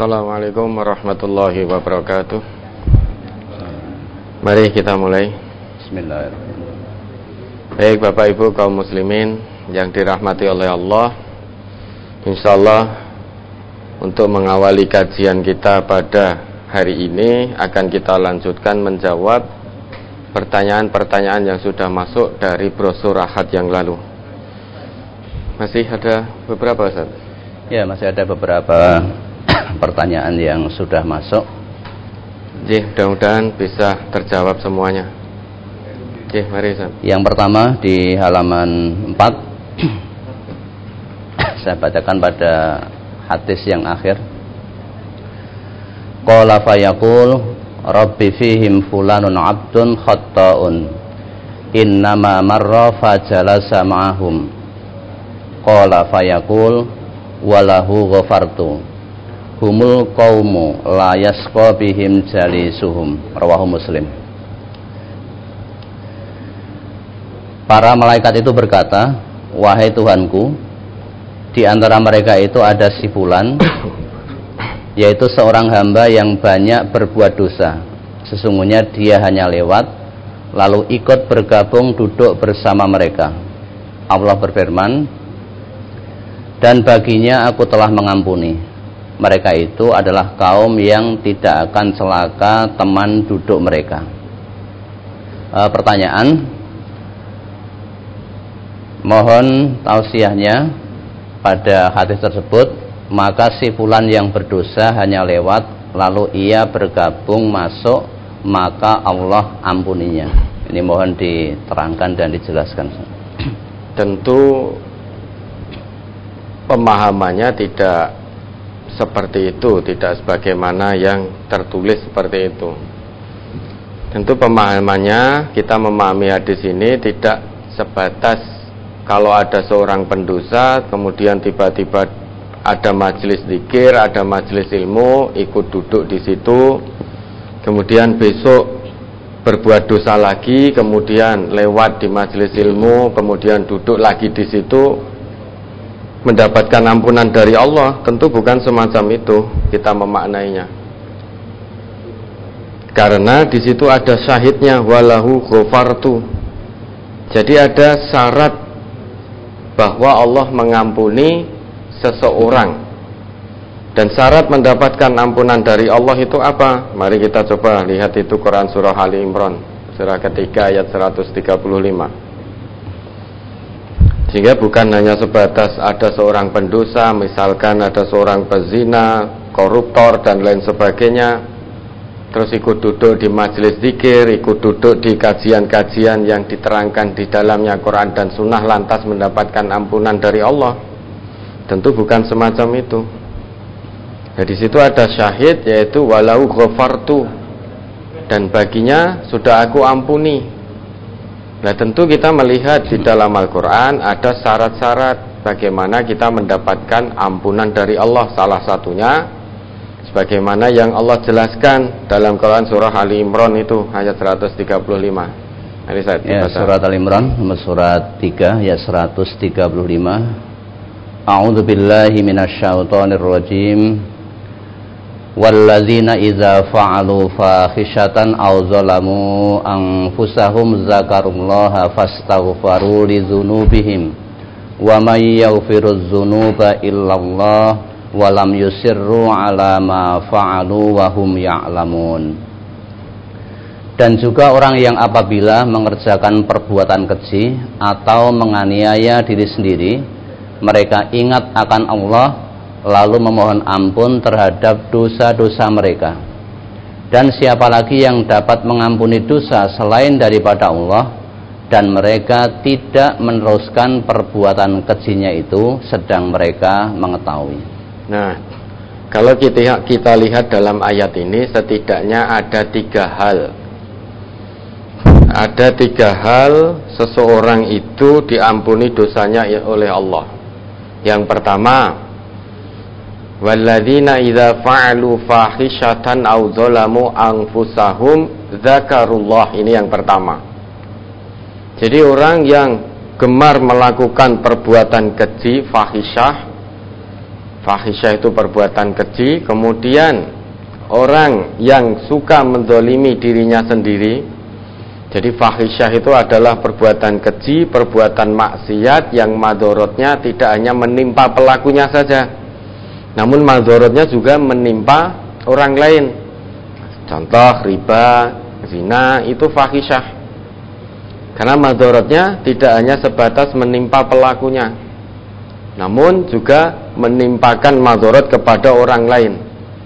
Assalamualaikum warahmatullahi wabarakatuh. Mari kita mulai. Bismillahirrahmanirrahim. Baik Bapak Ibu kaum muslimin yang dirahmati oleh Allah, insyaallah untuk mengawali kajian kita pada hari ini akan kita lanjutkan menjawab pertanyaan-pertanyaan yang sudah masuk dari brosur Ahad yang lalu. Masih ada beberapa, Ustaz? Ya, masih ada beberapa pertanyaan yang sudah masuk. Mudah-mudahan bisa terjawab semuanya. Mari, Ustaz. Yang pertama di halaman 4 saya bacakan pada hadis yang akhir. Qala fayaqul rabbi fihim fulanun abdun khatta'un innama marra fajalasa ma'ahum. Qala fayaqul walahu ghafartu humul qaumu la yasqa bihim jalisuhum. Rawahu Muslim. Para malaikat itu berkata, wahai Tuhanku, di antara mereka itu ada si fulan, yaitu seorang hamba yang banyak berbuat dosa. Sesungguhnya dia hanya lewat lalu ikut bergabung duduk bersama mereka. Allah berfirman, dan baginya aku telah mengampuni. Mereka itu adalah kaum yang tidak akan celaka teman duduk mereka. Pertanyaan, mohon tausiahnya pada hadis tersebut. Maka si fulan yang berdosa hanya lewat lalu ia bergabung masuk, maka Allah ampuninya. Ini mohon diterangkan dan dijelaskan. Tentu pemahamannya tidak seperti itu, tidak sebagaimana yang tertulis seperti itu. Tentu pemahamannya, kita memahami hadis ini tidak sebatas kalau ada seorang pendosa kemudian tiba-tiba ada majelis zikir, ada majelis ilmu, ikut duduk di situ, kemudian besok berbuat dosa lagi, kemudian lewat di majelis ilmu, kemudian duduk lagi di situ, mendapatkan ampunan dari Allah. Tentu bukan semacam itu kita memaknainya. Karena di situ ada syahidnya, walahu ghafartu. Jadi ada syarat bahwa Allah mengampuni seseorang. Dan syarat mendapatkan ampunan dari Allah itu apa? Mari kita coba lihat itu Quran surah Ali Imran, surah ketiga ayat 135. Sehingga bukan hanya sebatas ada seorang pendosa, misalkan ada seorang pezina, koruptor dan lain sebagainya, terus ikut duduk di majelis zikir, ikut duduk di kajian-kajian yang diterangkan di dalamnya Quran dan Sunnah lantas mendapatkan ampunan dari Allah. Tentu bukan semacam itu. Nah, di situ ada syahid, yaitu walau ghafartu, dan baginya sudah aku ampuni. Nah, tentu kita melihat di dalam Al-Quran ada syarat-syarat bagaimana kita mendapatkan ampunan dari Allah. Salah satunya sebagaimana yang Allah jelaskan dalam Quran surah Ali Imran itu ayat 135. Ini saya surat Ali Imran nomor surat 3 ayat 135. A'udzu billahi minasyaitonir rajim. Walladzina idza fa'alu fakhishatan aw zalamu anfusahum zakarullaha fastaghfaru lidzunubihim wa may yaghfirudz dzunuba illallah wa lam yusirru ala ma fa'alu wa hum ya'lamun. Dan juga orang yang apabila mengerjakan perbuatan keji atau menganiaya diri sendiri, mereka ingat akan Allah lalu memohon ampun terhadap dosa-dosa mereka. Dan siapa lagi yang dapat mengampuni dosa selain daripada Allah, dan mereka tidak meneruskan perbuatan kejinya itu sedang mereka mengetahui. Nah, kalau kita lihat dalam ayat ini setidaknya ada 3 hal. Ada 3 hal seseorang itu diampuni dosanya oleh Allah. Yang pertama, walladzina idza fa'alu fahishatan aw zalamu anfusahum dzakarullah. Ini yang pertama. Jadi orang yang gemar melakukan perbuatan keji, fahisyah, Fahisyah itu perbuatan keji. Kemudian orang yang suka menzalimi dirinya sendiri. Jadi fahisyah itu adalah perbuatan keji, perbuatan maksiat yang madorotnya tidak hanya menimpa pelakunya saja, namun madorotnya juga menimpa orang lain. Contoh riba, zina, itu fahisyah. Karena madorotnya tidak hanya sebatas menimpa pelakunya, namun juga menimpakan madorot kepada orang lain.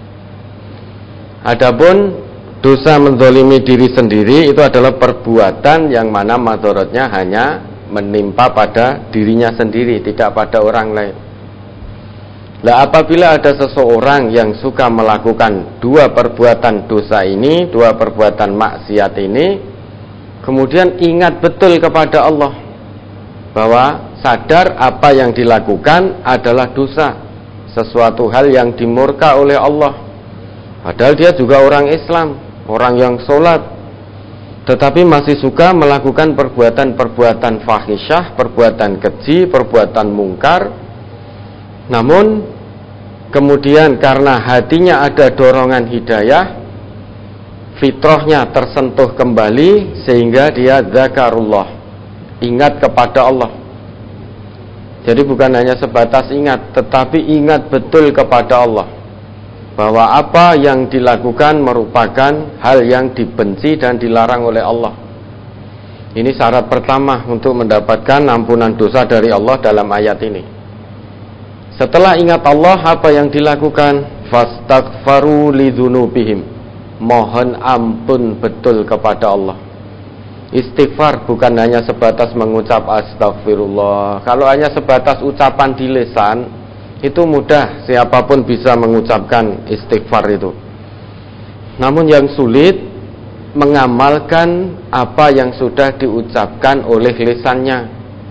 Adapun dosa menzalimi diri sendiri itu adalah perbuatan yang mana madorotnya hanya menimpa pada dirinya sendiri, tidak pada orang lain. Lah apabila ada seseorang yang suka melakukan dua perbuatan dosa ini, dua perbuatan maksiat ini, kemudian ingat betul kepada Allah bahwa sadar apa yang dilakukan adalah dosa, sesuatu hal yang dimurka oleh Allah. Padahal dia juga orang Islam, orang yang sholat, tetapi masih suka melakukan perbuatan-perbuatan fahisyah, perbuatan keji, perbuatan mungkar. Namun kemudian karena hatinya ada dorongan hidayah, fitrahnya tersentuh kembali, sehingga dia zakarullah, ingat kepada Allah. Jadi bukan hanya sebatas ingat, tetapi ingat betul kepada Allah bahwa apa yang dilakukan merupakan hal yang dibenci dan dilarang oleh Allah. Ini syarat pertama untuk mendapatkan ampunan dosa dari Allah dalam ayat ini. Setelah ingat Allah, apa yang dilakukan? Fastaghfaru lidzunubihim, mohon ampun betul kepada Allah. Istighfar bukan hanya sebatas mengucap astagfirullah. Kalau hanya sebatas ucapan di lisan, itu mudah, siapapun bisa mengucapkan istighfar itu. Namun yang sulit mengamalkan apa yang sudah diucapkan oleh lisannya.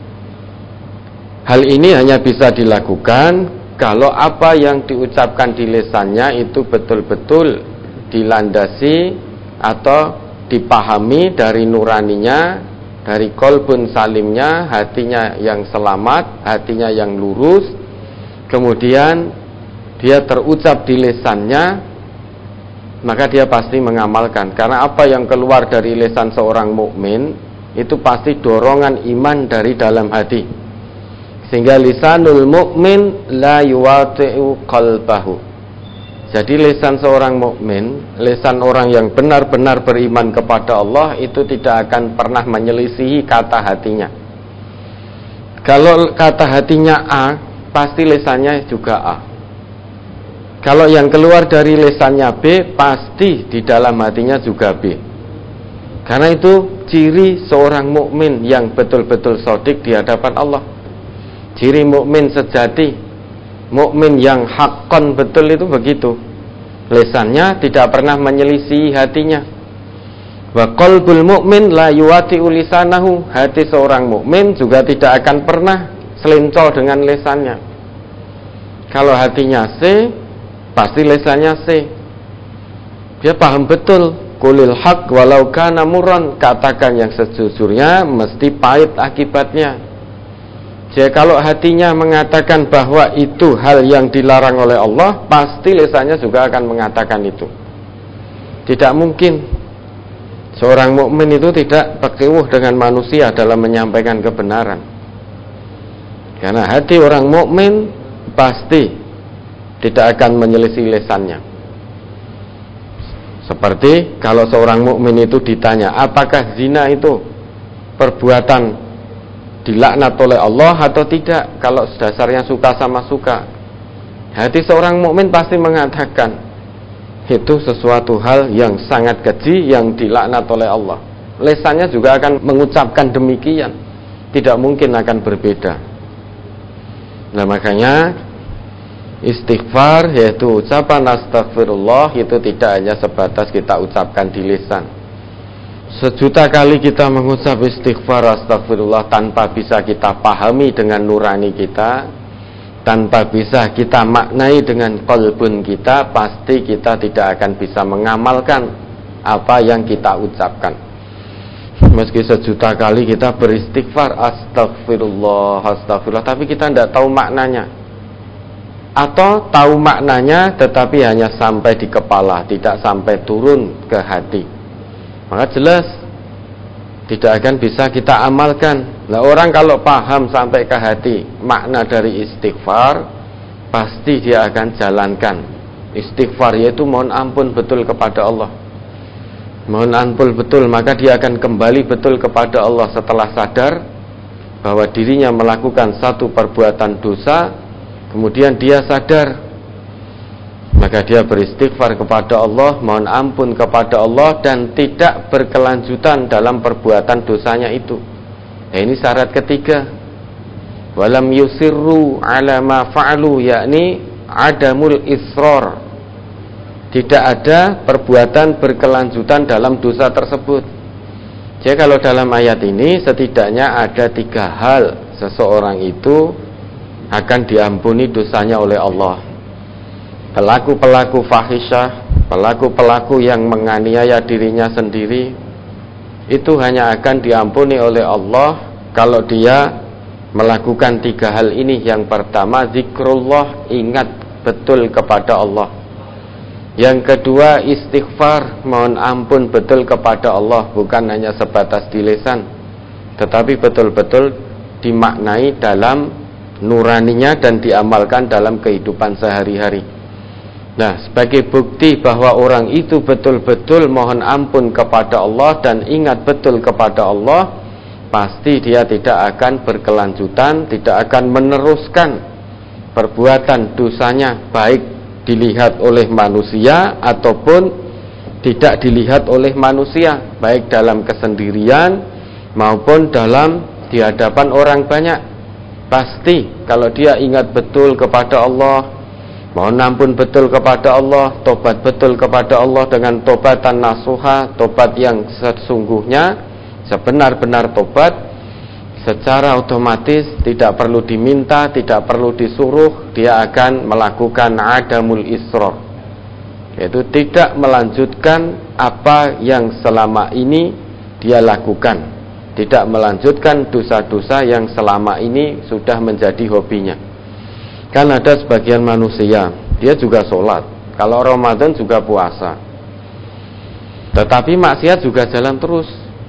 Hal ini hanya bisa dilakukan kalau apa yang diucapkan di lisannya itu betul-betul dilandasi atau dipahami dari nuraninya, dari qalbun salimnya, hatinya yang selamat, hatinya yang lurus. Kemudian dia terucap di lisannya, maka dia pasti mengamalkan. Karena apa yang keluar dari lisan seorang mukmin itu pasti dorongan iman dari dalam hati. Sehingga lisanul mukmin la yuwati'u qalbahu. Jadi lisan seorang mukmin, lisan orang yang benar-benar beriman kepada Allah itu tidak akan pernah menyelisihi kata hatinya. Kalau kata hatinya A, pasti lisannya juga A. Kalau yang keluar dari lisannya B, pasti di dalam hatinya juga B. Karena itu ciri seorang mukmin yang betul-betul shadiq di hadapan Allah. Ciri mukmin sejati, mukmin yang haqqan betul itu begitu. Lisannya tidak pernah menyelisih hatinya. Wa qalbul mukmin la yuwati'u lisanahu, hati seorang mukmin juga tidak akan pernah selencor dengan lisannya. Kalau hatinya C, pasti lisannya C. Dia paham betul, qulil haq walau kana murran, katakan yang sejujurnya mesti pahit akibatnya. Jadi kalau hatinya mengatakan bahwa itu hal yang dilarang oleh Allah, pasti lisannya juga akan mengatakan itu. Tidak mungkin seorang mukmin itu tidak berkewuh dengan manusia dalam menyampaikan kebenaran. Karena hati orang mukmin pasti tidak akan menyelisih lisannya. Seperti kalau seorang mukmin itu ditanya, apakah zina itu perbuatan dilaknat oleh Allah atau tidak? Kalau dasarnya suka sama suka, hati seorang mukmin pasti mengatakan itu sesuatu hal yang sangat keji yang dilaknat oleh Allah. Lisannya juga akan mengucapkan demikian, tidak mungkin akan berbeda. Nah makanya istighfar, yaitu ucapan astagfirullah, itu tidak hanya sebatas kita ucapkan di lisan. Sejuta kali kita mengucap istighfar astagfirullah tanpa bisa kita pahami dengan nurani kita, tanpa bisa kita maknai dengan qalbun kita, pasti kita tidak akan bisa mengamalkan apa yang kita ucapkan. Meski sejuta kali kita beristighfar astagfirullah, astagfirullah, tapi kita tidak tahu maknanya. atau tahu maknanya tetapi hanya sampai di kepala, tidak sampai turun ke hati, maka jelas tidak akan bisa kita amalkan. Nah, orang kalau paham sampai ke hati makna dari istighfar, pasti dia akan jalankan. Istighfar yaitu mohon ampun betul kepada Allah, mohon ampun betul, maka dia akan kembali betul kepada Allah setelah sadar bahwa dirinya melakukan satu perbuatan dosa. Kemudian dia sadar, maka dia beristighfar kepada Allah, mohon ampun kepada Allah, dan tidak berkelanjutan dalam perbuatan dosanya itu. Nah, ini syarat ketiga. Walam yusirru ala ma fa'alu, yakni adamul israr. Tidak ada perbuatan berkelanjutan dalam dosa tersebut. Jadi kalau dalam ayat ini setidaknya ada 3 hal seseorang itu akan diampuni dosanya oleh Allah. Pelaku-pelaku fahisyah, pelaku-pelaku yang menganiaya dirinya sendiri, itu hanya akan diampuni oleh Allah kalau dia melakukan 3 hal ini. Yang pertama, zikrullah, ingat betul kepada Allah. Yang kedua, istighfar, mohon ampun betul kepada Allah, bukan hanya sebatas di lisan, tetapi betul-betul dimaknai dalam nuraninya dan diamalkan dalam kehidupan sehari-hari. Nah, sebagai bukti bahwa orang itu betul-betul mohon ampun kepada Allah dan ingat betul kepada Allah, pasti dia tidak akan berkelanjutan, tidak akan meneruskan perbuatan dosanya, baik dilihat oleh manusia ataupun tidak dilihat oleh manusia, baik dalam kesendirian maupun dalam di hadapan orang banyak. Pasti kalau dia ingat betul kepada Allah, mohon ampun betul kepada Allah, tobat betul kepada Allah dengan tobatan nasuha, tobat yang sesungguhnya, sebenar-benar tobat, secara otomatis tidak perlu diminta, tidak perlu disuruh, dia akan melakukan adamul israr, yaitu tidak melanjutkan apa yang selama ini dia lakukan, tidak melanjutkan dosa-dosa yang selama ini sudah menjadi hobinya. Kan ada sebagian manusia, dia juga sholat, kalau Ramadan juga puasa, tetapi maksiat juga jalan terus.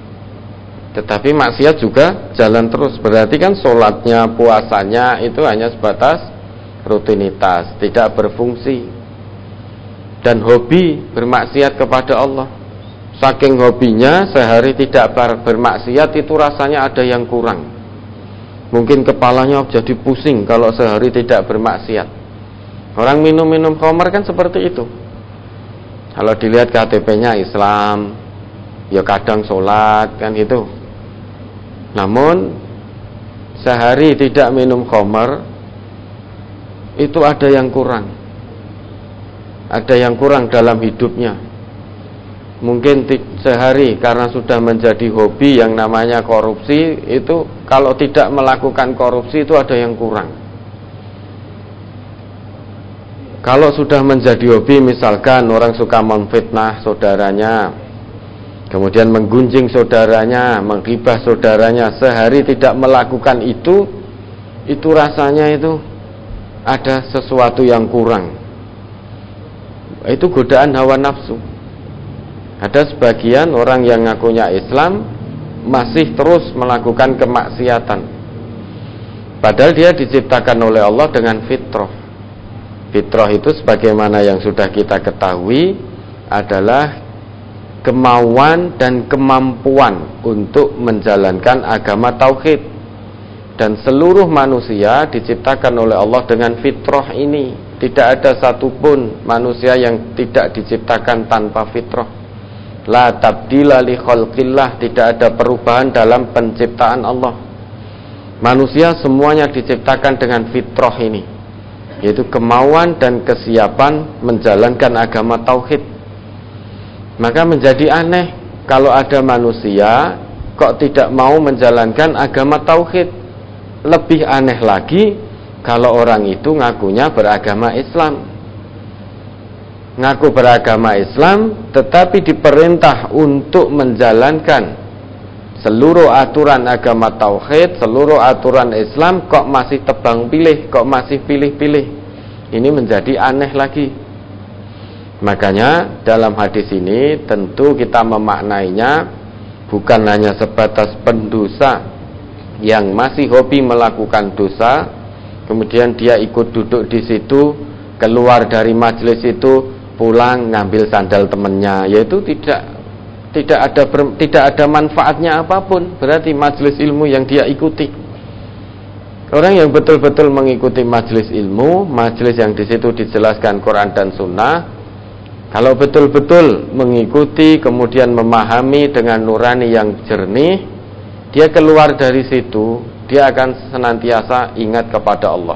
Berarti kan sholatnya, puasanya itu hanya sebatas rutinitas, tidak berfungsi. Dan hobi bermaksiat kepada Allah, saking hobinya sehari tidak bermaksiat, itu rasanya ada yang kurang. Mungkin kepalanya jadi pusing kalau sehari tidak bermaksiat. Orang minum-minum khamar kan seperti itu. Kalau dilihat KTP-nya Islam, ya kadang sholat kan gitu. Namun sehari tidak minum khamar, itu ada yang kurang. Ada yang kurang dalam hidupnya. Mungkin sehari karena sudah menjadi hobi yang namanya korupsi, itu kalau tidak melakukan korupsi itu ada yang kurang. Kalau sudah menjadi hobi, misalkan orang suka memfitnah saudaranya, kemudian menggunjing saudaranya, menghibah saudaranya, sehari tidak melakukan itu rasanya itu ada sesuatu yang kurang. Itu godaan hawa nafsu. Ada sebagian orang yang ngakunya Islam masih terus melakukan kemaksiatan, padahal dia diciptakan oleh Allah dengan fitrah. Fitrah itu sebagaimana yang sudah kita ketahui adalah kemauan dan kemampuan untuk menjalankan agama tauhid. Dan seluruh manusia diciptakan oleh Allah dengan fitrah ini. Tidak ada satupun manusia yang tidak diciptakan tanpa fitrah. La tabdila li khalqillah, tidak ada perubahan dalam penciptaan Allah. Manusia semuanya diciptakan dengan fitrah ini, yaitu kemauan dan kesiapan menjalankan agama tauhid. Maka menjadi aneh kalau ada manusia kok tidak mau menjalankan agama tauhid. Lebih aneh lagi kalau orang itu ngakunya beragama Islam. Ngaku beragama Islam tetapi diperintah untuk menjalankan seluruh aturan agama tauhid, seluruh aturan Islam, kok masih tebang pilih, kok masih pilih-pilih. Ini menjadi aneh lagi. Makanya dalam hadis ini tentu kita memaknainya bukan hanya sebatas pendosa yang masih hobi melakukan dosa, kemudian dia ikut duduk di situ, keluar dari majelis itu, pulang ngambil sandal temannya, yaitu tidak ada manfaatnya apapun. Berarti majelis ilmu yang dia ikuti, orang yang betul-betul mengikuti majelis ilmu, majelis yang di situ dijelaskan Quran dan Sunnah, kalau betul-betul mengikuti kemudian memahami dengan nurani yang jernih, dia keluar dari situ, dia akan senantiasa ingat kepada Allah.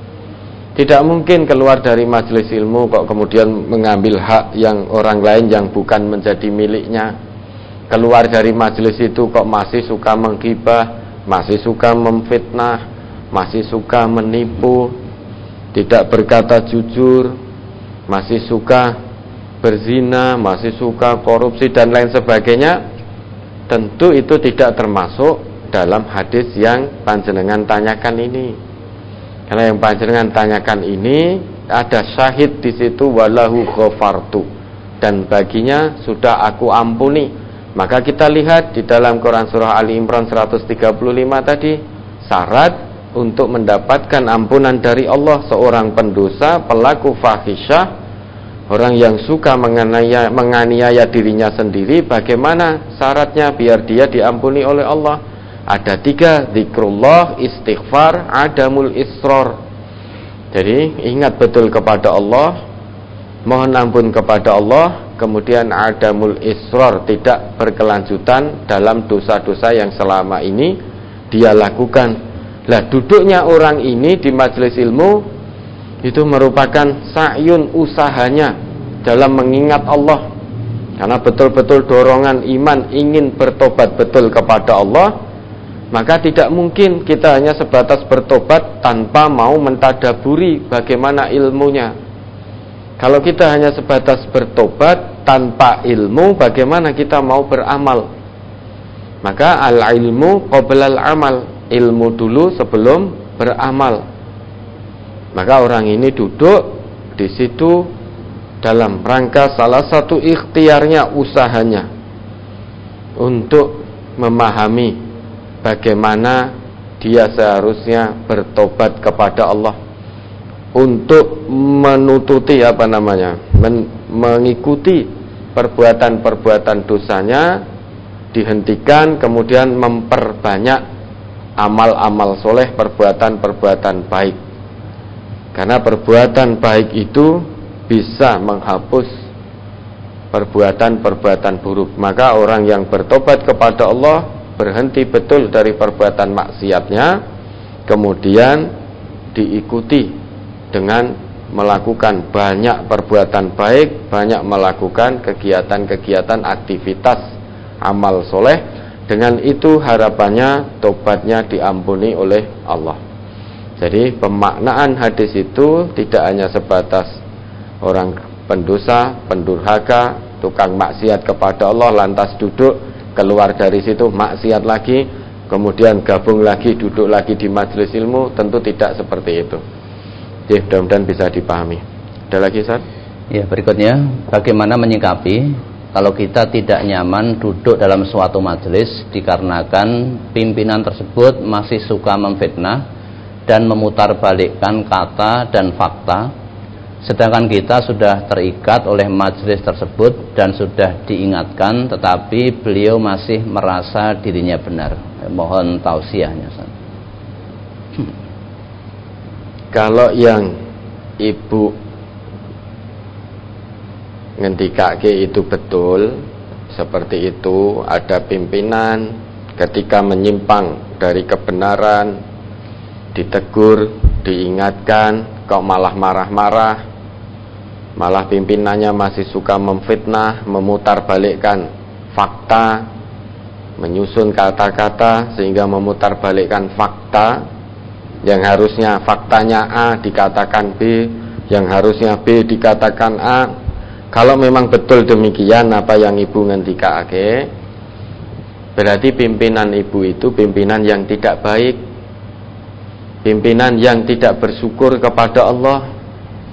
Tidak mungkin keluar dari majelis ilmu kok kemudian mengambil hak yang orang lain yang bukan menjadi miliknya. Keluar dari majelis itu kok masih suka menggibah, masih suka memfitnah, masih suka menipu, tidak berkata jujur, masih suka berzina, masih suka korupsi dan lain sebagainya. Tentu itu tidak termasuk dalam hadis yang panjenengan tanyakan ini. Karena yang panjenengan tanyakan ini ada syahid di situ, walahu ghafartu, dan baginya sudah aku ampuni. Maka kita lihat di dalam Quran surah Ali Imran 135 tadi, syarat untuk mendapatkan ampunan dari Allah seorang pendosa, pelaku fahisyah, orang yang suka menganiaya dirinya sendiri, bagaimana syaratnya biar dia diampuni oleh Allah? Ada 3, zikrullah, istighfar, adamul israr. Jadi ingat betul kepada Allah, mohon ampun kepada Allah, kemudian adamul israr, tidak berkelanjutan dalam dosa-dosa yang selama ini dia lakukan. Lah duduknya orang ini di majelis ilmu itu merupakan sa'yun, usahanya dalam mengingat Allah, karena betul-betul dorongan iman ingin bertobat betul kepada Allah. Maka tidak mungkin kita hanya sebatas bertobat tanpa mau mentadaburi bagaimana ilmunya. Kalau kita hanya sebatas bertobat tanpa ilmu, bagaimana kita mau beramal? Maka al-ilmu qabla al-amal, ilmu dulu sebelum beramal. Maka orang ini duduk di situ dalam rangka salah satu ikhtiarnya, usahanya untuk memahami bagaimana dia seharusnya bertobat kepada Allah, untuk menututi mengikuti perbuatan-perbuatan dosanya, dihentikan, kemudian memperbanyak amal-amal soleh, perbuatan-perbuatan baik. Karena perbuatan baik itu bisa menghapus perbuatan-perbuatan buruk. Maka orang yang bertobat kepada Allah, berhenti betul dari perbuatan maksiatnya, kemudian diikuti dengan melakukan banyak perbuatan baik, banyak melakukan kegiatan-kegiatan aktivitas amal soleh. Dengan itu harapannya tobatnya diampuni oleh Allah. Jadi pemaknaan hadis itu tidak hanya sebatas orang pendosa, pendurhaka, tukang maksiat kepada Allah lantas duduk, keluar dari situ maksiat lagi, kemudian gabung lagi, duduk lagi di majelis ilmu. Tentu tidak seperti itu. Ya, mudah-mudahan bisa dipahami. Ada lagi, Ustaz? Ya, berikutnya, bagaimana menyikapi kalau kita tidak nyaman duduk dalam suatu majelis dikarenakan pimpinan tersebut masih suka memfitnah dan memutarbalikkan kata dan fakta, sedangkan kita sudah terikat oleh majelis tersebut dan sudah diingatkan, tetapi beliau masih merasa dirinya benar. Mohon tausiahnya. Kalau yang ibu ngendikake itu betul, seperti itu, ada pimpinan ketika menyimpang dari kebenaran, ditegur, diingatkan, kok malah marah-marah, malah pimpinannya masih suka memfitnah, memutarbalikkan fakta, menyusun kata-kata sehingga memutarbalikkan fakta. Yang harusnya faktanya A dikatakan B, yang harusnya B dikatakan A. Kalau memang betul demikian apa yang ibu ngendikake, berarti pimpinan ibu itu pimpinan yang tidak baik, pimpinan yang tidak bersyukur kepada Allah,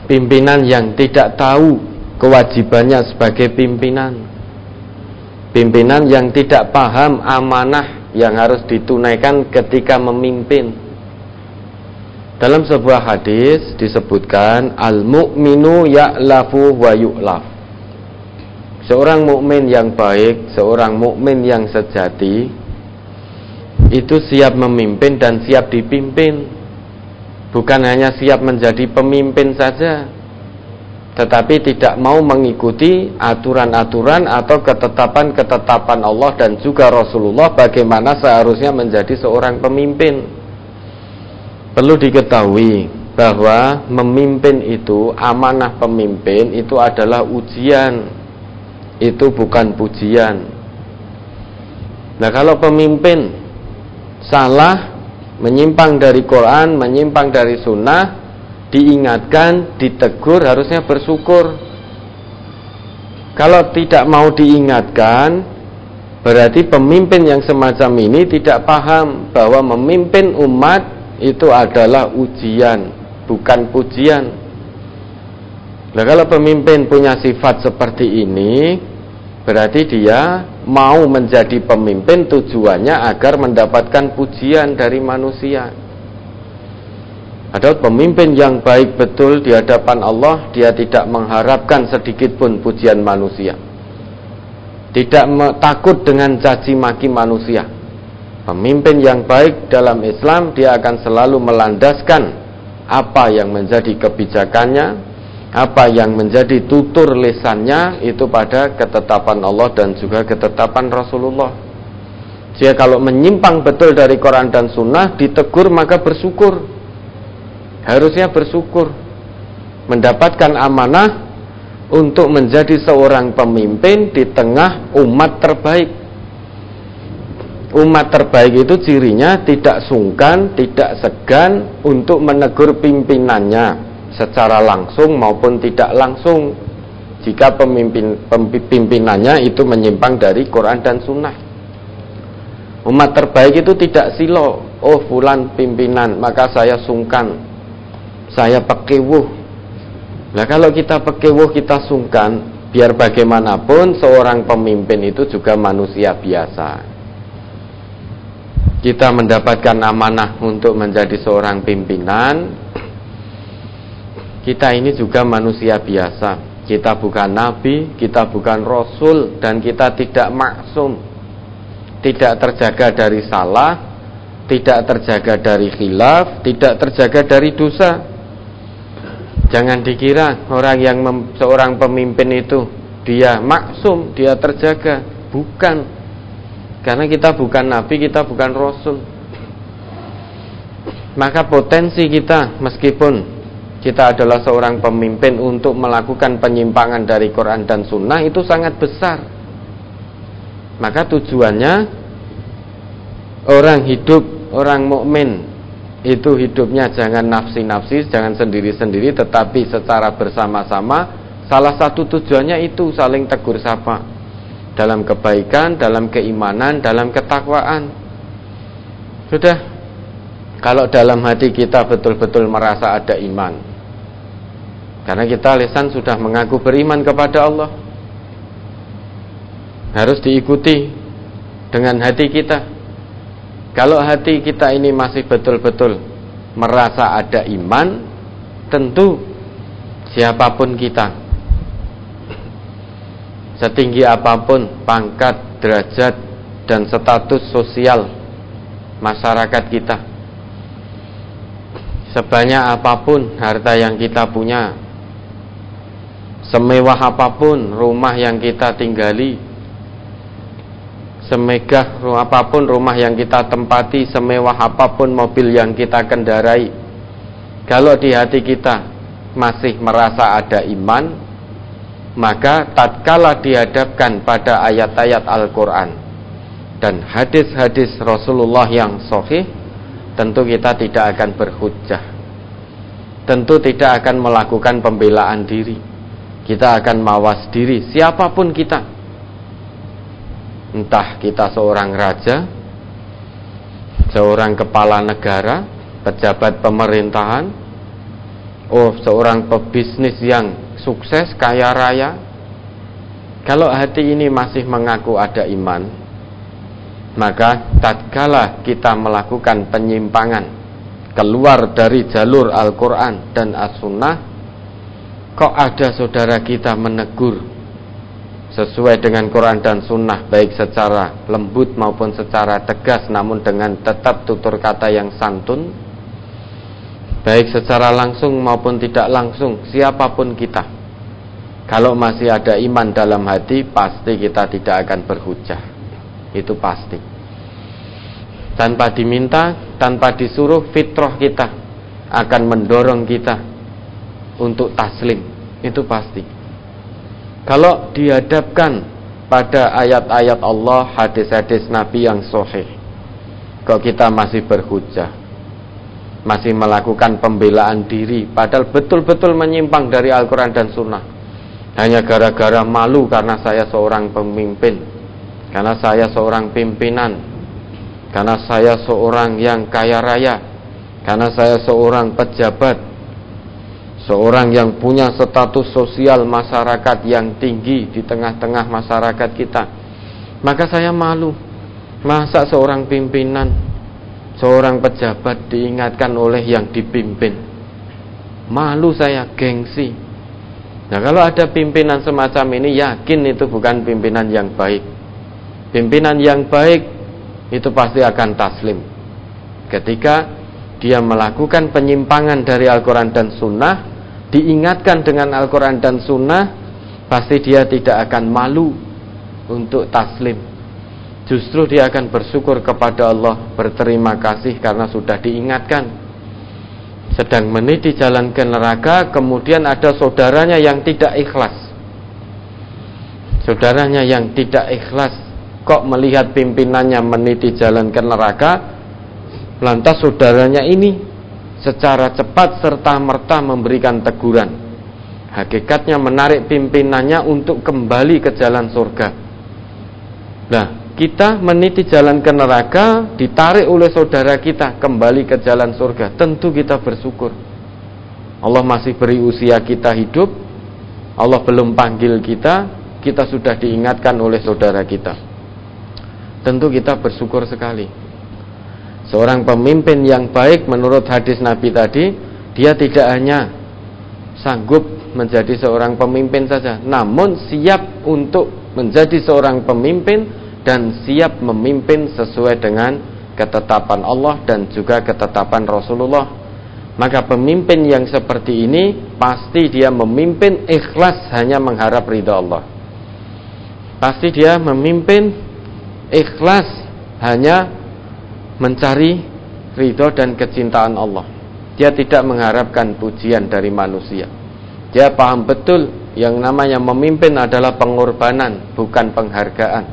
pimpinan yang tidak tahu kewajibannya sebagai pimpinan, pimpinan yang tidak paham amanah yang harus ditunaikan ketika memimpin. Dalam sebuah hadis disebutkan al-mu'minu ya'lafu wa yu'laf. Seorang mukmin yang baik, seorang mukmin yang sejati itu siap memimpin dan siap dipimpin. Bukan hanya siap menjadi pemimpin saja, tetapi tidak mau mengikuti aturan-aturan atau ketetapan-ketetapan Allah dan juga Rasulullah bagaimana seharusnya menjadi seorang pemimpin. Perlu diketahui bahwa memimpin itu, amanah pemimpin itu adalah ujian. Itu bukan pujian. Nah, kalau pemimpin salah, menyimpang dari Quran, menyimpang dari sunnah, diingatkan, ditegur, harusnya bersyukur. Kalau tidak mau diingatkan, berarti pemimpin yang semacam ini tidak paham bahwa memimpin umat itu adalah ujian, bukan pujian. Nah, kalau pemimpin punya sifat seperti ini, berarti dia mau menjadi pemimpin tujuannya agar mendapatkan pujian dari manusia. Ada pemimpin yang baik betul di hadapan Allah, dia tidak mengharapkan sedikit pun pujian manusia, tidak takut dengan caci maki manusia. Pemimpin yang baik dalam Islam, dia akan selalu melandaskan apa yang menjadi kebijakannya, apa yang menjadi tutur lisannya itu pada ketetapan Allah dan juga ketetapan Rasulullah. Jika kalau menyimpang betul dari Quran dan Sunnah, ditegur maka bersyukur. Harusnya bersyukur mendapatkan amanah untuk menjadi seorang pemimpin di tengah umat terbaik. Umat terbaik itu cirinya tidak sungkan, tidak segan untuk menegur pimpinannya secara langsung maupun tidak langsung jika pimpinannya itu menyimpang dari Quran dan Sunnah. Umat terbaik itu tidak silo, oh fulan pimpinan maka saya sungkan, saya pekewuh. Nah, kalau kita pekewuh, kita sungkan, biar bagaimanapun seorang pemimpin itu juga manusia biasa. Kita mendapatkan amanah untuk menjadi seorang pimpinan, kita ini juga manusia biasa. Kita bukan nabi, kita bukan rasul, dan kita tidak maksum. Tidak terjaga dari salah, tidak terjaga dari khilaf, tidak terjaga dari dosa. Jangan dikira orang yang seorang pemimpin itu dia maksum, dia terjaga. Bukan. Karena kita bukan nabi, kita bukan rasul. Maka potensi kita meskipun kita adalah seorang pemimpin untuk melakukan penyimpangan dari Quran dan Sunnah itu sangat besar. Maka tujuannya orang hidup, orang mukmin itu hidupnya jangan nafsi-nafsi, jangan sendiri-sendiri, tetapi secara bersama-sama. Salah satu tujuannya itu saling tegur sapa dalam kebaikan, dalam keimanan, dalam ketakwaan. Sudah, kalau dalam hati kita betul-betul merasa ada iman, karena kita lisan sudah mengaku beriman kepada Allah, harus diikuti dengan hati kita. Kalau hati kita ini masih betul-betul merasa ada iman, tentu siapapun kita, setinggi apapun pangkat, derajat, dan status sosial masyarakat kita, sebanyak apapun harta yang kita punya, semewah apapun rumah yang kita tinggali, semegah apapun rumah yang kita tempati, semewah apapun mobil yang kita kendarai, kalau di hati kita masih merasa ada iman, maka tatkala dihadapkan pada ayat-ayat Al-Quran dan hadis-hadis Rasulullah yang sahih, tentu kita tidak akan berhujjah, tentu tidak akan melakukan pembelaan diri. Kita akan mawas diri, siapapun kita. Entah kita seorang raja, seorang kepala negara, pejabat pemerintahan, Oh, seorang pebisnis yang sukses, kaya raya. Kalau hati ini masih mengaku ada iman, maka tatkala kita melakukan penyimpangan keluar dari jalur Al-Quran dan As-Sunnah, kok ada saudara kita menegur sesuai dengan Quran dan Sunnah, baik secara lembut maupun secara tegas, namun dengan tetap tutur kata yang santun, baik secara langsung maupun tidak langsung, siapapun kita, kalau masih ada iman dalam hati, pasti kita tidak akan berhujah. Itu pasti. Tanpa diminta, tanpa disuruh, fitrah kita akan mendorong kita untuk taslim. Itu pasti. Kalau dihadapkan pada ayat-ayat Allah, hadis-hadis Nabi yang sahih, kok kita masih berhujah, masih melakukan pembelaan diri, padahal betul-betul menyimpang dari Al-Quran dan Sunnah, hanya gara-gara malu karena saya seorang pemimpin, karena saya seorang pimpinan, karena saya seorang yang kaya raya, karena saya seorang pejabat, seorang yang punya status sosial masyarakat yang tinggi di tengah-tengah masyarakat kita, maka saya malu. Masa seorang pimpinan, seorang pejabat diingatkan oleh yang dipimpin? Malu saya, gengsi. Nah, kalau ada pimpinan semacam ini, yakin itu bukan pimpinan yang baik. Pimpinan yang baik itu pasti akan taslim ketika dia melakukan penyimpangan dari Al-Quran dan Sunnah. Diingatkan dengan Al-Quran dan Sunnah, pasti dia tidak akan malu untuk taslim. Justru dia akan bersyukur kepada Allah, berterima kasih karena sudah diingatkan. Sedang meniti jalan ke neraka, kemudian ada saudaranya yang tidak ikhlas. Saudaranya yang tidak ikhlas kok melihat pimpinannya meniti jalan ke neraka, lantas saudaranya ini secara cepat serta-merta memberikan teguran. Hakikatnya menarik pimpinannya untuk kembali ke jalan surga. Nah, kita meniti jalan ke neraka, ditarik oleh saudara kita kembali ke jalan surga, tentu kita bersyukur. Allah masih beri usia kita hidup, Allah belum panggil kita, kita sudah diingatkan oleh saudara kita. Tentu kita bersyukur sekali. Seorang pemimpin yang baik menurut hadis Nabi tadi, dia tidak hanya sanggup menjadi seorang pemimpin saja, namun siap untuk menjadi seorang pemimpin dan siap memimpin sesuai dengan ketetapan Allah dan juga ketetapan Rasulullah. Maka pemimpin yang seperti ini pasti dia memimpin ikhlas hanya mengharap ridha Allah. Pasti dia memimpin ikhlas hanya mencari ridho dan kecintaan Allah. Dia tidak mengharapkan pujian dari manusia. Dia paham betul yang namanya memimpin adalah pengorbanan, bukan penghargaan.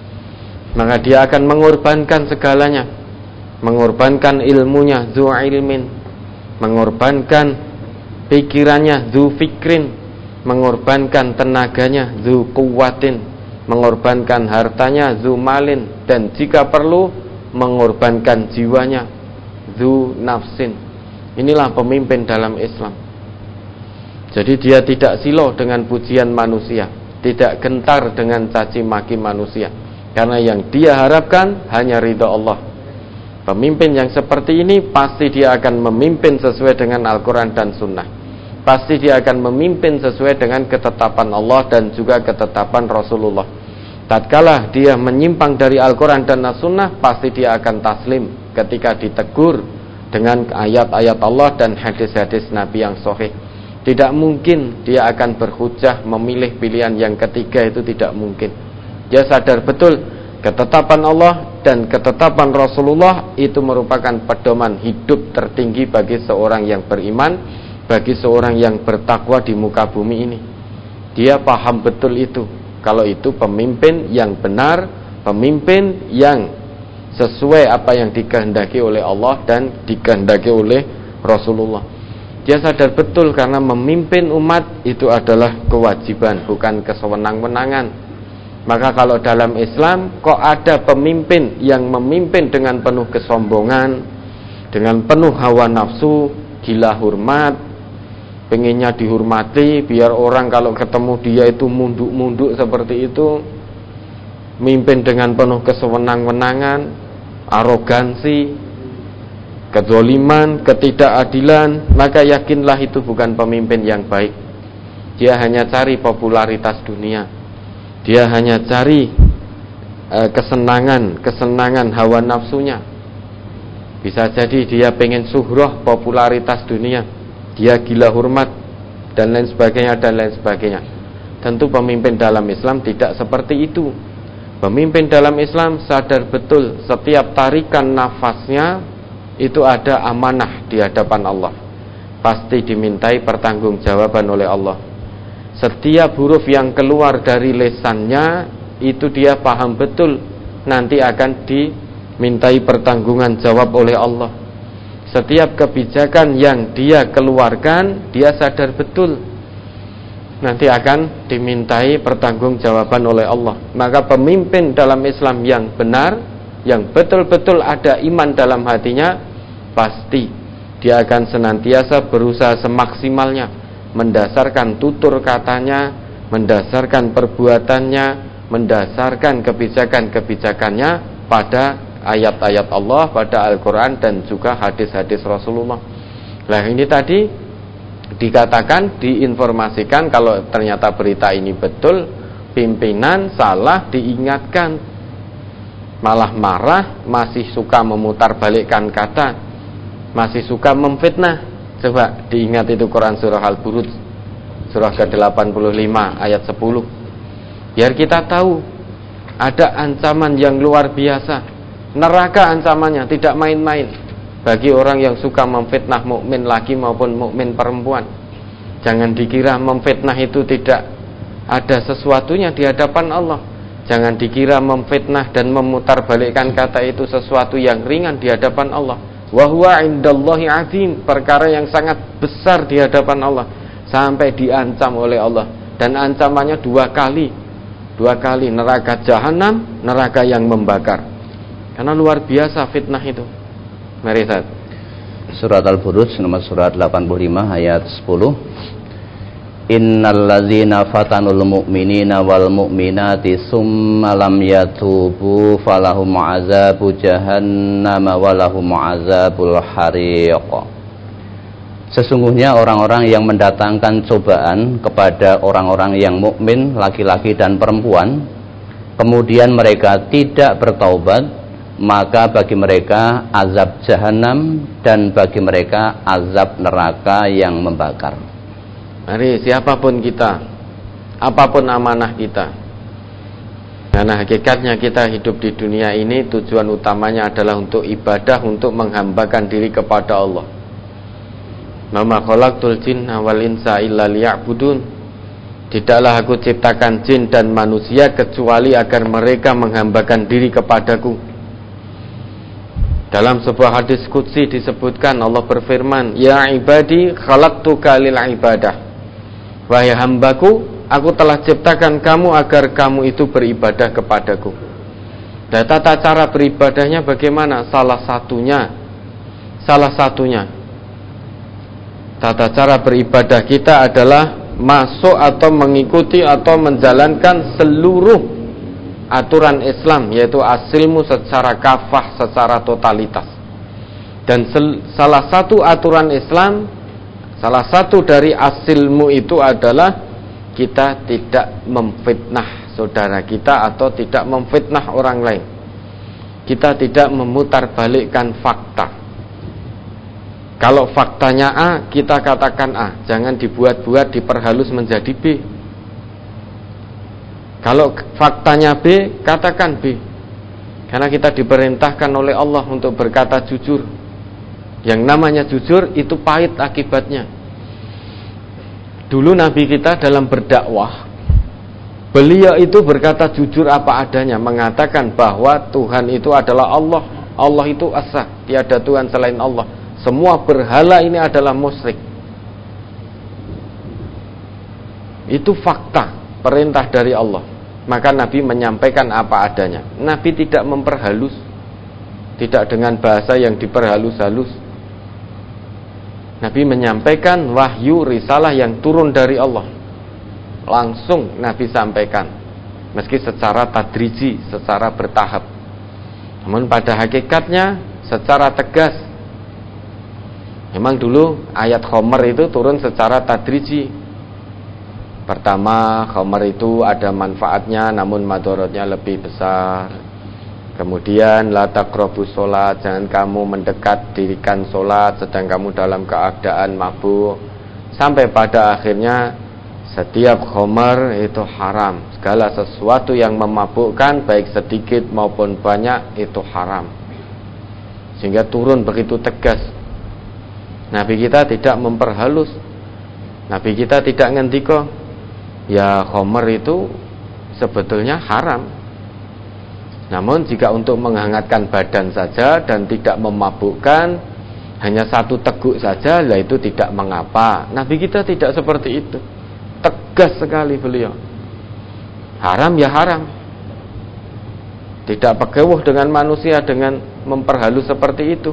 Maka dia akan mengorbankan segalanya. Mengorbankan ilmunya, zu ilmin, mengorbankan pikirannya, zu fikrin, mengorbankan tenaganya, zu kuwatin, mengorbankan hartanya, zu malin, dan jika perlu mengorbankan jiwanya, zu nafsin. Inilah pemimpin dalam Islam. Jadi dia tidak silau dengan pujian manusia, tidak gentar dengan caci maki manusia, karena yang dia harapkan hanya ridha Allah. Pemimpin yang seperti ini pasti dia akan memimpin sesuai dengan Al-Quran dan Sunnah. Pasti dia akan memimpin sesuai dengan ketetapan Allah dan juga ketetapan Rasulullah. Tatkala dia menyimpang dari Al-Quran dan As-Sunnah, pasti dia akan taslim ketika ditegur dengan ayat-ayat Allah dan hadis-hadis Nabi yang sahih. Tidak mungkin dia akan berhujah memilih pilihan yang ketiga, itu tidak mungkin. Dia sadar betul ketetapan Allah dan ketetapan Rasulullah itu merupakan pedoman hidup tertinggi bagi seorang yang beriman, bagi seorang yang bertakwa di muka bumi ini. Dia paham betul itu. Kalau itu pemimpin yang benar, pemimpin yang sesuai apa yang dikehendaki oleh Allah dan dikehendaki oleh Rasulullah. Dia sadar betul karena memimpin umat itu adalah kewajiban, bukan kesewenang-wenangan. Maka kalau dalam Islam kok ada pemimpin yang memimpin dengan penuh kesombongan, dengan penuh hawa nafsu, gila hormat, pengennya dihormati, biar orang kalau ketemu dia itu munduk-munduk seperti itu, mimpin dengan penuh kesewenang-wenangan, arogansi, kezaliman, ketidakadilan, maka yakinlah itu bukan pemimpin yang baik. Dia hanya cari popularitas dunia, dia hanya cari kesenangan hawa nafsunya. Bisa jadi dia pengen suhroh, popularitas dunia, dia gila hormat, dan lain sebagainya. Tentu pemimpin dalam Islam tidak seperti itu. Pemimpin dalam Islam sadar betul setiap tarikan nafasnya itu ada amanah di hadapan Allah, pasti dimintai pertanggungjawaban oleh Allah. Setiap huruf yang keluar dari lisannya itu dia paham betul nanti akan dimintai pertanggungan jawab oleh Allah. Setiap kebijakan yang dia keluarkan, dia sadar betul nanti akan dimintai pertanggungjawaban oleh Allah. Maka pemimpin dalam Islam yang benar, yang betul-betul ada iman dalam hatinya, pasti dia akan senantiasa berusaha semaksimalnya, mendasarkan tutur katanya, mendasarkan perbuatannya, mendasarkan kebijakan-kebijakannya pada ayat-ayat Allah, pada Al-Quran, dan juga hadis-hadis Rasulullah. Nah, ini tadi dikatakan, diinformasikan kalau ternyata berita ini betul, pimpinan salah diingatkan, malah marah, masih suka memutarbalikkan kata, masih suka memfitnah. Coba diingat itu Quran surah Al-Buruj, surah ke-85 ayat 10. Biar kita tahu ada ancaman yang luar biasa. Neraka ancamannya tidak main-main bagi orang yang suka memfitnah mukmin laki maupun mukmin perempuan. Jangan dikira memfitnah itu tidak ada sesuatunya di hadapan Allah. Jangan dikira memfitnah dan memutarbalikkan kata itu sesuatu yang ringan di hadapan Allah. Wa huwa indallahi azim, perkara yang sangat besar di hadapan Allah, sampai diancam oleh Allah, dan ancamannya dua kali neraka jahanam, neraka yang membakar. Karena luar biasa fitnah itu. Mari Ustaz. Surat Al-Buruj nomor surat 85 ayat 10. Innal ladzina fatanul mu'minina wal mu'minati summa lam yatubu falahum azabu jahannam walahum azabul hariq. Sesungguhnya orang-orang yang mendatangkan cobaan kepada orang-orang yang mukmin laki-laki dan perempuan, kemudian mereka tidak bertaubat, maka bagi mereka azab jahanam dan bagi mereka azab neraka yang membakar. Mari, siapapun kita, apapun amanah kita, karena hakikatnya kita hidup di dunia ini tujuan utamanya adalah untuk ibadah, untuk menghambakan diri kepada Allah. Mama khalaqtul jinna wal insa illa liya'budun. Tidaklah aku ciptakan jin dan manusia kecuali agar mereka menghambakan diri kepadaku. Dalam sebuah hadis qudsi disebutkan, Allah berfirman, ya ibadi khalaqtuka lil ibadah. Wahai hambaku, aku telah ciptakan kamu agar kamu itu beribadah kepadaku. Dan tata cara beribadahnya bagaimana? Salah satunya tata cara beribadah kita adalah masuk atau mengikuti atau menjalankan seluruh aturan Islam, yaitu asilmu secara kafah, secara totalitas. Dan salah satu aturan Islam, salah satu dari asilmu itu adalah kita tidak memfitnah saudara kita atau tidak memfitnah orang lain. Kita tidak memutarbalikkan fakta. Kalau faktanya A, kita katakan A, jangan dibuat-buat, diperhalus menjadi B. Kalau faktanya B, katakan B. Karena kita diperintahkan oleh Allah untuk berkata jujur. Yang namanya jujur itu pahit akibatnya. Dulu Nabi kita dalam berdakwah, beliau itu berkata jujur apa adanya, mengatakan bahwa Tuhan itu adalah Allah. Allah itu asa, tiada Tuhan selain Allah. Semua berhala ini adalah musyrik. Itu fakta, perintah dari Allah. Maka Nabi menyampaikan apa adanya. Nabi tidak memperhalus, tidak dengan bahasa yang diperhalus-halus. Nabi menyampaikan wahyu risalah yang turun dari Allah. Langsung Nabi sampaikan, meski secara tadriji, secara bertahap. Namun pada hakikatnya secara tegas. Memang dulu ayat Khomer itu turun secara tadriji. Pertama, Khomer itu ada manfaatnya namun madorotnya lebih besar. Kemudian la taqrabus sholat, jangan kamu mendekat dirikan sholat sedang kamu dalam keadaan mabuk. Sampai pada akhirnya setiap khomer itu haram. Segala sesuatu yang memabukkan baik sedikit maupun banyak itu haram. Sehingga turun begitu tegas. Nabi kita tidak memperhalus. Nabi kita tidak ngendika, ya khomer itu sebetulnya haram. Namun jika untuk menghangatkan badan saja dan tidak memabukkan, hanya satu teguk saja, lah itu tidak mengapa. Nabi kita tidak seperti itu. Tegas sekali beliau. Haram ya haram. Tidak pegawuh dengan manusia dengan memperhalus seperti itu.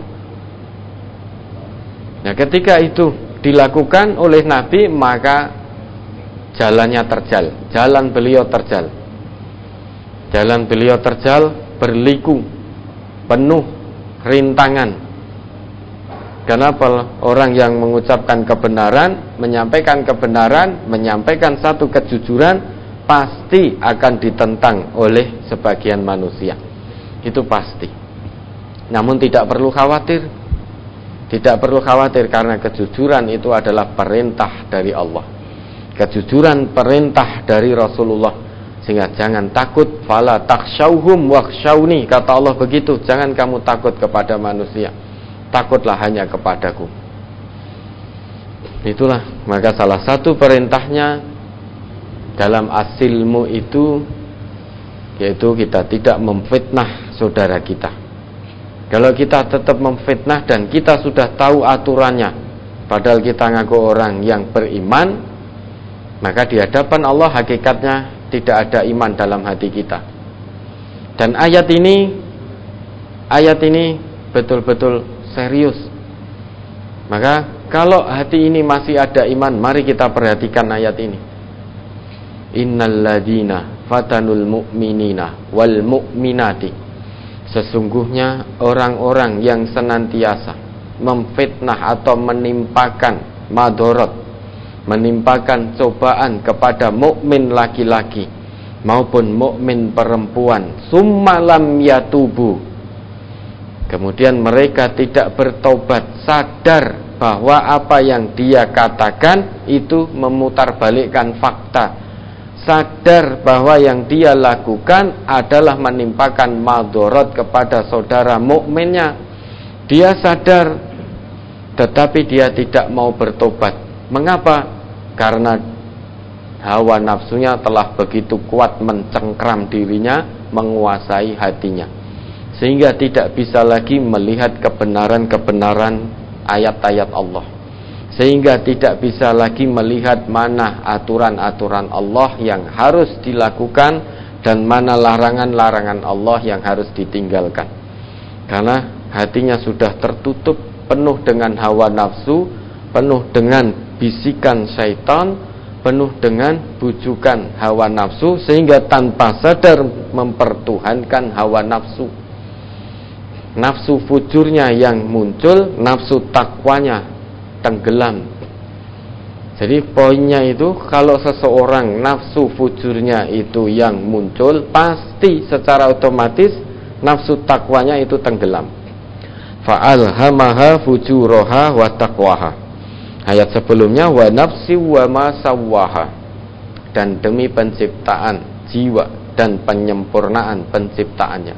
Nah, ketika itu dilakukan oleh Nabi, maka jalannya terjal. Jalan beliau terjal. Jalan beliau terjal, berliku, penuh rintangan. Kenapa? Orang yang mengucapkan kebenaran, menyampaikan kebenaran, menyampaikan satu kejujuran, pasti akan ditentang oleh sebagian manusia. Itu pasti. Namun tidak perlu khawatir. Tidak perlu khawatir karena kejujuran itu adalah perintah dari Allah. Kejujuran perintah dari Rasulullah. Sehingga jangan takut, fala takhshawhum wakhshawni, kata Allah begitu. Jangan kamu takut kepada manusia, takutlah hanya kepadaku. Itulah, maka salah satu perintahnya dalam asilmu itu yaitu kita tidak memfitnah saudara kita. Kalau kita tetap memfitnah dan kita sudah tahu aturannya, padahal kita ngaku orang yang beriman, maka di hadapan Allah hakikatnya tidak ada iman dalam hati kita. Dan ayat ini betul-betul serius. Maka kalau hati ini masih ada iman, mari kita perhatikan ayat ini. Innal ladina fatanul mu'minina wal mu'minati, sesungguhnya orang-orang yang senantiasa memfitnah atau menimpakan madorot, menimpakan cobaan kepada mukmin laki-laki maupun mukmin perempuan, summa lam yatubu, kemudian mereka tidak bertobat, sadar bahwa apa yang dia katakan itu memutarbalikkan fakta, sadar bahwa yang dia lakukan adalah menimpakan madorot kepada saudara mukminnya. Dia sadar, tetapi dia tidak mau bertobat. Mengapa? Karena hawa nafsunya telah begitu kuat mencengkram dirinya, menguasai hatinya, sehingga tidak bisa lagi melihat kebenaran-kebenaran ayat-ayat Allah, sehingga tidak bisa lagi melihat mana aturan-aturan Allah yang harus dilakukan dan mana larangan-larangan Allah yang harus ditinggalkan. Karena hatinya sudah tertutup, penuh dengan hawa nafsu, penuh dengan bisikan syaitan, penuh dengan bujukan hawa nafsu, sehingga tanpa sadar mempertuhankan hawa nafsu. Nafsu fujurnya yang muncul, nafsu takwanya tenggelam. Jadi poinnya itu, kalau seseorang nafsu fujurnya itu yang muncul, pasti secara otomatis nafsu takwanya itu tenggelam. Fa'alhamaha fujuraha wa taqwaha. Ayat sebelumnya, wa nafsi wa ma sawwaha, dan demi penciptaan jiwa dan penyempurnaan penciptaannya.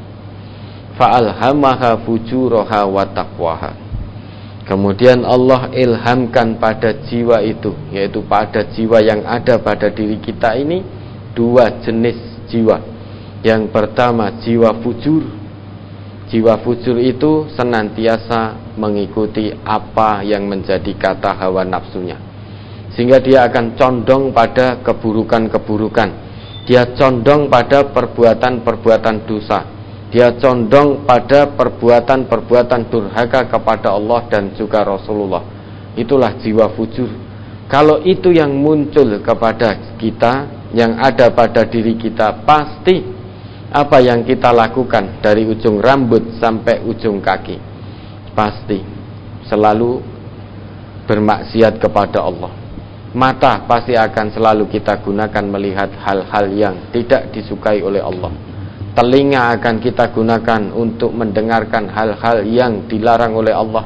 Fa'alhamaha fujuraha wa taqwaha. Kemudian Allah ilhamkan pada jiwa itu, yaitu pada jiwa yang ada pada diri kita ini, dua jenis jiwa. Yang pertama jiwa fujur. Jiwa fujur itu senantiasa mengikuti apa yang menjadi kata hawa nafsunya, sehingga dia akan condong pada keburukan-keburukan. Dia condong pada perbuatan-perbuatan dosa. Dia condong pada perbuatan-perbuatan durhaka kepada Allah dan juga Rasulullah. Itulah jiwa fujur. Kalau itu yang muncul kepada kita, yang ada pada diri kita, pasti apa yang kita lakukan dari ujung rambut sampai ujung kaki, pasti selalu bermaksiat kepada Allah. Mata pasti akan selalu kita gunakan melihat hal-hal yang tidak disukai oleh Allah. Telinga akan kita gunakan untuk mendengarkan hal-hal yang dilarang oleh Allah.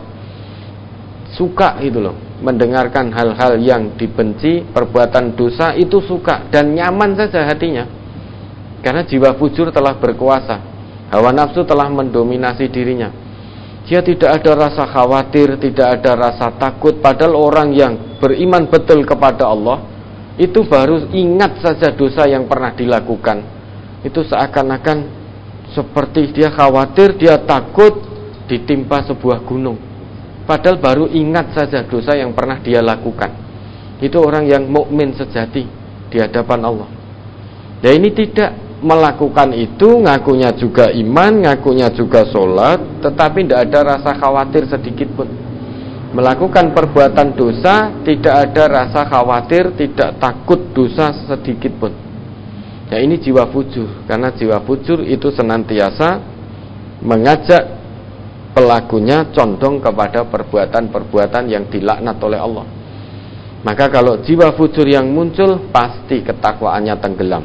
Suka itu loh, mendengarkan hal-hal yang dibenci, perbuatan dosa itu suka dan nyaman saja hatinya. Karena jiwa fujur telah berkuasa, hawa nafsu telah mendominasi dirinya. Dia tidak ada rasa khawatir, tidak ada rasa takut. Padahal orang yang beriman betul kepada Allah itu baru ingat saja dosa yang pernah dilakukan, itu seakan-akan seperti dia khawatir, dia takut ditimpa sebuah gunung. Padahal baru ingat saja dosa yang pernah dia lakukan. Itu orang yang mukmin sejati di hadapan Allah. Ya, ini tidak melakukan itu, ngakunya juga iman, ngakunya juga sholat, tetapi tidak ada rasa khawatir sedikit pun. Melakukan perbuatan dosa, tidak ada rasa khawatir, tidak takut dosa sedikit pun. Ya, ini jiwa fujur. Karena jiwa fujur itu senantiasa mengajak pelakunya condong kepada perbuatan-perbuatan yang dilaknat oleh Allah. Maka kalau jiwa fujur yang muncul, pasti ketakwaannya tenggelam.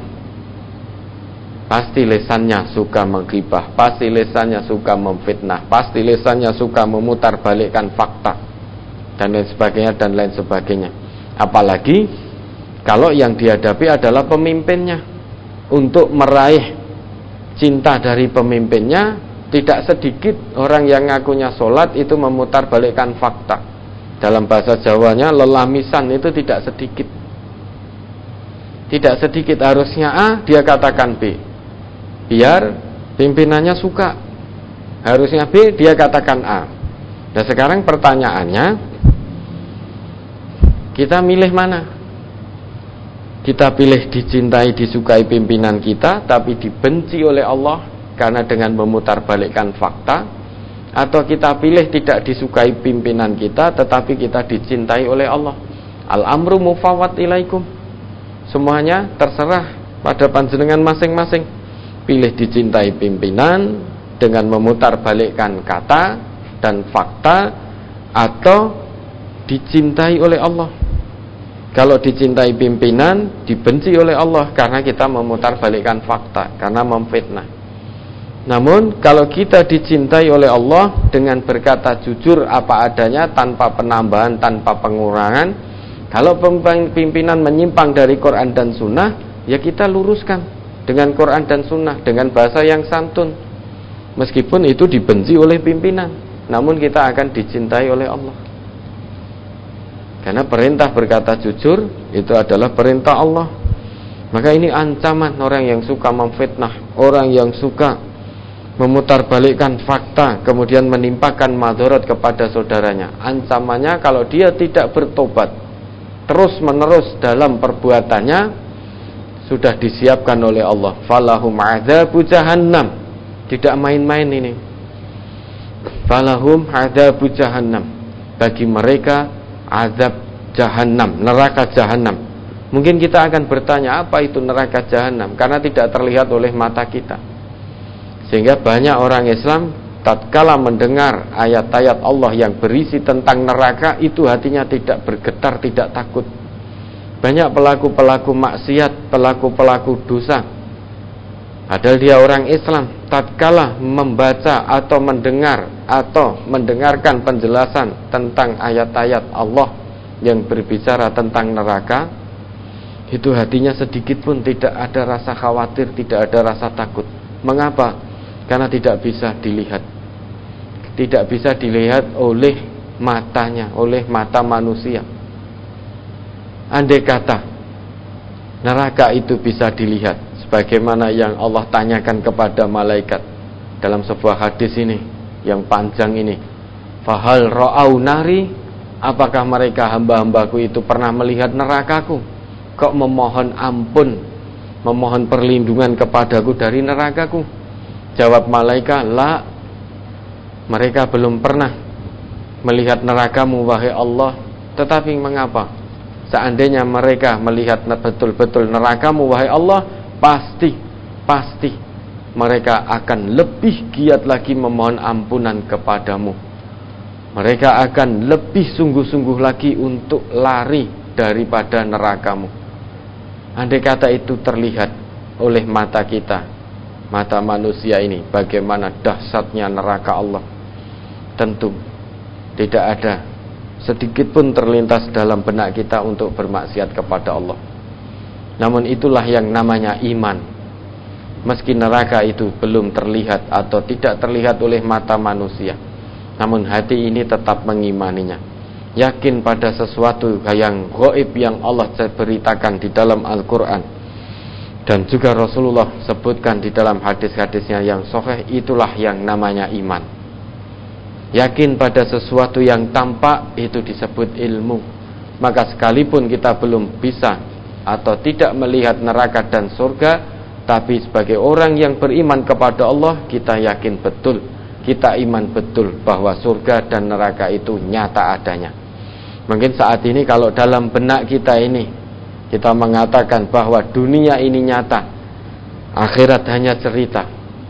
Pasti lesannya suka menggibah, pasti lesannya suka memfitnah, pasti lesannya suka memutarbalikkan fakta, dan lain sebagainya, dan lain sebagainya. Apalagi kalau yang dihadapi adalah pemimpinnya. Untuk meraih cinta dari pemimpinnya, tidak sedikit orang yang ngakunya sholat itu memutarbalikkan fakta. Dalam bahasa Jawanya, lelamisan itu tidak sedikit. Tidak sedikit, harusnya A, dia katakan B, biar pimpinannya suka. Harusnya B, dia katakan A. Nah, sekarang pertanyaannya, kita milih mana? Kita pilih dicintai, disukai pimpinan kita, tapi dibenci oleh Allah karena dengan memutarbalikkan fakta, atau kita pilih tidak disukai pimpinan kita, tetapi kita dicintai oleh Allah. Al-amru mufawwad ilaikum. Semuanya terserah pada panjenengan masing-masing. Pilih dicintai pimpinan dengan memutarbalikkan kata dan fakta, atau dicintai oleh Allah. Kalau dicintai pimpinan, dibenci oleh Allah karena kita memutarbalikkan fakta, karena memfitnah. Namun kalau kita dicintai oleh Allah dengan berkata jujur apa adanya, tanpa penambahan, tanpa pengurangan, kalau pimpinan menyimpang dari Quran dan Sunnah, ya kita luruskan dengan Quran dan Sunnah, dengan bahasa yang santun. Meskipun itu dibenci oleh pimpinan, namun kita akan dicintai oleh Allah. Karena perintah berkata jujur itu adalah perintah Allah. Maka ini ancaman orang yang suka memfitnah, orang yang suka memutarbalikkan fakta, kemudian menimpakan madharat kepada saudaranya. Ancamannya kalau dia tidak bertobat terus menerus dalam perbuatannya, sudah disiapkan oleh Allah. Falahum adzabu jahannam. Tidak main-main ini. Falahum adzabu jahannam. Bagi mereka azab jahannam, neraka jahannam. Mungkin kita akan bertanya, apa itu neraka jahannam? Karena tidak terlihat oleh mata kita. Sehingga banyak orang Islam tatkala mendengar ayat-ayat Allah yang berisi tentang neraka, itu hatinya tidak bergetar, tidak takut. Banyak pelaku-pelaku maksiat, pelaku-pelaku dosa, padahal dia orang Islam, tatkala membaca atau mendengar atau mendengarkan penjelasan tentang ayat-ayat Allah yang berbicara tentang neraka, itu hatinya sedikit pun tidak ada rasa khawatir, tidak ada rasa takut. Mengapa? Karena tidak bisa dilihat. Tidak bisa dilihat oleh matanya, oleh mata manusia. Andai kata neraka itu bisa dilihat, sebagaimana yang Allah tanyakan kepada malaikat dalam sebuah hadis ini yang panjang ini, fahal ra'au nari, apakah mereka hamba-hambaku itu pernah melihat nerakaku? Kok memohon ampun, memohon perlindungan kepadaku dari nerakaku? Jawab malaikat, la, mereka belum pernah melihat nerakamu wahai Allah. Tetapi mengapa? Seandainya mereka melihat betul-betul nerakamu, wahai Allah, pasti mereka akan lebih giat lagi memohon ampunan kepadamu. Mereka akan lebih sungguh-sungguh lagi untuk lari daripada nerakamu. Andai kata itu terlihat oleh mata kita, mata manusia ini, bagaimana dahsyatnya neraka Allah, tentu tidak ada sedikit pun terlintas dalam benak kita untuk bermaksiat kepada Allah. Namun itulah yang namanya iman. Meski neraka itu belum terlihat atau tidak terlihat oleh mata manusia, namun hati ini tetap mengimaninya, yakin pada sesuatu yang gaib yang Allah beritakan di dalam Al-Quran, dan juga Rasulullah sebutkan di dalam hadis-hadisnya yang sahih. Itulah yang namanya iman. Yakin pada sesuatu yang tampak, itu disebut ilmu. Maka sekalipun kita belum bisa atau tidak melihat neraka dan surga, tapi sebagai orang yang beriman kepada Allah, kita yakin betul, kita iman betul bahwa surga dan neraka itu nyata adanya. Mungkin saat ini kalau dalam benak kita ini kita mengatakan bahwa dunia ini nyata, akhirat hanya cerita,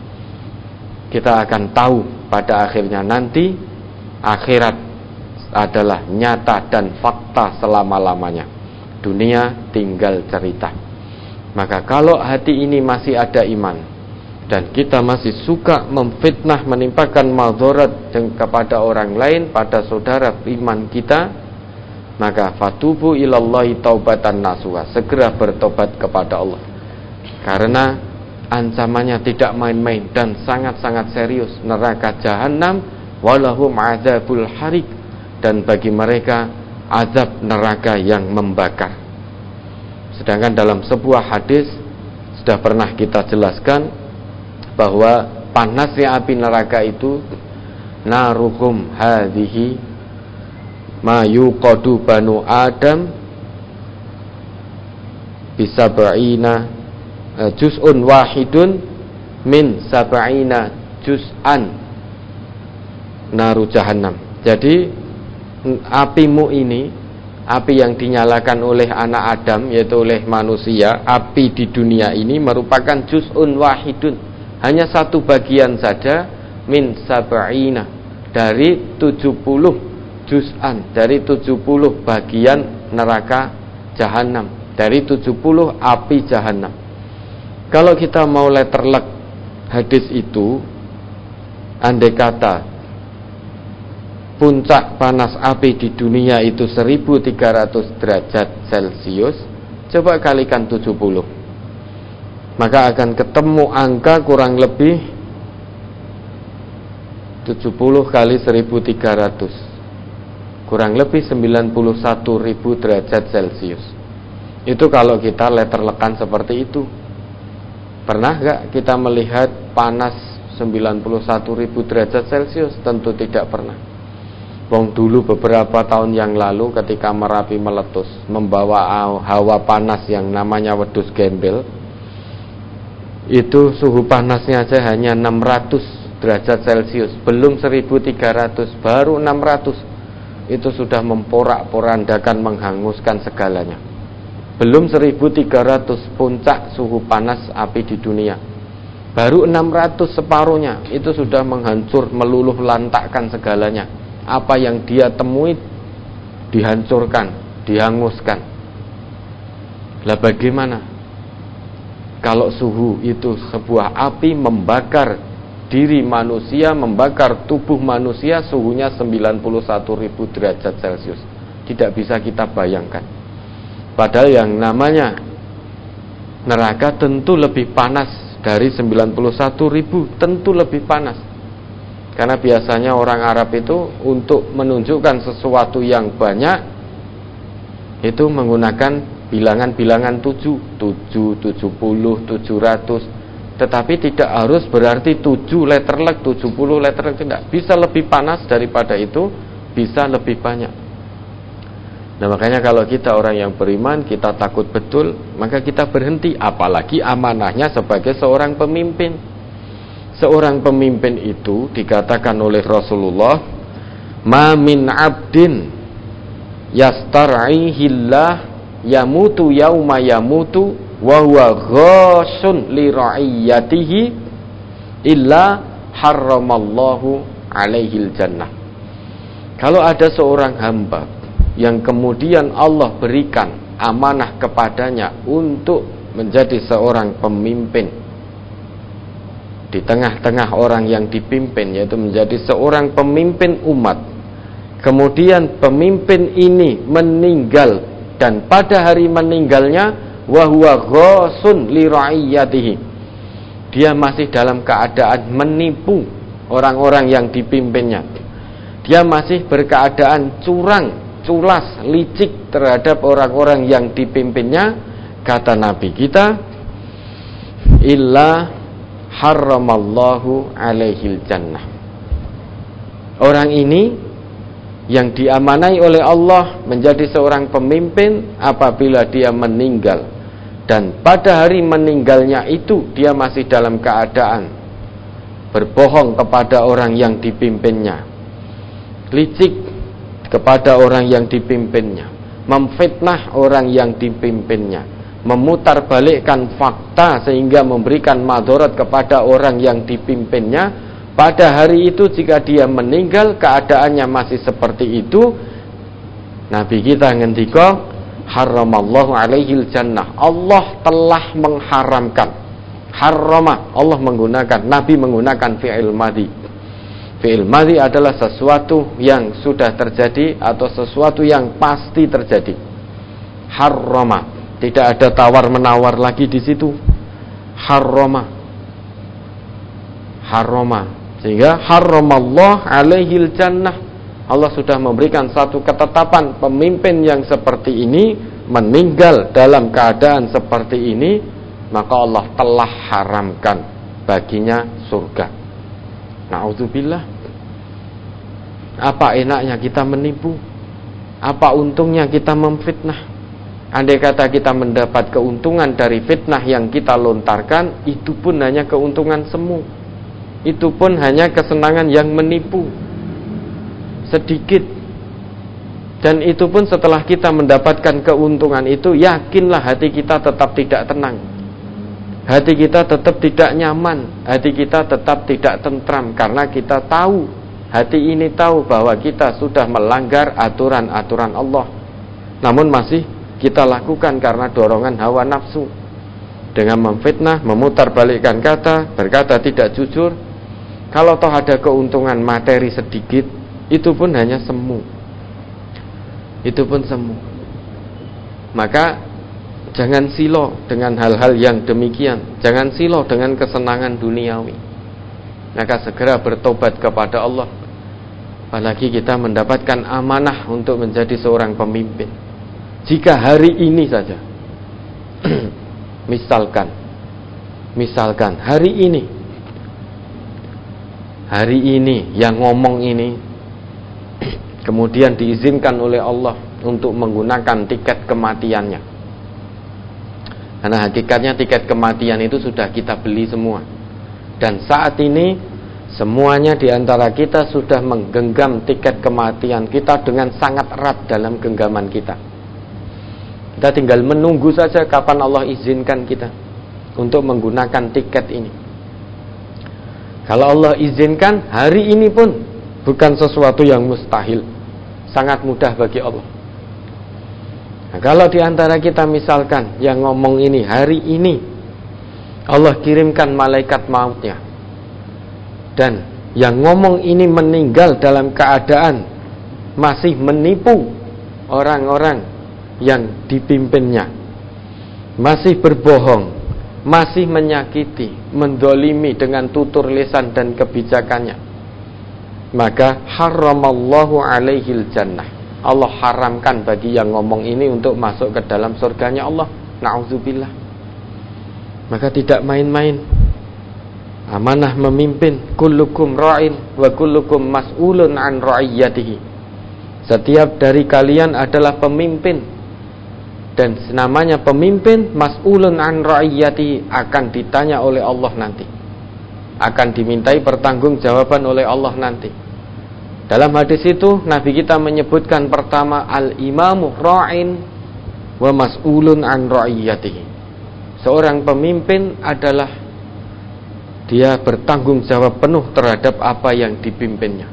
kita akan tahu pada akhirnya nanti akhirat adalah nyata dan fakta selama-lamanya. Dunia tinggal cerita. Maka kalau hati ini masih ada iman dan kita masih suka memfitnah, menimpakan madharat kepada orang lain, pada saudara iman kita, maka fatubu ilallahi taubatan nasuha, segera bertobat kepada Allah. Karena ancamannya tidak main-main dan sangat-sangat serius. Neraka jahanam, walahum adzabul harik, dan bagi mereka azab neraka yang membakar. Sedangkan dalam sebuah hadis sudah pernah kita jelaskan bahwa panasnya api neraka itu, naruhum hadhihi ma yuqadu banu adam bisab'ina juz'un wahidun min sab'ina juz'an naru jahannam. Jadi apimu ini, api yang dinyalakan oleh anak Adam, yaitu oleh manusia, api di dunia ini merupakan juz'un wahidun, hanya satu bagian saja, min sab'ina, dari 70 juz'an, dari 70 bagian neraka jahanam, dari 70 api jahanam. Kalau kita mau letterlek hadis itu, andai kata puncak panas api di dunia itu 1300 derajat Celcius, coba kalikan 70, maka akan ketemu angka kurang lebih 70 kali 1300, kurang lebih 91.000 derajat Celcius. Itu kalau kita letterlekan seperti itu. Pernah gak kita melihat panas 91.000 derajat Celcius? Tentu tidak pernah. Wong dulu beberapa tahun yang lalu ketika Merapi meletus membawa hawa panas yang namanya wedhus gembel, itu suhu panasnya aja hanya 600 derajat Celcius, belum 1300, baru 600 itu sudah memporak-porandakan, menghanguskan segalanya. Belum 1300 puncak suhu panas api di dunia, baru 600 separuhnya itu sudah menghancur, meluluh lantakkan segalanya. Apa yang dia temui dihancurkan, dihanguskan. Lah bagaimana kalau suhu itu sebuah api membakar diri manusia, membakar tubuh manusia, suhunya 91.000 derajat Celcius? Tidak bisa kita bayangkan. Padahal yang namanya neraka tentu lebih panas dari 91.000, tentu lebih panas. Karena biasanya orang Arab itu untuk menunjukkan sesuatu yang banyak itu menggunakan bilangan-bilangan 7, 70, 700. Tetapi tidak harus berarti 7 letterlek, 70 letterlek, tidak. Bisa lebih panas daripada itu, bisa lebih banyak. Nah makanya kalau kita orang yang beriman, kita takut betul, maka kita berhenti. Apalagi amanahnya sebagai seorang pemimpin. Seorang pemimpin itu dikatakan oleh Rasulullah, ma min abdin yastar'ihillah yamutu yauma yamutu wa huwa ghasun li ra'iyatihi illa harramallahu alaihil jannah. Kalau ada seorang hamba yang kemudian Allah berikan amanah kepadanya untuk menjadi seorang pemimpin di tengah-tengah orang yang dipimpin, yaitu menjadi seorang pemimpin umat, kemudian pemimpin ini meninggal, dan pada hari meninggalnya wa huwa ghasun li ra'iyatihi, dia masih dalam keadaan menipu orang-orang yang dipimpinnya, dia masih berkeadaan curang, culas, licik terhadap orang-orang yang dipimpinnya, kata Nabi kita, illa harramallahu alaihil jannah. Orang ini yang diamanai oleh Allah menjadi seorang pemimpin, apabila dia meninggal dan pada hari meninggalnya itu dia masih dalam keadaan berbohong kepada orang yang dipimpinnya, licik kepada orang yang dipimpinnya, memfitnah orang yang dipimpinnya, memutarbalikkan fakta sehingga memberikan madharat kepada orang yang dipimpinnya, pada hari itu jika dia meninggal keadaannya masih seperti itu, Nabi kita ngendika haramallahu alaihil jannah, Allah telah mengharamkan. Harrama, Allah menggunakan, Nabi menggunakan fi'il madhi. Fi'il madhi adalah sesuatu yang sudah terjadi atau sesuatu yang pasti terjadi. Harrama, tidak ada tawar-menawar lagi di situ. Harrama. Sehingga harramallah alaihil jannah. Allah sudah memberikan satu ketetapan, pemimpin yang seperti ini meninggal dalam keadaan seperti ini, maka Allah telah haramkan baginya surga. Na'udzubillah. Apa enaknya kita menipu? Apa untungnya kita memfitnah? Andai kata kita mendapat keuntungan dari fitnah yang kita lontarkan, itu pun hanya keuntungan semu. Itu pun hanya kesenangan yang menipu sedikit. Dan itu pun setelah kita mendapatkan keuntungan itu, yakinlah hati kita tetap tidak tenang, hati kita tetap tidak nyaman, hati kita tetap tidak tentram, karena kita tahu, hati ini tahu bahwa kita sudah melanggar aturan-aturan Allah, namun masih kita lakukan karena dorongan hawa nafsu, dengan memfitnah, memutarbalikkan kata, berkata tidak jujur. Kalau toh ada keuntungan materi sedikit, itu pun hanya semu. Itu pun semu. Maka jangan silo dengan hal-hal yang demikian. Jangan silo dengan kesenangan duniawi. Maka segera bertobat kepada Allah. Apalagi kita mendapatkan amanah untuk menjadi seorang pemimpin. Jika hari ini saja misalkan hari ini yang ngomong ini kemudian diizinkan oleh Allah untuk menggunakan tiket kematiannya. Karena hakikatnya tiket kematian itu sudah kita beli semua. Dan saat ini semuanya diantara kita sudah menggenggam tiket kematian kita dengan sangat erat dalam genggaman kita. Kita tinggal menunggu saja kapan Allah izinkan kita untuk menggunakan tiket ini. Kalau Allah izinkan, hari ini pun bukan sesuatu yang mustahil, sangat mudah bagi Allah. Nah, kalau diantara kita misalkan yang ngomong ini, hari ini Allah kirimkan malaikat mautnya, dan yang ngomong ini meninggal dalam keadaan masih menipu orang-orang yang dipimpinnya, masih berbohong, masih menyakiti, mendolimi dengan tutur lisan dan kebijakannya, maka haramallahu alaihil jannah, Allah haramkan bagi yang ngomong ini untuk masuk ke dalam surganya Allah. Na'udzubillah. Maka tidak main-main. Amanah memimpin, kullukum ra'in wa kullukum mas'ulun an ra'iyatihi. Setiap dari kalian adalah pemimpin, dan namanya pemimpin, mas'ulun an ra'iyati, akan ditanya oleh Allah nanti, akan dimintai pertanggungjawaban oleh Allah nanti. Dalam hadis itu Nabi kita menyebutkan pertama, al-imamu ra'in wa mas'ulun an ra'iyatihi. Seorang pemimpin adalah dia bertanggung jawab penuh terhadap apa yang dipimpinnya.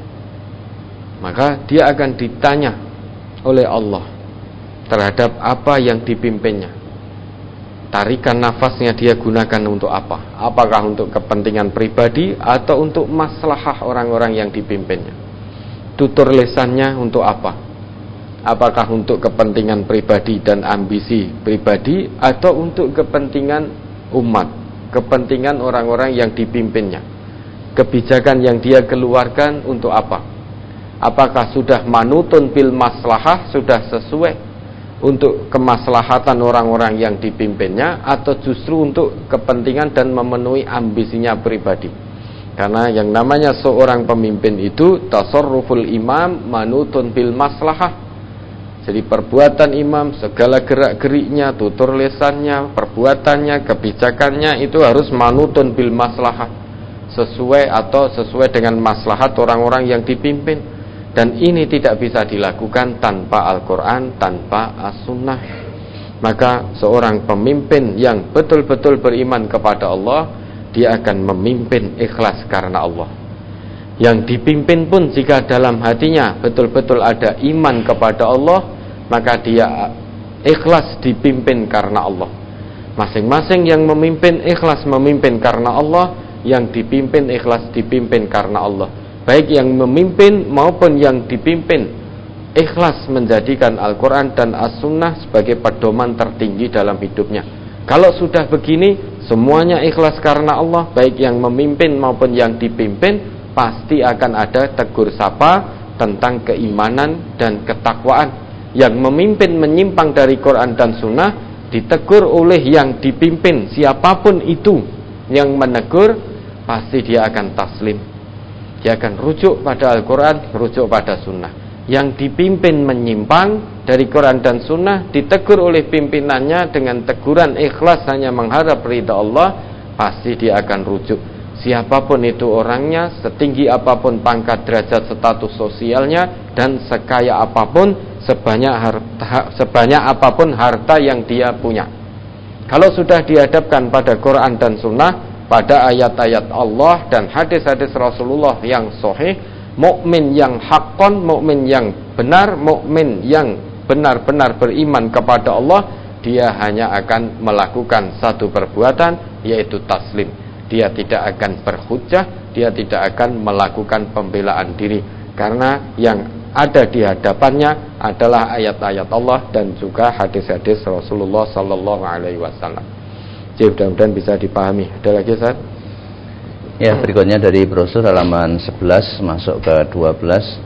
Maka dia akan ditanya oleh Allah terhadap apa yang dipimpinnya. Tarikan nafasnya dia gunakan untuk apa? Apakah untuk kepentingan pribadi atau untuk maslahah orang-orang yang dipimpinnya? Tutur lisannya untuk apa? Apakah untuk kepentingan pribadi dan ambisi pribadi atau untuk kepentingan umat, kepentingan orang-orang yang dipimpinnya? Kebijakan yang dia keluarkan untuk apa? Apakah sudah manutun bil maslahah, sudah sesuai untuk kemaslahatan orang-orang yang dipimpinnya, atau justru untuk kepentingan dan memenuhi ambisinya pribadi? Karena yang namanya seorang pemimpin itu tasarruful imam manutun bil maslahah. Jadi perbuatan imam, segala gerak-geriknya, tutur lisannya, perbuatannya, kebijakannya itu harus manutun bil maslahah, sesuai dengan maslahat orang-orang yang dipimpin. Dan ini tidak bisa dilakukan tanpa Al-Quran, tanpa As-Sunnah. Maka seorang pemimpin yang betul-betul beriman kepada Allah, dia akan memimpin ikhlas karena Allah. Yang dipimpin pun jika dalam hatinya betul-betul ada iman kepada Allah, maka dia ikhlas dipimpin karena Allah. Masing-masing yang memimpin ikhlas memimpin karena Allah, yang dipimpin ikhlas dipimpin karena Allah. Baik yang memimpin maupun yang dipimpin ikhlas menjadikan Al-Quran dan As-Sunnah sebagai pedoman tertinggi dalam hidupnya. Kalau sudah begini, semuanya ikhlas karena Allah, baik yang memimpin maupun yang dipimpin, pasti akan ada tegur sapa tentang keimanan dan ketakwaan. Yang memimpin menyimpang dari Quran dan Sunnah, ditegur oleh yang dipimpin, siapapun itu yang menegur, pasti dia akan taslim. Dia akan rujuk pada Al-Quran, rujuk pada Sunnah. Yang dipimpin menyimpang dari Quran dan Sunnah, ditegur oleh pimpinannya dengan teguran ikhlas hanya mengharap ridha Allah, pasti dia akan rujuk. Siapapun itu orangnya, setinggi apapun pangkat derajat status sosialnya, dan sekaya apapun, sebanyak apapun harta yang dia punya. Kalau sudah dihadapkan pada Quran dan Sunnah, pada ayat-ayat Allah dan hadis-hadis Rasulullah yang sahih, mukmin yang haqqan, mukmin yang benar, mukmin yang benar-benar beriman kepada Allah, dia hanya akan melakukan satu perbuatan, yaitu taslim. Dia tidak akan berhujjah, dia tidak akan melakukan pembelaan diri, karena yang ada di hadapannya adalah ayat-ayat Allah dan juga hadis-hadis Rasulullah sallallahu alaihi wasallam. Jadi mudah-mudahan bisa dipahami. Ada lagi, Ustaz? Ya, berikutnya dari brosur halaman 11 masuk ke 12.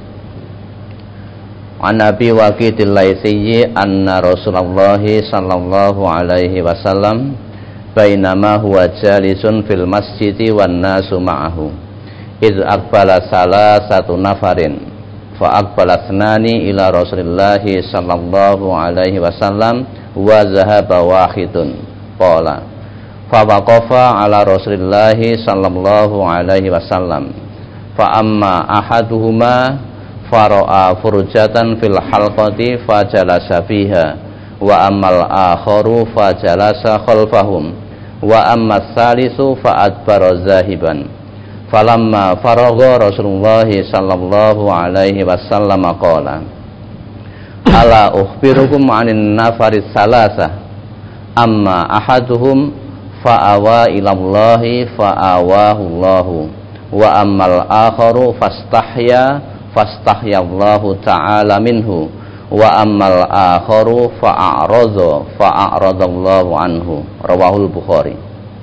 An Nabi Waqidil Laitsiyyi anna Rasulullah sallallahu alaihi wasallam bainama huwa jalisun fil masjidi wan nasu ma'ahu iz aqbala salasatu nafarin fa aqbala thnani ila Rasulillah sallallahu alaihi wasallam wa zahaba wahidun qala fa waqafa ala Rasulillah sallallahu alaihi wasallam fa amma ahaduhuma fara'a furjatan fil halqati fajalasa fiha wa ammal akharu fajalasa khalfahum wa amma tsalisu fa'adbara zahiban falamma faragha Rasulullah sallallahu alaihi wasallam qala ala ukhbirukum 'anin nafaris salasah amma ahaduhum fa'awa ilallahi fa'awahu Allahu wa ammal akharu fastahyallahu ta'ala minhu wa ammal akharu fa'aradallahu anhu. Rawahul Bukhari.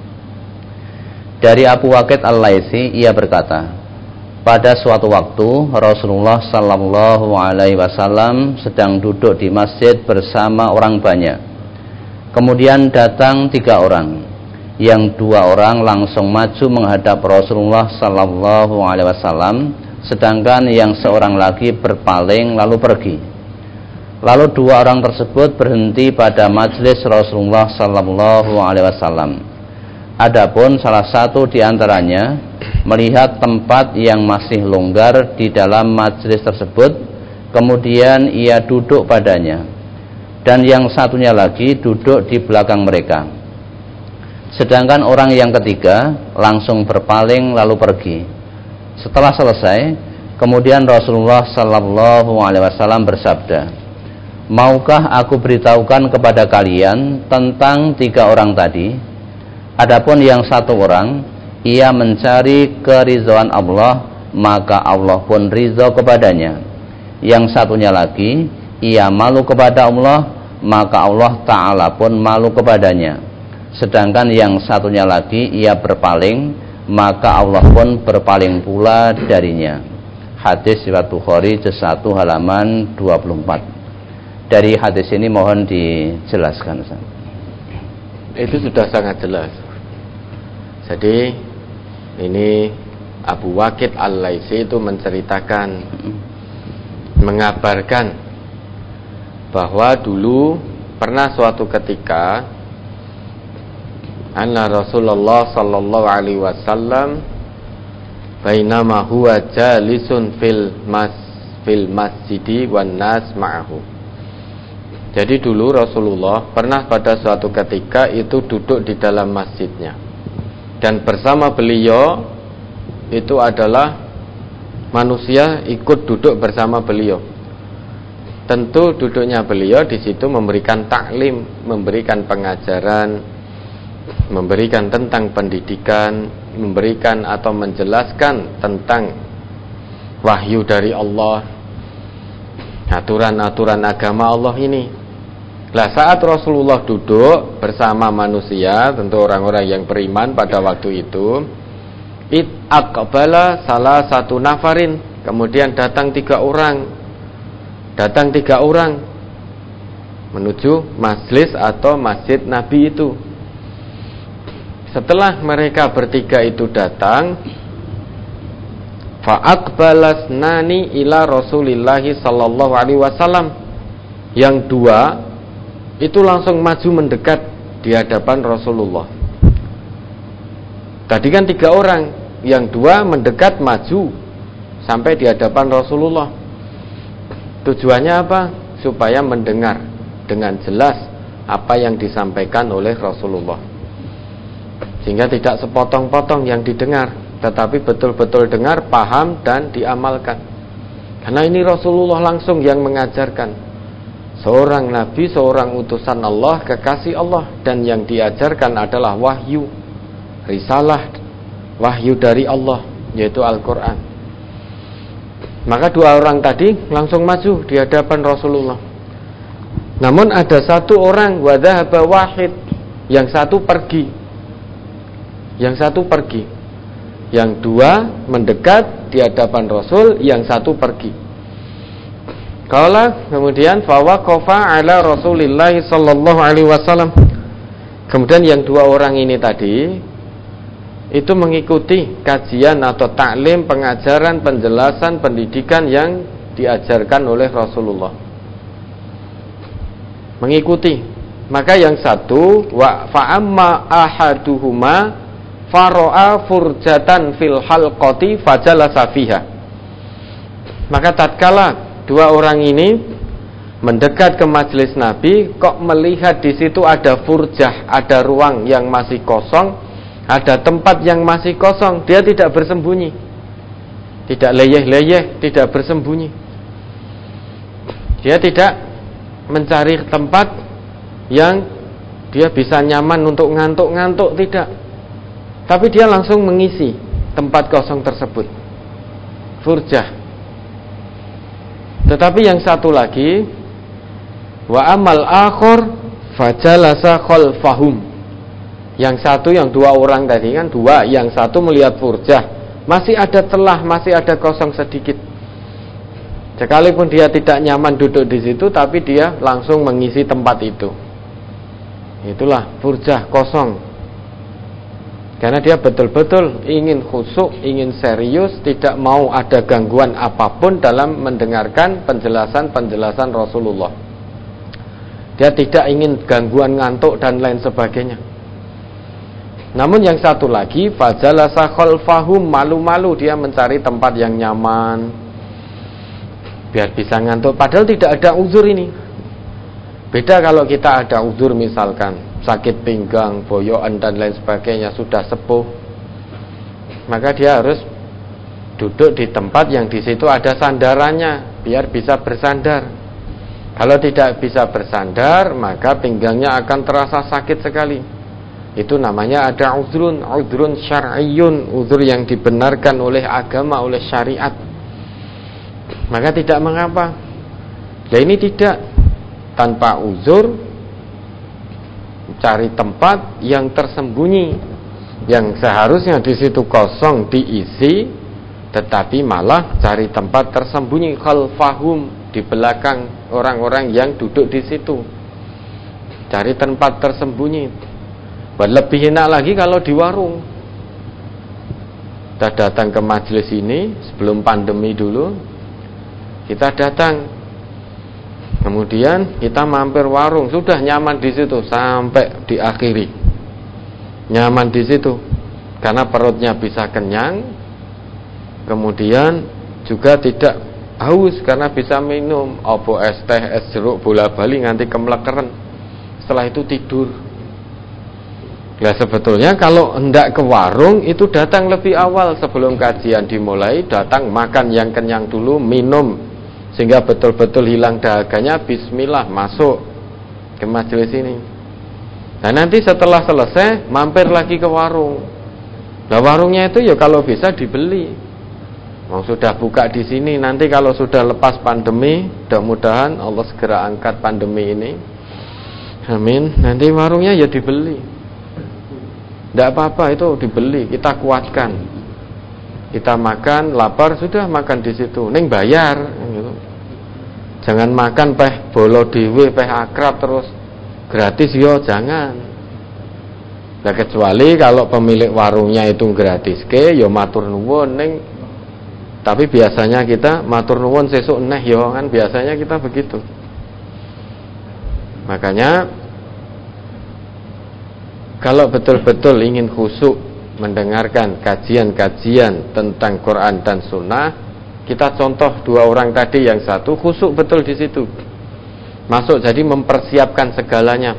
Dari Abu Waqid Al-Laitsi, ia berkata, pada suatu waktu Rasulullah sallallahu alaihi wasallam sedang duduk di masjid bersama orang banyak. Kemudian datang 3 orang. Yang 2 orang langsung maju menghadap Rasulullah sallallahu alaihi wasallam, sedangkan yang seorang lagi berpaling lalu pergi. Lalu 2 orang tersebut berhenti pada majelis Rasulullah sallallahu alaihi wasallam. Adapun salah satu di antaranya melihat tempat yang masih longgar di dalam majelis tersebut, kemudian ia duduk padanya, dan yang satunya lagi duduk di belakang mereka. Sedangkan orang yang ketiga langsung berpaling lalu pergi. Setelah selesai, kemudian Rasulullah sallallahu alaihi wasallam bersabda, "Maukah aku beritahukan kepada kalian tentang 3 orang tadi? Adapun yang 1 orang, ia mencari keridhaan Allah, maka Allah pun ridha kepadanya. Yang satunya lagi, ia malu kepada Allah, maka Allah Ta'ala pun malu kepadanya. Sedangkan yang satunya lagi, ia berpaling, maka Allah pun berpaling pula darinya." Hadis riwayat Bukhari juz 1 halaman 24. Dari hadis ini mohon dijelaskan, Ustaz. Itu sudah sangat jelas. Jadi ini Abu Waqid Al-Laitsi itu menceritakan, mengabarkan bahwa dulu pernah suatu ketika anna Rasulullah sallallahu alaihi wasallam bainama huwa jalisun fil masjidi wan nas ma'ahu. Jadi dulu Rasulullah pernah pada suatu ketika itu duduk di dalam masjidnya, dan bersama beliau itu adalah manusia ikut duduk bersama beliau. Tentu duduknya beliau di situ memberikan taklim, memberikan pengajaran, memberikan tentang pendidikan, memberikan atau menjelaskan tentang wahyu dari Allah, aturan-aturan agama Allah ini. Lah saat Rasulullah duduk bersama manusia, tentu orang-orang yang beriman pada waktu itu, aqbala salah satu nafarin, kemudian datang 3 orang menuju majlis atau masjid Nabi itu. Setelah mereka bertiga itu datang, fa'aqbalasnani ila Rasulillahi sallallahu alaihi wasallam. Yang 2 itu langsung maju mendekat di hadapan Rasulullah. Tadi kan 3 orang, yang 2 mendekat maju sampai di hadapan Rasulullah. Tujuannya apa? Supaya mendengar dengan jelas apa yang disampaikan oleh Rasulullah, sehingga tidak sepotong-potong yang didengar, tetapi betul-betul dengar, paham, dan diamalkan. Karena ini Rasulullah langsung yang mengajarkan. Seorang Nabi, seorang utusan Allah, kekasih Allah, dan yang diajarkan adalah wahyu, risalah, wahyu dari Allah, yaitu Al-Quran. Maka 2 orang tadi langsung maju di hadapan Rasulullah. Namun ada 1 orang, wadhahaba wahid, yang 1 pergi. Yang 1 pergi, yang 2 mendekat di hadapan Rasul, yang 1 pergi. Qala, kemudian fawaqafa ala Rasulillah sallallahu alaihi wasallam. Kemudian yang 2 orang ini tadi itu mengikuti kajian atau taklim, pengajaran, penjelasan, pendidikan yang diajarkan oleh Rasulullah. Mengikuti. Maka yang 1, wa fa'amma ahaduhuma faro'a furjatan fil halqati fajalasa fiha. Maka tatkala 2 orang ini mendekat ke majelis Nabi, kok melihat di situ ada furjah, ada ruang yang masih kosong, ada tempat yang masih kosong, dia tidak bersembunyi, tidak leyeh-leyeh, tidak bersembunyi. Dia tidak mencari tempat yang dia bisa nyaman untuk ngantuk-ngantuk, tidak. Tapi dia langsung mengisi tempat kosong tersebut, furjah. Tetapi yang 1 lagi, wa amal akhor fajalasa khalfahum. Yang 1, yang 2 orang tadi kan 2, yang 1 melihat furjah, masih ada telah, masih ada kosong sedikit. Sekalipun dia tidak nyaman duduk di situ, tapi dia langsung mengisi tempat itu. Itulah furjah, kosong. Karena dia betul-betul ingin khusyuk, ingin serius, tidak mau ada gangguan apapun dalam mendengarkan penjelasan-penjelasan Rasulullah. Dia tidak ingin gangguan ngantuk dan lain sebagainya. Namun yang satu lagi, fajalasa khalfahum, malu-malu dia mencari tempat yang nyaman biar bisa ngantuk, padahal tidak ada uzur ini. Beda kalau kita ada uzur, misalkan sakit pinggang, boyoan dan lain sebagainya, sudah sepuh, maka dia harus duduk di tempat yang di situ ada sandarannya biar bisa bersandar. Kalau tidak bisa bersandar, maka pinggangnya akan terasa sakit sekali. Itu namanya ada uzrun syar'iyyun, uzur yang dibenarkan oleh agama, oleh syariat. Maka tidak mengapa. Nah ini tidak, tanpa uzur cari tempat yang tersembunyi, yang seharusnya di situ kosong diisi, tetapi malah cari tempat tersembunyi, khalfahum, di belakang orang-orang yang duduk di situ. Cari tempat tersembunyi. Lebih enak lagi kalau di warung. Kita datang ke majelis ini sebelum pandemi dulu. Kita datang, kemudian kita mampir warung, sudah nyaman di situ sampai diakhiri. Nyaman di situ karena perutnya bisa kenyang, kemudian juga tidak haus karena bisa minum opo es teh, es jeruk, bola-bali nganti kemlekeren. Setelah itu tidur. Ya sebetulnya kalau hendak ke warung itu datang lebih awal sebelum kajian dimulai, datang makan yang kenyang dulu, minum sehingga betul-betul hilang dahaganya, bismillah masuk ke majelis ini. Nah nanti setelah selesai mampir lagi ke warung. Nah warungnya itu ya kalau bisa dibeli. Mau sudah buka di sini, nanti kalau sudah lepas pandemi, mudah-mudahan Allah segera angkat pandemi ini. Amin. Nanti warungnya ya dibeli. Tidak apa-apa, itu dibeli, kita kuatkan. Kita makan, lapar sudah makan di situ. Ning bayar gitu. Jangan makan peh bolo dhewe, peh akrab terus gratis yo, jangan. Nah kecuali kalau pemilik warungnya itu gratis ke, yo matur nuwun ning. Tapi biasanya kita matur nuwun sesuk neh yo, kan biasanya kita begitu. Makanya kalau betul-betul ingin khusyuk mendengarkan kajian-kajian tentang Quran dan Sunnah, kita contoh dua orang tadi, yang satu khusyuk betul di situ, masuk jadi mempersiapkan segalanya,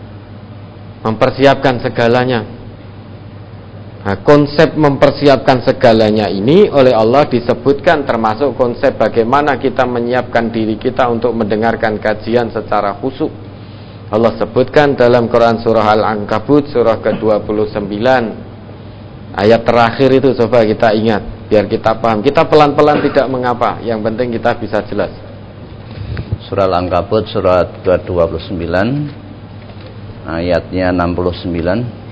Nah, konsep mempersiapkan segalanya ini oleh Allah disebutkan termasuk konsep bagaimana kita menyiapkan diri kita untuk mendengarkan kajian secara khusyuk. Allah sebutkan dalam Quran surah Al-Ankabut surah ke-29 ayat terakhir itu, coba kita ingat biar kita paham. Kita pelan-pelan tidak mengapa, yang penting kita bisa jelas. Surah Al-Ankabut surat ke-29 ayatnya 69.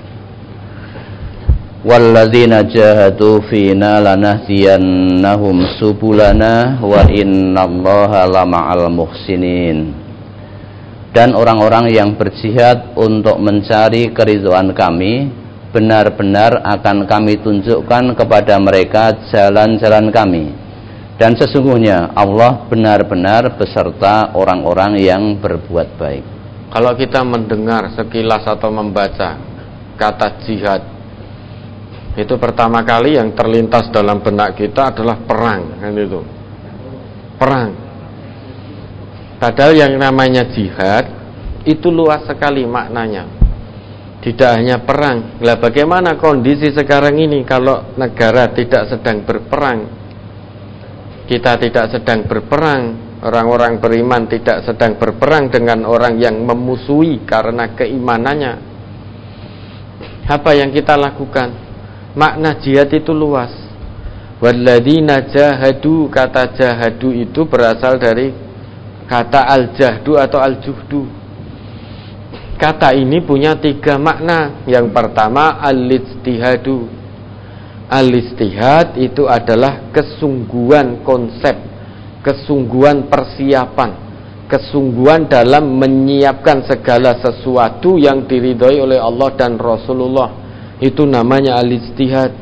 Walladzina jahadu fina lanahdiyannahum subulana wa innallaha lama'al muhsinin. Dan orang-orang yang berjihad untuk mencari keridhaan kami, benar-benar akan kami tunjukkan kepada mereka jalan-jalan kami. Dan sesungguhnya Allah benar-benar beserta orang-orang yang berbuat baik. Kalau kita mendengar sekilas atau membaca kata jihad, itu pertama kali yang terlintas dalam benak kita adalah perang, kan itu. Perang. Padahal yang namanya jihad itu luas sekali maknanya. Tidak hanya perang. Lah bagaimana kondisi sekarang ini kalau negara tidak sedang berperang? Kita tidak sedang berperang, orang-orang beriman tidak sedang berperang dengan orang yang memusuhi karena keimanannya. Apa yang kita lakukan? Makna jihad itu luas. Walladzina jahadu, kata jahadu itu berasal dari kata al-jahdu atau al-juhdu. Kata ini punya tiga makna. Yang pertama al-ijtihadu. Al-ijtihad itu adalah kesungguhan konsep, kesungguhan persiapan, kesungguhan dalam menyiapkan segala sesuatu yang diridhoi oleh Allah dan Rasulullah. Itu namanya al-ijtihad.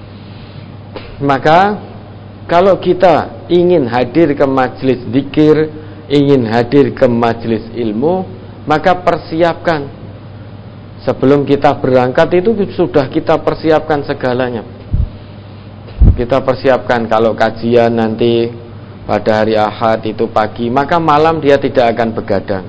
Maka kalau kita ingin hadir ke majelis zikir, ingin hadir ke majelis ilmu, maka persiapkan Sebelum kita berangkat itu sudah kita persiapkan segalanya. Kita persiapkan kalau kajian nanti pada hari Ahad itu pagi, maka malam dia tidak akan begadang.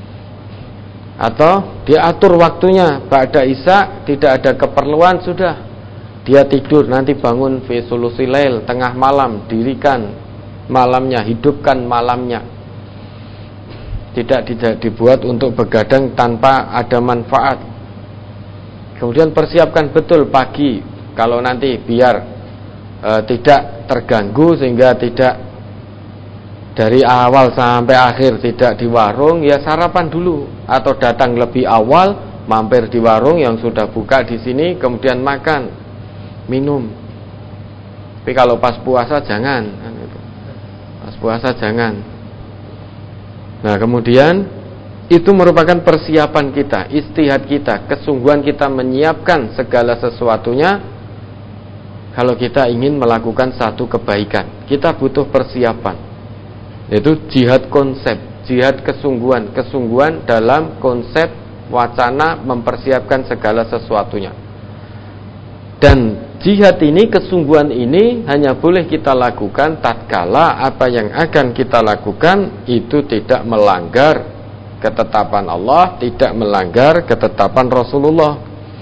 Atau dia atur waktunya, ba'da isya tidak ada keperluan, sudah dia tidur, nanti bangun fi sulusi lail, tengah malam, dirikan malamnya, hidupkan malamnya. Tidak dibuat untuk begadang tanpa ada manfaat. Kemudian persiapkan betul pagi, kalau nanti biar tidak terganggu, sehingga tidak dari awal sampai akhir tidak di warung, ya sarapan dulu atau datang lebih awal, mampir di warung yang sudah buka di sini, kemudian makan, minum. Tapi kalau pas puasa jangan, pas puasa jangan. Nah, kemudian itu merupakan persiapan kita, istihad kita, kesungguhan kita menyiapkan segala sesuatunya. Kalau kita ingin melakukan satu kebaikan, kita butuh persiapan, yaitu jihad konsep, jihad kesungguhan, kesungguhan dalam konsep wacana mempersiapkan segala sesuatunya. Dan jihad ini, kesungguhan ini hanya boleh kita lakukan tatkala apa yang akan kita lakukan itu tidak melanggar ketetapan Allah, tidak melanggar ketetapan Rasulullah.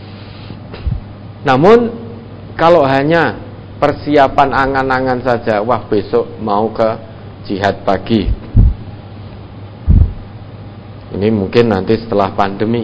Namun kalau hanya persiapan angan-angan saja, wah besok mau ke jihad pagi, ini mungkin nanti setelah pandemi,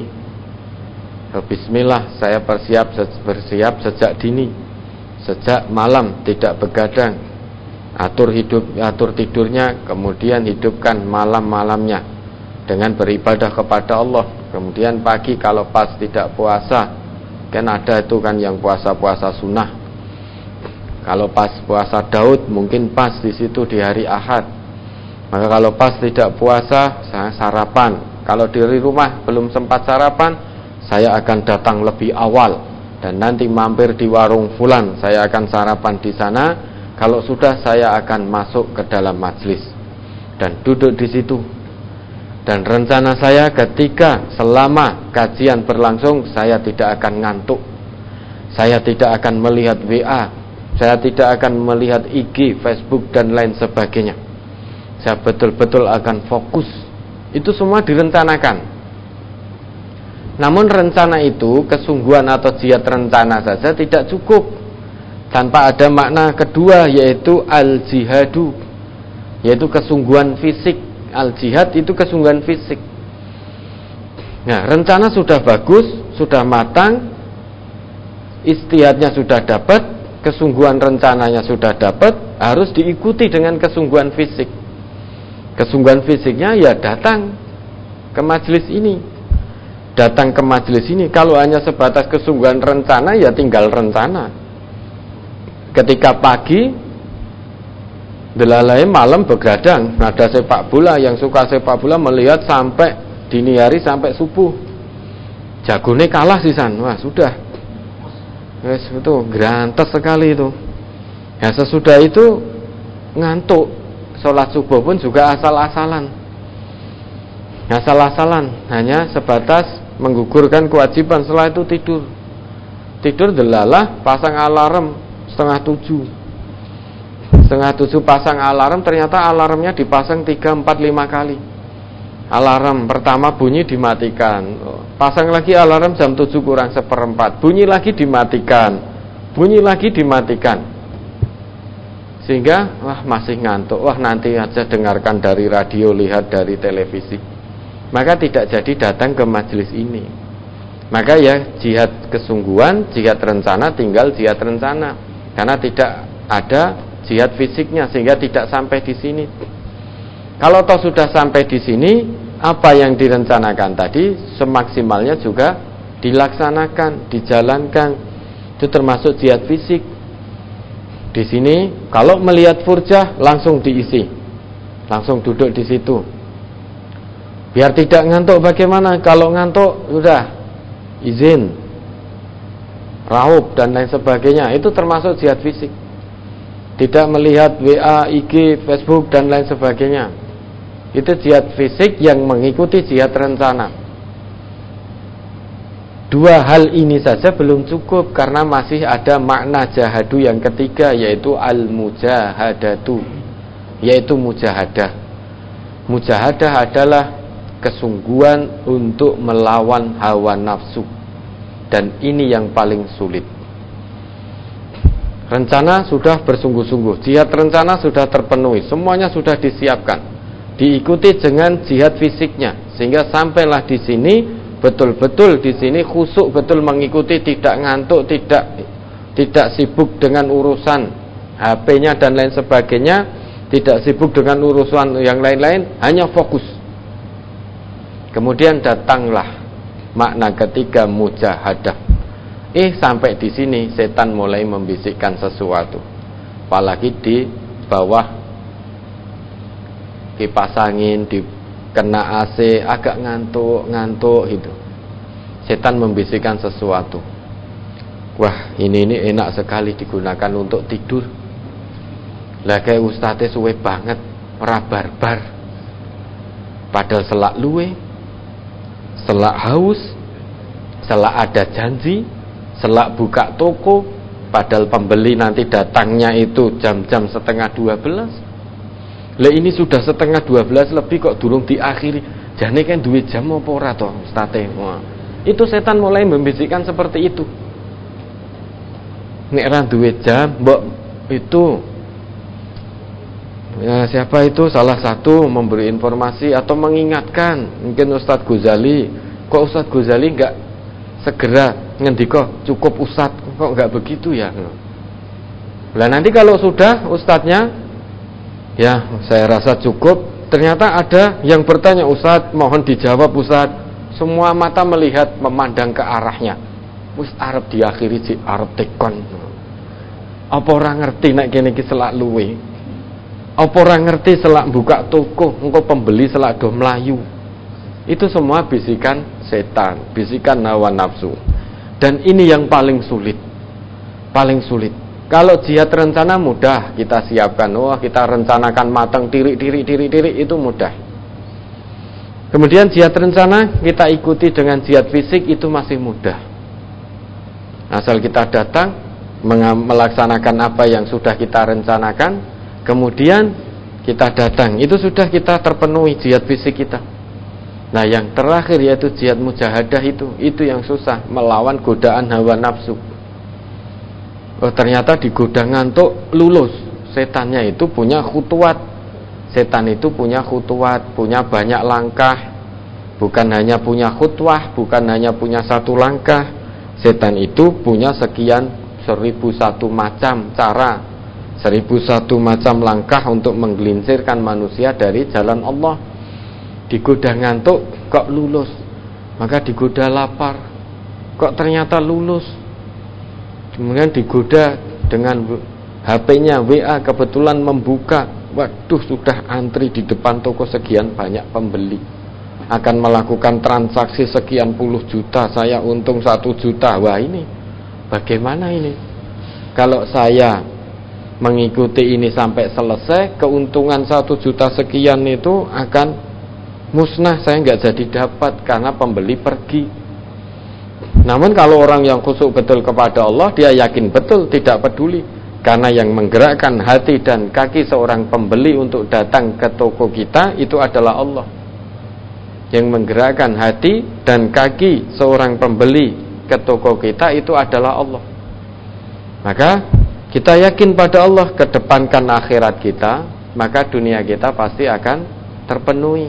bismillah saya bersiap sejak dini, sejak malam tidak begadang, atur tidurnya, kemudian hidupkan malam-malamnya dengan beribadah kepada Allah. Kemudian pagi kalau pas tidak puasa, kan ada itu kan yang puasa-puasa sunnah. Kalau pas puasa Daud mungkin pas di situ di hari Ahad. Maka kalau pas tidak puasa, saya sarapan. Kalau dari rumah belum sempat sarapan, saya akan datang lebih awal dan nanti mampir di warung fulan, saya akan sarapan di sana. Kalau sudah, saya akan masuk ke dalam majelis dan duduk di situ. Dan rencana saya ketika selama kajian berlangsung, saya tidak akan ngantuk, saya tidak akan melihat WA, saya tidak akan melihat IG, Facebook dan lain sebagainya. Saya betul-betul akan fokus. Itu semua direncanakan. Namun rencana itu, kesungguhan atau jihad rencana saja tidak cukup, tanpa ada makna kedua, yaitu al-jihadu, yaitu kesungguhan fisik. Al-jihad itu kesungguhan fisik. Nah, rencana sudah bagus, sudah matang, istihadnya sudah dapat, kesungguhan rencananya sudah dapat, harus diikuti dengan kesungguhan fisik. Kesungguhan fisiknya ya datang ke majelis ini. Datang ke majelis ini. Kalau hanya sebatas kesungguhan rencana, ya tinggal rencana. Ketika pagi delalai, malam begadang. Ada sepak bola, yang suka sepak bola melihat sampai dini hari, sampai subuh. Jagone kalah sisan, wah sudah, wes itu grantes sekali itu. Ya sesudah itu ngantuk, sholat subuh pun juga asal-asalan. Asal-asalan, hanya sebatas menggugurkan kewajiban, setelah itu tidur delalah, pasang alarm 6:30. 6:30 pasang alarm, ternyata alarmnya dipasang 3, 4, 5 kali. Alarm pertama bunyi dimatikan, pasang lagi alarm jam 7 kurang 1/4, bunyi lagi dimatikan, bunyi lagi dimatikan. Sehingga wah masih ngantuk, wah nanti aja dengarkan dari radio, lihat dari televisi. Maka tidak jadi datang ke majelis ini. Maka ya jihad kesungguhan, jihad rencana tinggal jihad rencana, karena tidak ada jihad fisiknya, sehingga tidak sampai di sini. Kalau toh sudah sampai di sini, apa yang direncanakan tadi semaksimalnya juga dilaksanakan, dijalankan. Itu termasuk jihad fisik. Di sini kalau melihat furjah langsung diisi, langsung duduk di situ. Biar tidak ngantuk bagaimana? Kalau ngantuk sudah izin, raup dan lain sebagainya. Itu termasuk jihad fisik. Tidak melihat WA, IG, Facebook dan lain sebagainya. Itu jihad fisik yang mengikuti jihad rencana. Dua hal ini saja belum cukup, karena masih ada makna jahadu yang ketiga, yaitu al-mujahadatu, yaitu mujahadah. Mujahadah adalah kesungguhan untuk melawan hawa nafsu, dan ini yang paling sulit. Rencana sudah bersungguh-sungguh, jihad rencana sudah terpenuhi, semuanya sudah disiapkan, diikuti dengan jihad fisiknya, sehingga sampailah di sini betul-betul di sini khusyuk betul mengikuti, tidak ngantuk, tidak sibuk dengan urusan HP-nya dan lain sebagainya, tidak sibuk dengan urusan yang lain-lain, hanya fokus. Kemudian datanglah makna ketiga, mujahadah. Sampai di sini setan mulai membisikkan sesuatu, apalagi di bawah kipas angin, di kena AC, agak ngantuk gitu. Setan membisikkan sesuatu. Wah, ini enak sekali digunakan untuk tidur. Lah kayak ustadz suwe banget, ora barbar. Padahal selak luwe, selak haus, selak ada janji, selak buka toko, padahal pembeli nanti datangnya itu jam-jam 11:30. Lah ini sudah 11:30 lebih kok durung diakhiri. Jane kan duwe jam apa ora to, Ustaz? Itu setan mulai membisikkan seperti itu. Nek ra duwe jam, mbok itu ya, siapa itu salah satu memberi informasi atau mengingatkan, mungkin Ustadz Ghazali. Kok Ustadz Ghazali enggak segera ngendika cukup Ustadz, kok enggak begitu ya? Lah nanti kalau sudah Ustadznya, ya saya rasa cukup, ternyata ada yang bertanya, Ustadz mohon dijawab Ustadz. Semua mata melihat, memandang ke arahnya. Wis arep diakhiri si arep tekon. Apa orang ngerti nek kene iki selak luwe? Apa orang ngerti selak buka toko, engko pembeli selak do mlayu? Itu semua bisikan setan, bisikan hawa nafsu. Dan ini yang paling sulit. Paling sulit. Kalau jihad rencana mudah, kita siapkan. Wah, kita rencanakan matang, tirik itu mudah. Kemudian jihad rencana kita ikuti dengan jihad fisik, itu masih mudah. Asal kita datang melaksanakan apa yang sudah kita rencanakan, kemudian kita datang, itu sudah kita terpenuhi jihad fisik kita. Nah, yang terakhir yaitu jihad mujahadah, itu yang susah, melawan godaan hawa nafsu. Oh, ternyata digoda ngantuk lulus. Setannya itu punya khutuwat. Setan itu punya khutuwat, punya banyak langkah. Bukan hanya punya khutwah, bukan hanya punya satu langkah. Setan itu punya sekian 1001 macam cara, 1001 macam langkah untuk menggelincirkan manusia dari jalan Allah. Digoda ngantuk kok lulus, maka digoda lapar kok ternyata lulus. Kemudian digoda dengan HP-nya WA, kebetulan membuka, waduh sudah antri di depan toko sekian banyak pembeli, akan melakukan transaksi sekian puluh juta, saya untung 1 juta. Wah, ini bagaimana ini? Kalau saya mengikuti ini sampai selesai, keuntungan 1 juta sekian itu akan musnah, saya nggak jadi dapat karena pembeli pergi. Namun kalau orang yang khusyuk betul kepada Allah, dia yakin betul, tidak peduli, karena yang menggerakkan hati dan kaki seorang pembeli untuk datang ke toko kita itu adalah Allah. Yang menggerakkan hati dan kaki seorang pembeli ke toko kita itu adalah Allah. Maka kita yakin pada Allah, kedepankan akhirat kita, maka dunia kita pasti akan terpenuhi.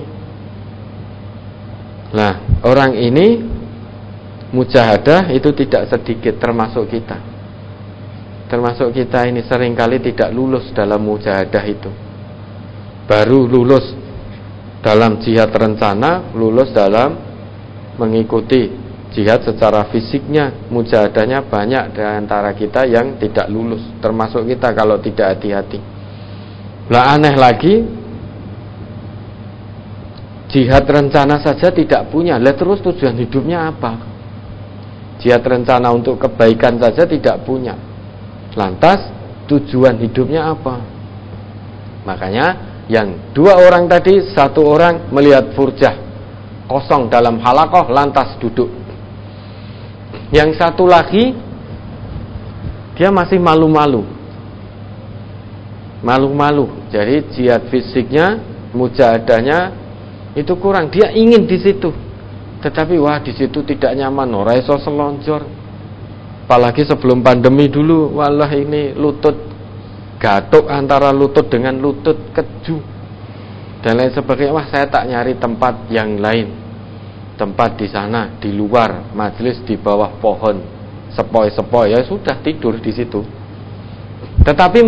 Nah, orang ini mujahadah itu tidak sedikit, termasuk kita. Termasuk kita ini seringkali tidak lulus dalam mujahadah itu. Baru lulus dalam jihad rencana, lulus dalam mengikuti jihad secara fisiknya, mujahadahnya banyak di antara kita yang tidak lulus, termasuk kita kalau tidak hati-hati. Lah aneh lagi, jihad rencana saja tidak punya. Lah terus tujuan hidupnya apa? Jihad rencana untuk kebaikan saja tidak punya. Lantas tujuan hidupnya apa? Makanya yang 2 orang tadi, 1 orang melihat furjah kosong dalam halakoh, lantas duduk. Yang satu lagi dia masih malu-malu. Jadi jihad fisiknya, mujahadahnya itu kurang. Dia ingin di situ, tetapi di situ tidak nyaman. Ora iso selonjor. Apalagi sebelum pandemi dulu, walah ini lutut gatuk antara lutut dengan lutut, keju dan lain sebagainya. Saya tak nyari tempat yang lain. Tempat di sana, di luar, majelis di bawah pohon, sepoi-sepoi, ya sudah tidur di situ. Tetapi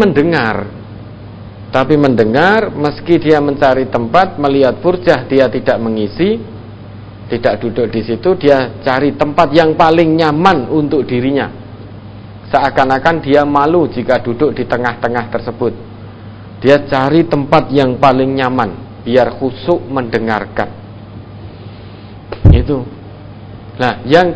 mendengar, meski dia mencari tempat melihat furjah, dia tidak mengisi, tidak duduk di situ, dia cari tempat yang paling nyaman untuk dirinya. Seakan-akan dia malu jika duduk di tengah-tengah tersebut. Dia cari tempat yang paling nyaman, biar khusyuk mendengarkan. Itu. Nah, yang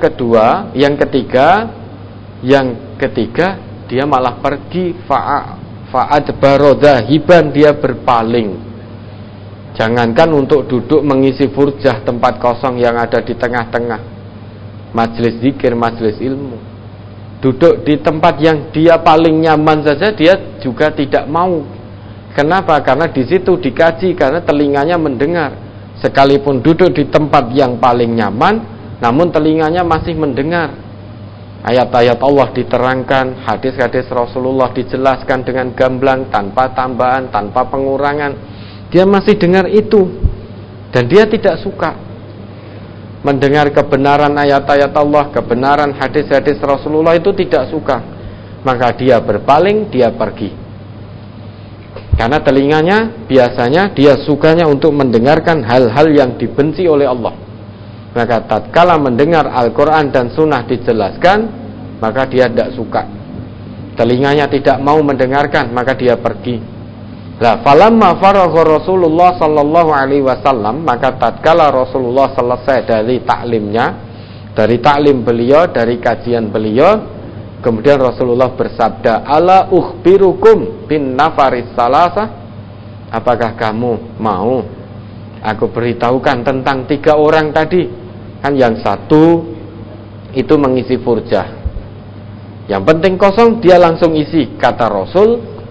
ketiga dia malah pergi fa'adbaro dhahiban, dia berpaling. Jangankan untuk duduk mengisi furjah, tempat kosong yang ada di tengah-tengah majelis zikir, majelis ilmu, duduk di tempat yang dia paling nyaman saja dia juga tidak mau. Kenapa? Karena di situ dikaji, karena telinganya mendengar. Sekalipun duduk di tempat yang paling nyaman, namun telinganya masih mendengar. Ayat-ayat Allah diterangkan, hadis-hadis Rasulullah dijelaskan dengan gamblang, tanpa tambahan, tanpa pengurangan. Dia masih dengar itu, dan dia tidak suka mendengar kebenaran ayat-ayat Allah, kebenaran hadis-hadis Rasulullah, itu tidak suka. Maka dia berpaling, dia pergi. Karena telinganya biasanya dia sukanya untuk mendengarkan hal-hal yang dibenci oleh Allah. Maka tatkala mendengar Al-Quran dan Sunnah dijelaskan, maka dia tidak suka. Telinganya tidak mau mendengarkan, maka dia pergi. Falamma faragha Rasulullah sallallahu alaihi wasallam, maka tatkala Rasulullah selesai dari taklimnya, dari taklim beliau, dari kajian beliau, kemudian Rasulullah bersabda, ala ukhbirukum bin nafaris salasah, apakah kamu mau aku beritahukan tentang 3 orang tadi? Kan yang satu itu mengisi furjah, yang penting kosong dia langsung isi, kata Rasul.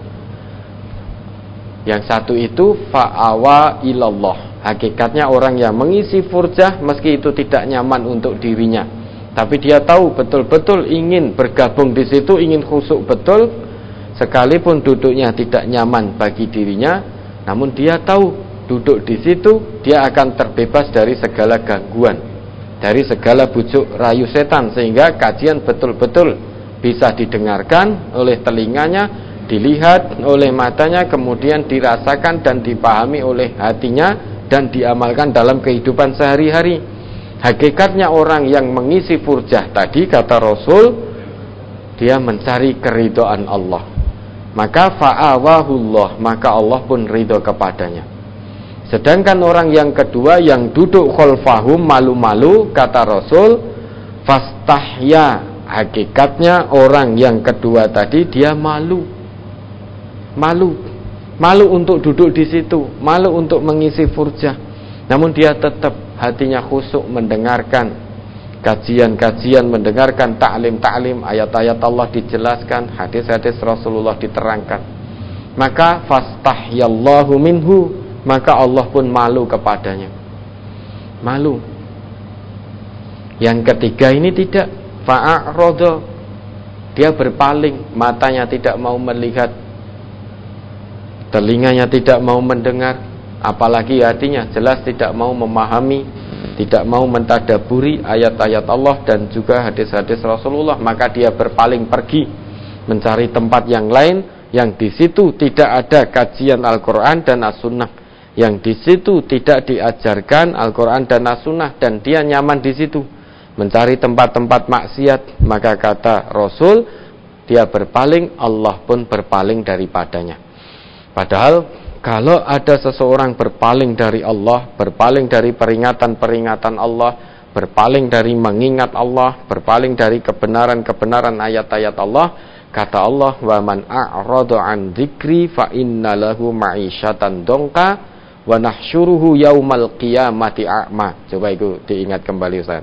Yang satu itu fa'awa ilallah, hakikatnya orang yang mengisi furjah meski itu tidak nyaman untuk dirinya, tapi dia tahu betul-betul ingin bergabung di situ, ingin khusyuk betul, sekalipun duduknya tidak nyaman bagi dirinya, namun dia tahu duduk di situ dia akan terbebas dari segala gangguan, dari segala bujuk rayu setan, sehingga kajian betul-betul bisa didengarkan oleh telinganya, dilihat oleh matanya, kemudian dirasakan dan dipahami oleh hatinya, dan diamalkan dalam kehidupan sehari-hari. Hakikatnya orang yang mengisi furjah tadi, kata Rasul, dia mencari keridhaan Allah. Maka fa'awahullah, maka Allah pun ridho kepadanya. Sedangkan orang yang kedua yang duduk khalfahum, malu-malu, kata Rasul, fastahya, hakikatnya orang yang kedua tadi dia malu untuk duduk di situ, malu untuk mengisi furjah, namun dia tetap hatinya khusyuk mendengarkan kajian-kajian, mendengarkan taklim-taklim, ayat-ayat Allah dijelaskan, hadis-hadis Rasulullah diterangkan. Maka fastahyallahu minhu, maka Allah pun malu kepadanya. Malu. Yang ketiga ini tidak, fa'a'rodo, dia berpaling, matanya tidak mau melihat, telinganya tidak mau mendengar, apalagi hatinya jelas tidak mau memahami, tidak mau mentadaburi ayat-ayat Allah dan juga hadis-hadis Rasulullah. Maka dia berpaling pergi mencari tempat yang lain, yang di situ tidak ada kajian Al-Quran dan As-Sunnah, yang di situ tidak diajarkan Al-Quran dan As-Sunnah, dan dia nyaman di situ mencari tempat-tempat maksiat. Maka kata Rasul, dia berpaling, Allah pun berpaling daripadanya. Padahal kalau ada seseorang berpaling dari Allah, berpaling dari peringatan-peringatan Allah, berpaling dari mengingat Allah, berpaling dari kebenaran-kebenaran ayat-ayat Allah, kata Allah, wa man a'rada an dzikri fa innalahu ma'isyatan dongka wa nahsyuruhu yaumal qiyamati a'ma. Coba itu diingat kembali Ustaz.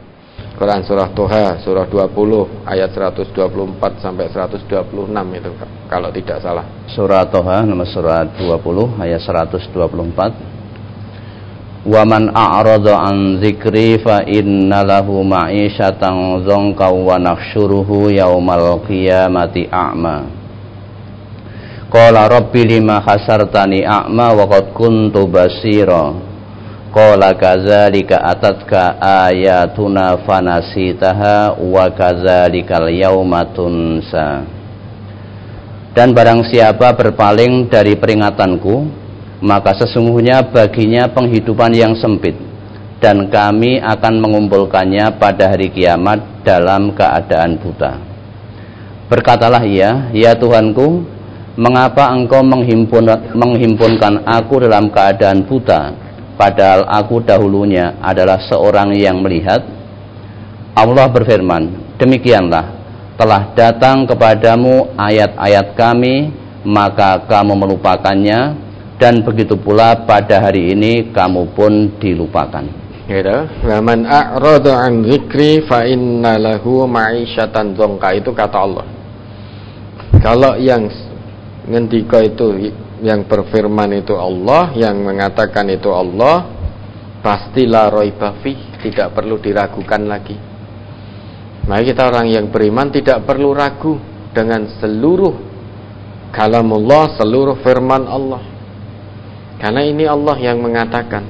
Quran surah Toha surah 20 ayat 124 sampai 126 itu kalau tidak salah. Surah Toha nomor surah 20 ayat 124. Wa man a'rada an dzikri fa inna lahu ma'isyatan dzanka wa nahsyuruhu yaumal qiyamati a'ma. Qala rabbi lima hasartani a'ma wa qad kuntu basira. Qala kadzalika atatka ayatuna fanasitaha wa kadzalikal yauma tunsa. Dan barang siapa berpaling dari peringatanku, maka sesungguhnya baginya penghidupan yang sempit, dan kami akan mengumpulkannya pada hari kiamat dalam keadaan buta. Berkatalah ia, ya Tuhanku, mengapa engkau menghimpunkan aku dalam keadaan buta, padahal aku dahulunya adalah seorang yang melihat? Allah berfirman, demikianlah, telah datang kepadamu ayat-ayat kami, maka kamu melupakannya, dan begitu pula pada hari ini kamu pun dilupakan. Gitu. Wa man a'rada an dzikri fa inna lahu ma'isyatan dzanka, itu kata Allah. Kalau yang ngendika itu, yang berfirman itu Allah, yang mengatakan itu Allah, pasti la raiba fi, tidak perlu diragukan lagi. Maka kita orang yang beriman tidak perlu ragu dengan seluruh kalamullah, seluruh firman Allah. Karena ini Allah yang mengatakan.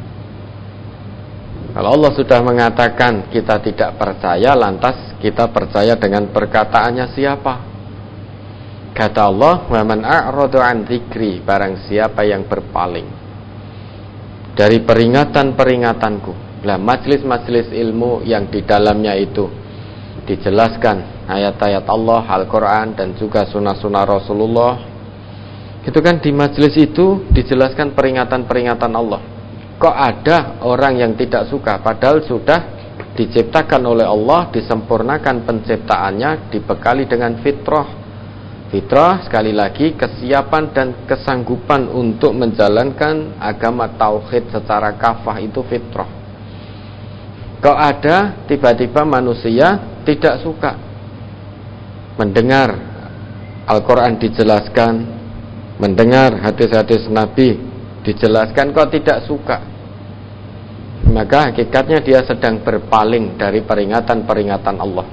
Kalau Allah sudah mengatakan, kita tidak percaya, lantas kita percaya dengan perkataannya siapa? Kata Allah, wa man a'rada an dzikri, barang siapa yang berpaling dari peringatan-peringatanku. Lah majelis-majelis ilmu yang di dalamnya itu dijelaskan ayat-ayat Allah, Al-Quran, dan juga sunnah-sunnah Rasulullah. Itu kan di majelis itu dijelaskan peringatan-peringatan Allah. Kok ada orang yang tidak suka, padahal sudah diciptakan oleh Allah, disempurnakan penciptaannya, dibekali dengan fitrah. Fitrah sekali lagi kesiapan dan kesanggupan untuk menjalankan agama tauhid secara kafah, itu fitrah. Kok ada tiba-tiba manusia tidak suka mendengar Al-Quran dijelaskan, mendengar hadis-hadis Nabi dijelaskan, kok tidak suka? Maka hakikatnya dia sedang berpaling dari peringatan-peringatan Allah.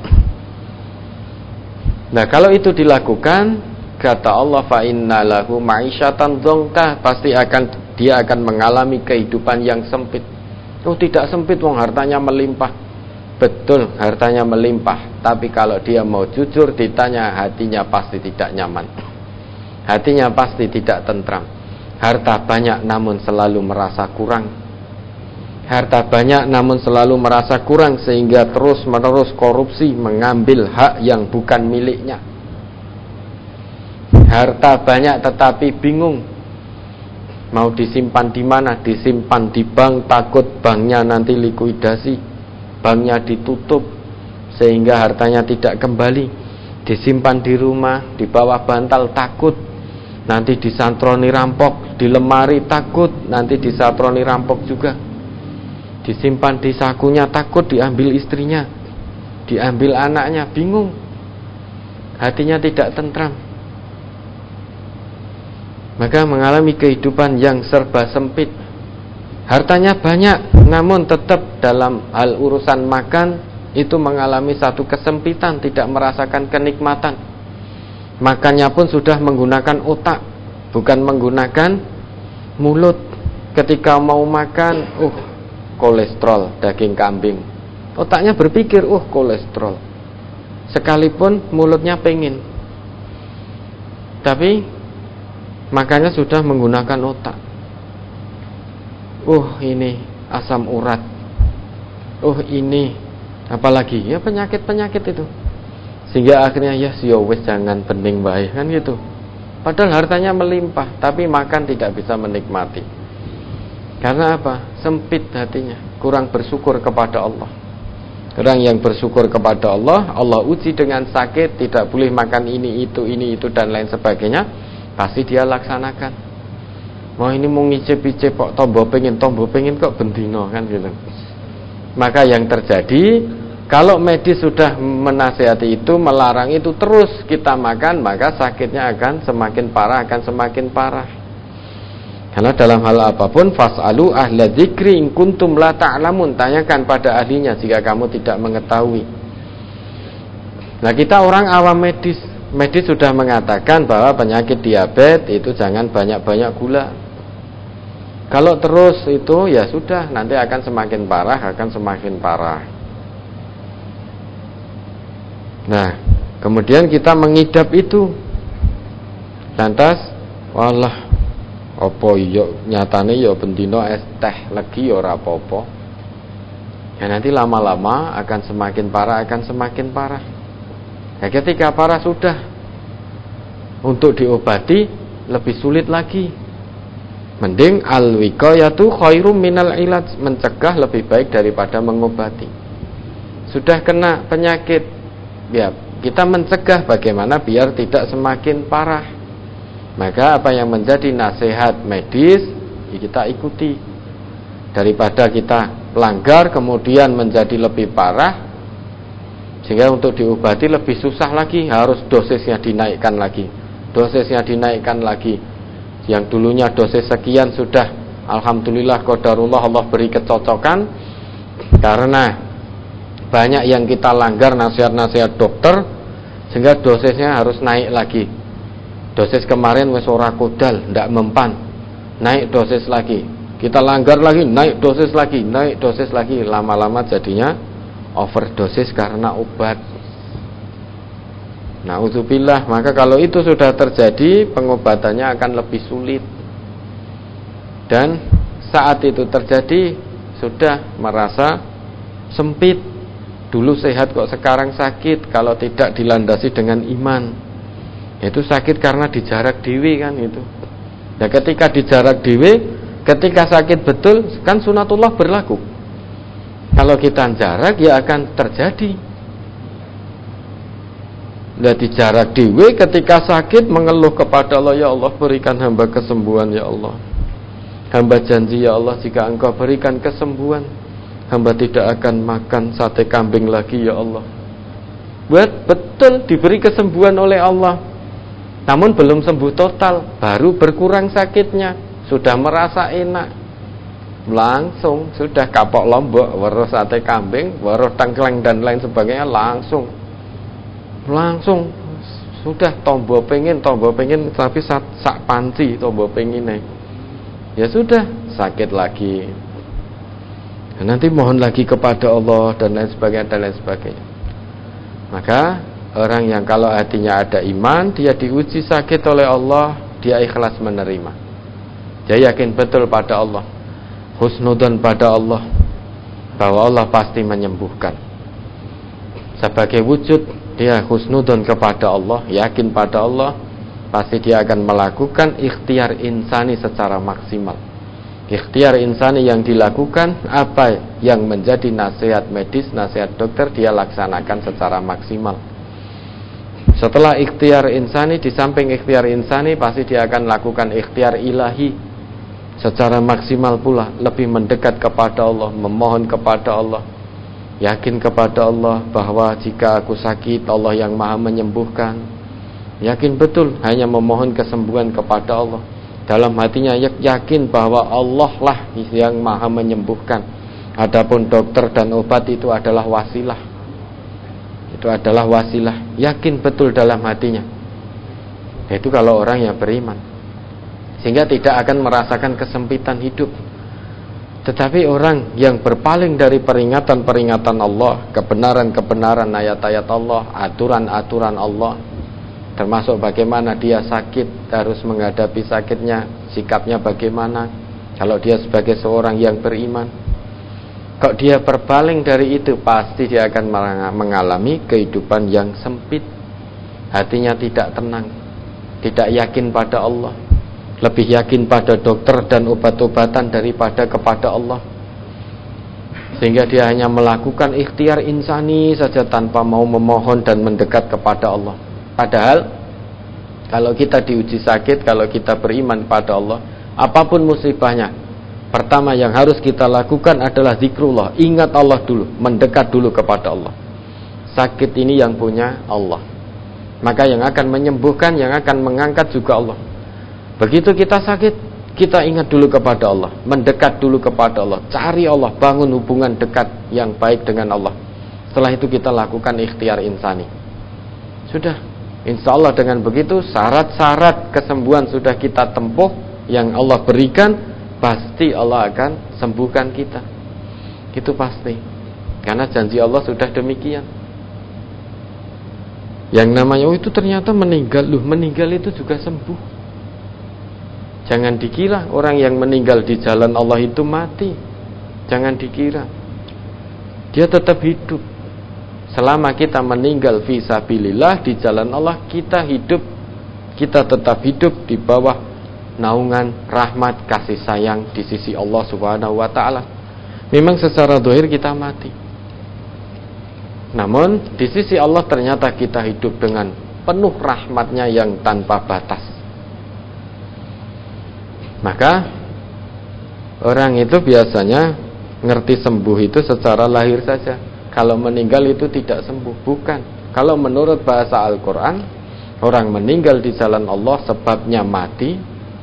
Nah, kalau itu dilakukan, kata Allah, fa inna lahu ma'isyatan dzanka, pasti dia akan mengalami kehidupan yang sempit. Oh, tidak sempit, wong hartanya melimpah. Betul, hartanya melimpah, tapi kalau dia mau jujur ditanya, hatinya pasti tidak nyaman. Hatinya pasti tidak tentram. Harta banyak namun selalu merasa kurang. Harta banyak namun selalu merasa kurang, sehingga terus-menerus korupsi, mengambil hak yang bukan miliknya. Harta banyak tetapi bingung mau disimpan di mana. Disimpan di bank, takut banknya nanti likuidasi, banknya ditutup sehingga hartanya tidak kembali. Disimpan di rumah, di bawah bantal, takut nanti disantroni rampok. Di lemari, takut nanti disantroni rampok juga. Disimpan di sakunya, takut diambil istrinya, diambil anaknya, bingung, hatinya tidak tentram. Maka mengalami kehidupan yang serba sempit. Hartanya banyak, namun tetap dalam hal urusan makan itu mengalami satu kesempitan, tidak merasakan kenikmatan. Makannya pun sudah menggunakan otak, bukan menggunakan mulut. Ketika mau makan, kolesterol, daging kambing, otaknya berpikir, kolesterol, sekalipun mulutnya pengen, tapi makanya sudah menggunakan otak. Ini asam urat, ini apalagi ya, penyakit-penyakit itu, sehingga akhirnya ya wis jangan bening baik, kan gitu. Padahal hartanya melimpah, tapi makan tidak bisa menikmati. Karena apa? Sempit hatinya, kurang bersyukur kepada Allah. Orang yang bersyukur kepada Allah, Allah uji dengan sakit, tidak boleh makan ini itu dan lain sebagainya, pasti dia laksanakan. Ini mau ngicip-icip kok tombo pengen kok bendino, kan gitu. Maka yang terjadi, Kalau medis sudah menasihati itu, melarang itu terus kita makan, maka sakitnya akan semakin parah, Karena dalam hal apapun, fas'alu ahla dzikri in kuntum la ta'lamun, tanyakan pada ahlinya jika kamu tidak mengetahui. Nah, kita orang awam medis sudah mengatakan bahwa penyakit diabetes itu jangan banyak-banyak gula. Kalau terus itu ya sudah, nanti akan semakin parah. Nah, kemudian kita mengidap itu. Lantas, walah, apa yo nyatane yo bendino es teh lagi yo ora apa-apa. Ya nanti lama-lama akan semakin parah. Ya ketika parah sudah, untuk diobati lebih sulit lagi. Mending al-wiqayatu khairum minal ilaj, mencegah lebih baik daripada mengobati. Sudah kena penyakit, ya kita mencegah bagaimana biar tidak semakin parah. Maka apa yang menjadi nasihat medis ya kita ikuti, daripada kita langgar kemudian menjadi lebih parah, sehingga untuk diobati lebih susah lagi, harus dosisnya dinaikkan lagi. Yang dulunya dosis sekian sudah alhamdulillah qadarullah, Allah beri kecocokan, karena banyak yang kita langgar nasihat-nasihat dokter, sehingga dosisnya harus naik lagi. Dosis kemarin wis ora kodal, ndak mempan, naik dosis lagi. Kita langgar lagi, naik dosis lagi. Lama-lama jadinya overdosis karena obat. Na'udzubillah. Maka kalau itu sudah terjadi, pengobatannya akan lebih sulit. Dan saat itu terjadi sudah merasa sempit. Dulu sehat kok sekarang sakit, kalau tidak dilandasi dengan iman. Itu sakit karena dijarak dewe kan itu. Ya ketika dijarak dewe, ketika sakit betul kan sunatullah berlaku. Kalau kita jarak ya akan terjadi. Di jarak dewe ketika sakit mengeluh kepada Allah, ya Allah berikan hamba kesembuhan ya Allah. Hamba janji ya Allah, jika engkau berikan kesembuhan, hamba tidak akan makan sate kambing lagi ya Allah. Betul diberi kesembuhan oleh Allah, namun belum sembuh total, baru berkurang sakitnya, sudah merasa enak, langsung sudah kapok lombok, weruh sate kambing, weruh tengkleng dan lain sebagainya, langsung sudah tombo pengen tapi sak panci tombo pengen ya sudah sakit lagi. Dan nanti mohon lagi kepada Allah dan lain sebagainya. Maka orang yang kalau hatinya ada iman, dia diuji sakit oleh Allah, dia ikhlas menerima, dia yakin betul pada Allah, husnudzon pada Allah, bahwa Allah pasti menyembuhkan. Sebagai wujud dia husnudzon kepada Allah, yakin pada Allah, pasti dia akan melakukan ikhtiar insani secara maksimal. Ikhtiar insani yang dilakukan, apa yang menjadi nasihat medis, nasihat dokter, dia laksanakan secara maksimal. Setelah ikhtiar insani, di samping ikhtiar insani, pasti dia akan lakukan ikhtiar ilahi secara maksimal pula, lebih mendekat kepada Allah, memohon kepada Allah, yakin kepada Allah bahwa jika aku sakit, Allah yang maha menyembuhkan. Yakin betul, hanya memohon kesembuhan kepada Allah. Dalam hatinya yakin bahwa Allah lah yang maha menyembuhkan. Adapun dokter dan obat itu adalah wasilah. Yakin betul dalam hatinya. Itu kalau orang yang beriman, sehingga tidak akan merasakan kesempitan hidup. Tetapi orang yang berpaling dari peringatan-peringatan Allah, kebenaran-kebenaran ayat-ayat Allah, aturan-aturan Allah, termasuk bagaimana dia sakit, harus menghadapi sakitnya, sikapnya bagaimana, kalau dia sebagai seorang yang beriman, kok dia berpaling dari itu, pasti dia akan mengalami kehidupan yang sempit. Hatinya tidak tenang, tidak yakin pada Allah, lebih yakin pada dokter dan obat-obatan daripada kepada Allah, sehingga dia hanya melakukan ikhtiar insani saja tanpa mau memohon dan mendekat kepada Allah. Padahal kalau kita diuji sakit, kalau kita beriman pada Allah, apapun musibahnya, pertama yang harus kita lakukan adalah zikrullah, ingat Allah dulu, mendekat dulu kepada Allah. sakit ini yang punya Allah. Maka yang akan menyembuhkan, yang akan mengangkat juga Allah. Begitu kita sakit, kita ingat dulu kepada Allah, mendekat dulu kepada Allah, cari Allah, bangun hubungan dekat yang baik dengan Allah. Setelah itu kita lakukan ikhtiar insani. Sudah, insya Allah dengan begitu syarat-syarat kesembuhan sudah kita tempuh, yang Allah berikan, pasti Allah akan sembuhkan kita. Itu pasti, karena janji Allah sudah demikian. Yang namanya itu ternyata meninggal, meninggal itu juga sembuh. Jangan dikira orang yang meninggal di jalan Allah itu mati. Jangan dikira, dia tetap hidup. Selama kita meninggal fisabilillah di jalan Allah, kita hidup, kita tetap hidup di bawah naungan rahmat kasih sayang di sisi Allah Subhanahu wa taala. Memang secara zahir kita mati, namun di sisi Allah ternyata kita hidup dengan penuh rahmatnya yang tanpa batas. Maka orang itu biasanya ngerti sembuh itu secara lahir saja. Kalau meninggal itu tidak sembuh, bukan. Kalau menurut bahasa Al-Quran, orang meninggal di jalan Allah sebabnya mati.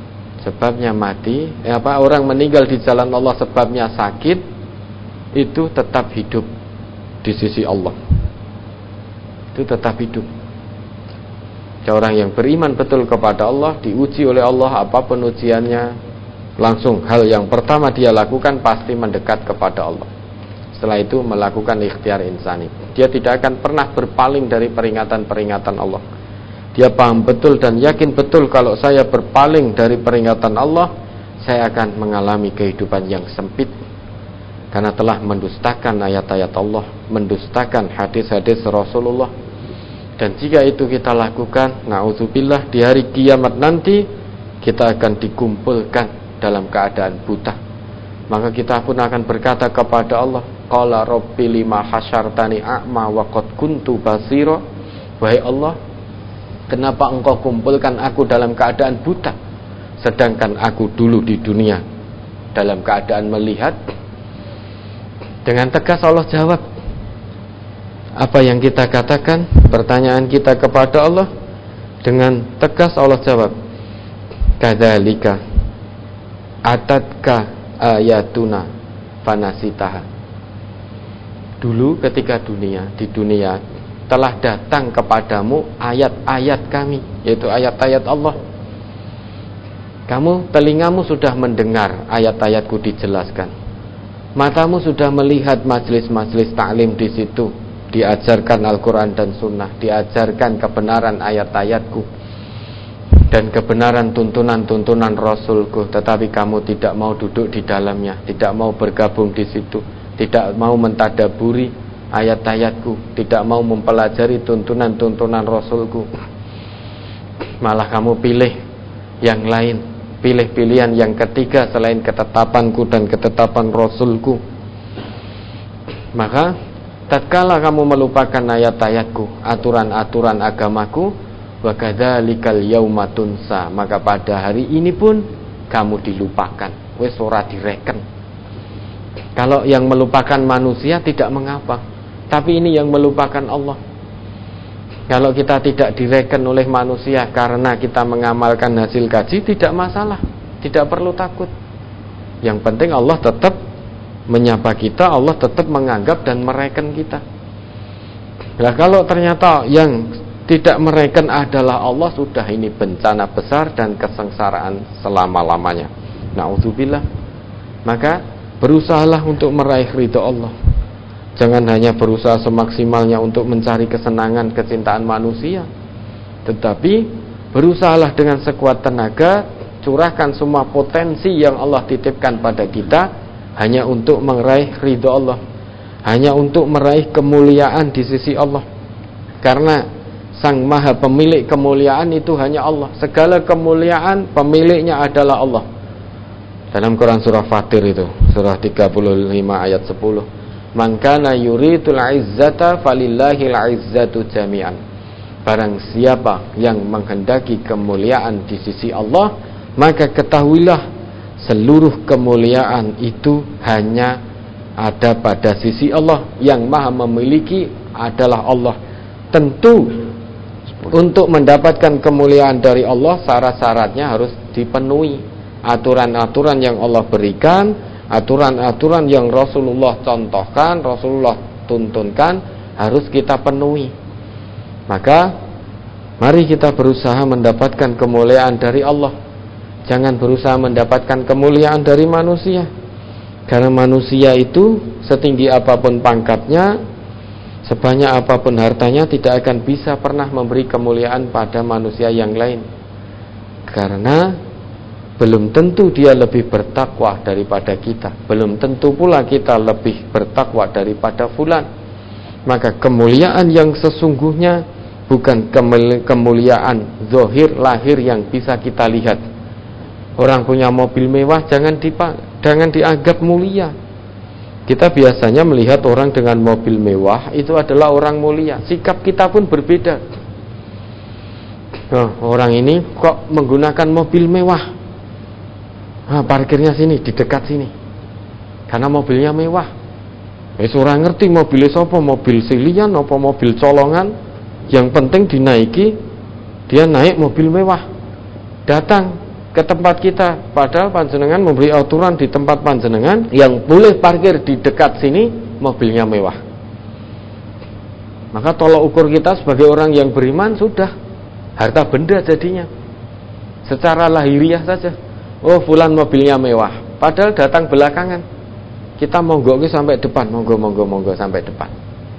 Orang meninggal di jalan Allah sebabnya sakit, itu tetap hidup di sisi Allah. Itu tetap hidup. Orang yang beriman betul kepada Allah, diuji oleh Allah, apapun ujiannya, langsung hal yang pertama dia lakukan pasti mendekat kepada Allah. Setelah itu melakukan ikhtiar insani. Dia tidak akan pernah berpaling dari peringatan-peringatan Allah. Dia paham betul dan yakin betul, kalau saya berpaling dari peringatan Allah, saya akan mengalami kehidupan yang sempit, karena telah mendustakan ayat-ayat Allah, mendustakan hadis-hadis Rasulullah. Dan jika itu kita lakukan, na'udzubillah, di hari kiamat nanti kita akan dikumpulkan dalam keadaan buta. Maka kita pun akan berkata kepada Allah, qala rabbi lima hasyartani a'ma wa qad kuntu basira. Wahai Allah, kenapa engkau kumpulkan aku dalam keadaan buta, sedangkan aku dulu di dunia dalam keadaan melihat? Dengan tegas Allah jawab apa yang kita katakan, pertanyaan kita kepada Allah. Dengan tegas Allah jawab, kadzalika atatka ayatuna fanasitaha. Dulu ketika di dunia telah datang kepadamu ayat-ayat kami, yaitu ayat-ayat Allah. Telingamu sudah mendengar ayat-ayatku dijelaskan. Matamu sudah melihat majelis-majelis taklim di situ, diajarkan Al-Quran dan Sunnah, diajarkan kebenaran ayat-ayatku dan kebenaran tuntunan-tuntunan Rasulku, tetapi kamu tidak mau duduk di dalamnya, tidak mau bergabung di situ, tidak mau mentadaburi ayat-ayatku, tidak mau mempelajari tuntunan-tuntunan Rasulku. Malah kamu pilih yang lain, pilih pilihan yang ketiga selain ketetapanku dan ketetapan Rasulku. Maka tatkala kamu melupakan ayat-ayatku, aturan-aturan agamaku, wa kadzalikal yauma tunsa, maka pada hari ini pun kamu dilupakan, wis ora direken. Kalau yang melupakan manusia tidak mengapa, tapi ini yang melupakan Allah. Kalau kita tidak direken oleh manusia karena kita mengamalkan hasil kaji, tidak masalah, tidak perlu takut. Yang penting Allah tetap menyapa kita, Allah tetap menganggap dan mereken kita. Nah, kalau ternyata yang tidak mereken adalah Allah, sudah ini bencana besar dan kesengsaraan selama-lamanya. Na'udzubillah. Maka berusahalah untuk meraih ridha Allah. Jangan hanya berusaha semaksimalnya untuk mencari kesenangan, kecintaan manusia, tetapi berusahalah dengan sekuat tenaga, curahkan semua potensi yang Allah titipkan pada kita hanya untuk meraih ridha Allah, hanya untuk meraih kemuliaan di sisi Allah. Karena Sang Maha Pemilik kemuliaan itu hanya Allah. Segala kemuliaan pemiliknya adalah Allah. Dalam Quran surah Fatir itu, surah 35 ayat 10. Man kana yuridul izzata falillahil izzatu jami'an. Barang siapa yang menghendaki kemuliaan di sisi Allah, maka ketahuilah seluruh kemuliaan itu hanya ada pada sisi Allah yang Maha memiliki adalah Allah. Tentu untuk mendapatkan kemuliaan dari Allah, syarat-syaratnya harus dipenuhi. Aturan-aturan yang Allah berikan, aturan-aturan yang Rasulullah contohkan, Rasulullah tuntunkan, harus kita penuhi. Maka mari kita berusaha mendapatkan kemuliaan dari Allah. Jangan berusaha mendapatkan kemuliaan dari manusia. Karena manusia itu setinggi apapun pangkatnya, sebanyak apapun hartanya, tidak akan bisa pernah memberi kemuliaan pada manusia yang lain. Karena belum tentu dia lebih bertakwa daripada kita. Belum tentu pula kita lebih bertakwa daripada fulan. Maka kemuliaan yang sesungguhnya bukan kemuliaan zahir lahir yang bisa kita lihat. Orang punya mobil mewah jangan dianggap mulia. Kita biasanya melihat orang dengan mobil mewah itu adalah orang mulia. Sikap kita pun berbeda. Orang ini kok menggunakan mobil mewah? Parkirnya sini, di dekat sini. Karena mobilnya mewah. Orang ngerti mobilnya apa, mobil silian apa mobil colongan. Yang penting dinaiki, dia naik mobil mewah. Datang ke tempat kita, padahal panjenengan memberi aturan di tempat panjenengan yang boleh parkir di dekat sini, mobilnya mewah. Maka tolak ukur kita sebagai orang yang beriman sudah harta benda jadinya. Secara lahiriah saja. Oh, fulan mobilnya mewah, padahal datang belakangan. Kita monggo sampai depan, monggo sampai depan.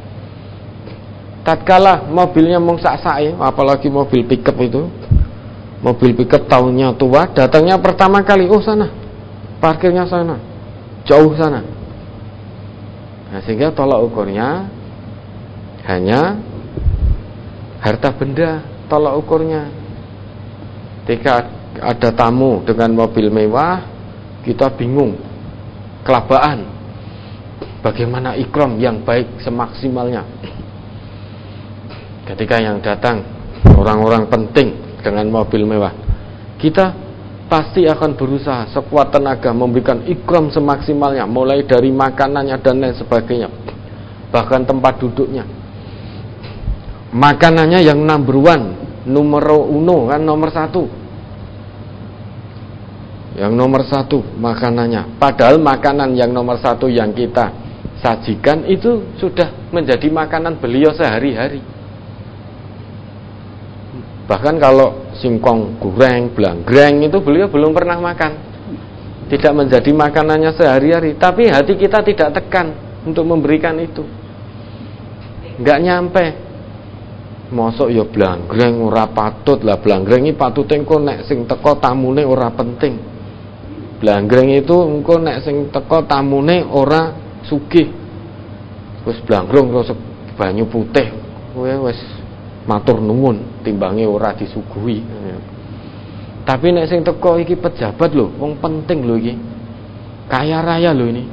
Tatkala mobilnya mung sak-sake, apalagi mobil pickup itu. Mobil pickup tahunnya tua, datangnya pertama kali, oh sana, parkirnya sana, jauh sana. Nah, sehingga tolak ukurnya hanya harta benda, tolak ukurnya. Ketika ada tamu dengan mobil mewah, kita bingung, kelabaan, bagaimana ikram yang baik semaksimalnya. Ketika yang datang orang-orang penting dengan mobil mewah, kita pasti akan berusaha sekuat tenaga memberikan ikram semaksimalnya, mulai dari makanannya dan lain sebagainya, bahkan tempat duduknya. Makanannya yang number one, numero uno, kan nomor satu. Yang nomor satu makanannya. Padahal makanan yang nomor satu yang kita sajikan itu sudah menjadi makanan beliau sehari-hari. Bahkan kalau singkong goreng, blangreng itu beliau belum pernah makan. Tidak menjadi makanannya sehari-hari. Tapi hati kita tidak tekan untuk memberikan itu. Enggak nyampe. Mosok ya blangreng ora patut lah, blangreng iki patute engko nek sing teko tamune ora penting. Blangreng itu engko nek sing teko tamune ora sugih. Wis blangreng terus banyu putih. Kowe wis matur nuwun timbange ora disuguhi. Tapi nek sing teko iki pejabat lho, wong penting lho iki. Kaya raya lho ini.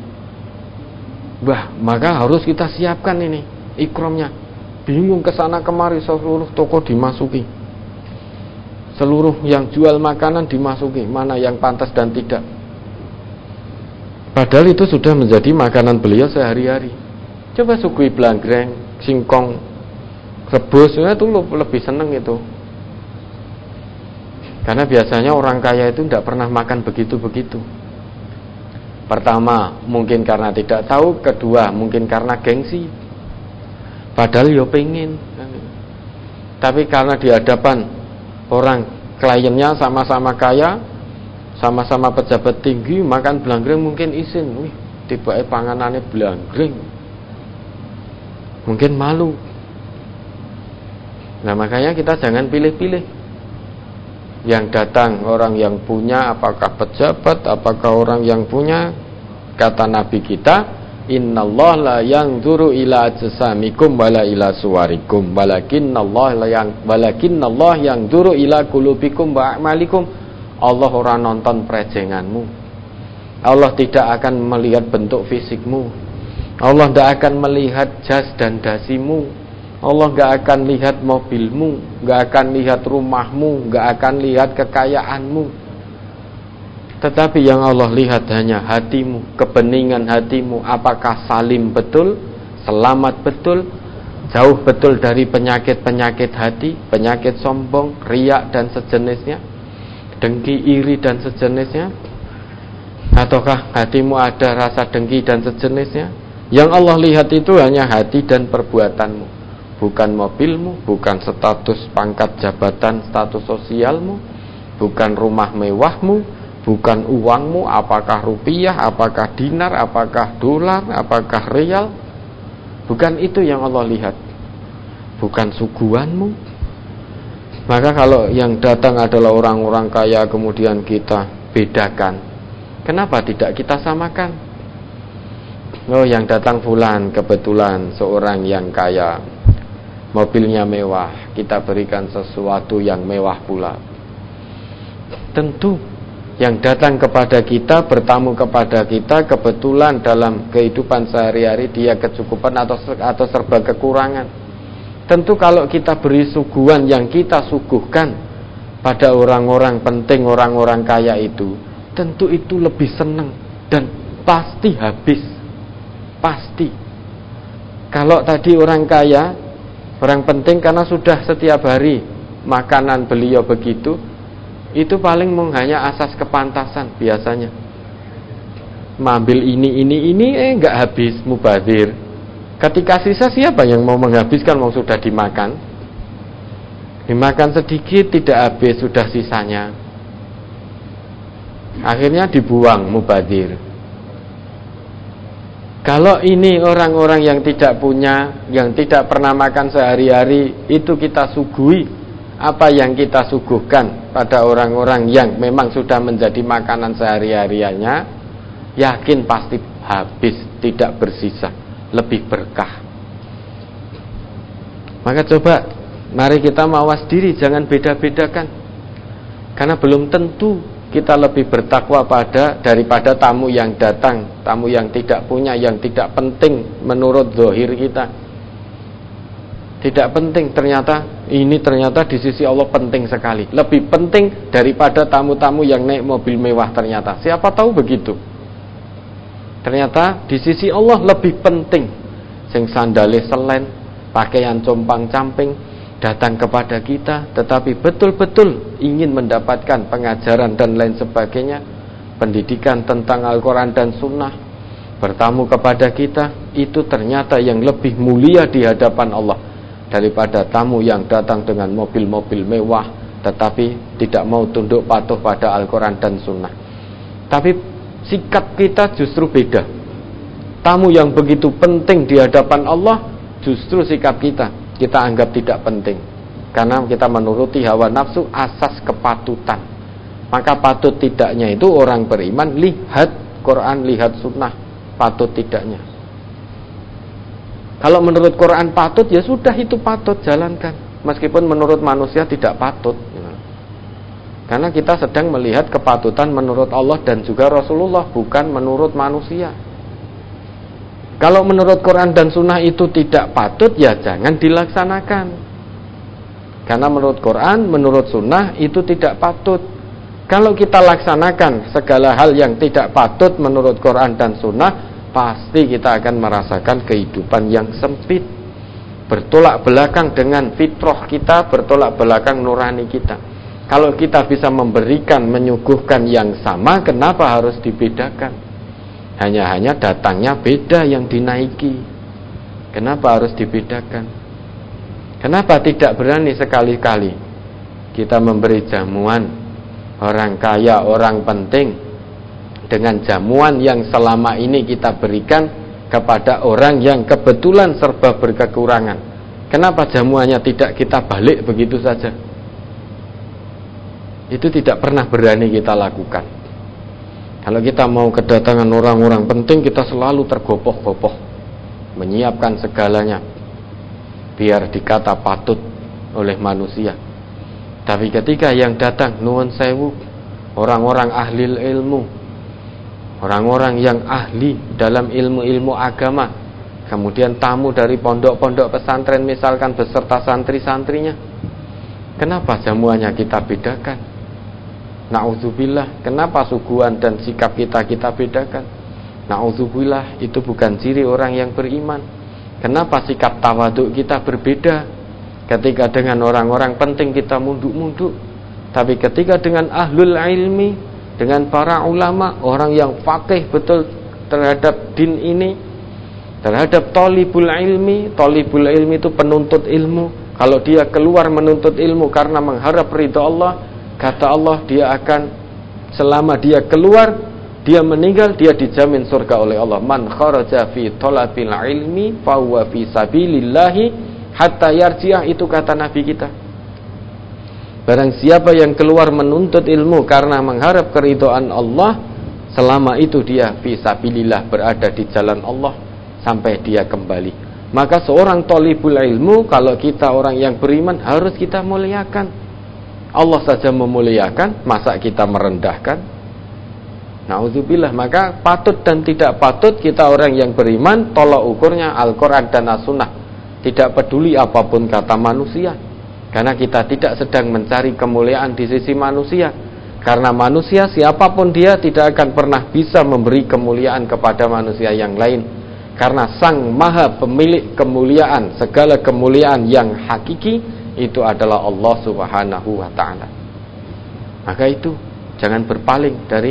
Maka harus kita siapkan ini ikramnya. Bingung kesana kemari, seluruh toko dimasuki. Seluruh yang jual makanan dimasuki, mana yang pantas dan tidak. Padahal itu sudah menjadi makanan beliau sehari-hari. Coba sugui blangreng, singkong, rebus, itu lebih seneng itu. Karena biasanya orang kaya itu tidak pernah makan begitu-begitu. Pertama, mungkin karena tidak tahu. Kedua, mungkin karena gengsi. Padahal ya pengen. Tapi karena di hadapan orang kliennya sama-sama kaya, sama-sama pejabat tinggi, makan blangreng mungkin isin. Wih, tibake panganane blangreng. Mungkin malu. Nah, makanya kita jangan pilih-pilih. Yang datang orang yang punya, apakah pejabat, apakah orang yang punya. Kata Nabi kita, innallaha la yanzuru ila ajsamikum wala ila suwarikum walakinnallaha yanzuru ila qulubikum wa a'malikum. Allah ora nonton prejenganmu. Allah tidak akan melihat bentuk fisikmu. Allah tidak akan melihat jas dan dasimu. Allah tidak akan lihat mobilmu, tidak akan lihat rumahmu, tidak akan lihat kekayaanmu. Tetapi yang Allah lihat hanya hatimu, kebeningan hatimu. Apakah salim betul, selamat betul, jauh betul dari penyakit-penyakit hati, penyakit sombong, riak dan sejenisnya, dengki, iri dan sejenisnya? Ataukah hatimu ada rasa dengki dan sejenisnya? Yang Allah lihat itu hanya hati dan perbuatanmu, bukan mobilmu, bukan status pangkat jabatan, status sosialmu, bukan rumah mewahmu, bukan uangmu, apakah rupiah, apakah dinar, apakah dolar, apakah real. Bukan itu yang Allah lihat, bukan suguhanmu. Maka kalau yang datang adalah orang-orang kaya, kemudian kita bedakan, kenapa tidak kita samakan? Oh, yang datang fulan kebetulan seorang yang kaya, mobilnya mewah, kita berikan sesuatu yang mewah pula. Tentu yang datang kepada kita, bertamu kepada kita, kebetulan dalam kehidupan sehari-hari dia kecukupan atau serba kekurangan. Tentu kalau kita beri suguhan yang kita suguhkan pada orang-orang penting, orang-orang kaya itu, tentu itu lebih senang dan pasti habis. Pasti. Kalau tadi orang kaya, orang penting karena sudah setiap hari makanan beliau begitu, itu paling hanya asas kepantasan biasanya. Mengambil ini enggak habis, mubazir. Ketika sisa, siapa yang mau menghabiskan? Mau sudah dimakan. Dimakan sedikit tidak habis, sudah sisanya. Akhirnya dibuang, mubazir. Kalau ini orang-orang yang tidak punya, yang tidak pernah makan sehari-hari, itu kita suguhi apa yang kita suguhkan pada orang-orang yang memang sudah menjadi makanan sehari-hariannya, yakin pasti habis, tidak bersisa, lebih berkah. Maka coba mari kita mawas diri, jangan beda-bedakan. Karena belum tentu kita lebih bertakwa daripada tamu yang datang, tamu yang tidak punya, yang tidak penting menurut zahir kita. Tidak penting, ternyata di sisi Allah penting sekali, lebih penting daripada tamu-tamu yang naik mobil mewah. Ternyata siapa tahu begitu. Ternyata di sisi Allah lebih penting sing sandale selen, pakaian compang-camping, datang kepada kita, tetapi betul-betul ingin mendapatkan pengajaran dan lain sebagainya, pendidikan tentang Al-Quran dan Sunnah, bertamu kepada kita, itu ternyata yang lebih mulia di hadapan Allah daripada tamu yang datang dengan mobil-mobil mewah tetapi tidak mau tunduk patuh pada Al-Quran dan Sunnah. Tapi sikap kita justru beda. Tamu yang begitu penting di hadapan Allah, justru sikap kita anggap tidak penting, karena kita menuruti hawa nafsu, asas kepatutan. Maka patut tidaknya itu orang beriman lihat Quran, lihat Sunnah, patut tidaknya. Kalau menurut Quran patut, ya sudah, itu patut, jalankan. Meskipun menurut manusia tidak patut, karena kita sedang melihat kepatutan menurut Allah dan juga Rasulullah, bukan menurut manusia. Kalau menurut Quran dan Sunnah itu tidak patut, ya jangan dilaksanakan. Karena menurut Quran, menurut Sunnah itu tidak patut. Kalau kita laksanakan segala hal yang tidak patut menurut Quran dan Sunnah, pasti kita akan merasakan kehidupan yang sempit, bertolak belakang dengan fitrah kita, bertolak belakang nurani kita. Kalau kita bisa memberikan, menyuguhkan yang sama, kenapa harus dibedakan? Hanya datangnya beda yang dinaiki. Kenapa harus dibedakan? Kenapa tidak berani sekali-kali kita memberi jamuan orang kaya, orang penting, dengan jamuan yang selama ini kita berikan kepada orang yang kebetulan serba berkekurangan? Kenapa jamuannya tidak kita balik begitu saja? Itu tidak pernah berani kita lakukan. Kalau kita mau kedatangan orang-orang penting, kita selalu tergopoh-gopoh, menyiapkan segalanya biar dikata patut oleh manusia. Tapi ketika yang datang nuwun sewu, orang-orang ahli ilmu, orang-orang yang ahli dalam ilmu-ilmu agama, kemudian tamu dari pondok-pondok pesantren misalkan beserta santri-santrinya, kenapa jamuannya kita bedakan? Na'udzubillah, kenapa suguhan dan sikap kita bedakan? Na'udzubillah, itu bukan ciri orang yang beriman. Kenapa sikap tawaduk kita berbeda? Ketika dengan orang-orang penting kita munduk-munduk, tapi ketika dengan ahlul ilmi, dengan para ulama, orang yang faqih betul terhadap din ini, terhadap thalibul ilmi itu penuntut ilmu. Kalau dia keluar menuntut ilmu karena mengharap ridha Allah, kata Allah, dia akan, selama dia keluar, dia meninggal, dia dijamin surga oleh Allah. Man kharaja fi thalabil ilmi fa huwa fi sabilillahi hatta yarji'ah, itu kata Nabi kita. Barang siapa yang keluar menuntut ilmu karena mengharap keridhaan Allah, selama itu dia fi sabilillah, berada di jalan Allah sampai dia kembali. Maka seorang thalibul ilmu, kalau kita orang yang beriman, harus kita muliakan. Allah saja memuliakan, masa kita merendahkan? Na'udzubillah. Maka patut dan tidak patut kita orang yang beriman, tolak ukurnya Al-Quran dan As-Sunnah. Tidak peduli apapun kata manusia, karena kita tidak sedang mencari kemuliaan di sisi manusia. Karena manusia, siapapun dia, tidak akan pernah bisa memberi kemuliaan kepada manusia yang lain. Karena sang maha pemilik kemuliaan, segala kemuliaan yang hakiki, itu adalah Allah subhanahu wa ta'ala. Maka itu, jangan berpaling dari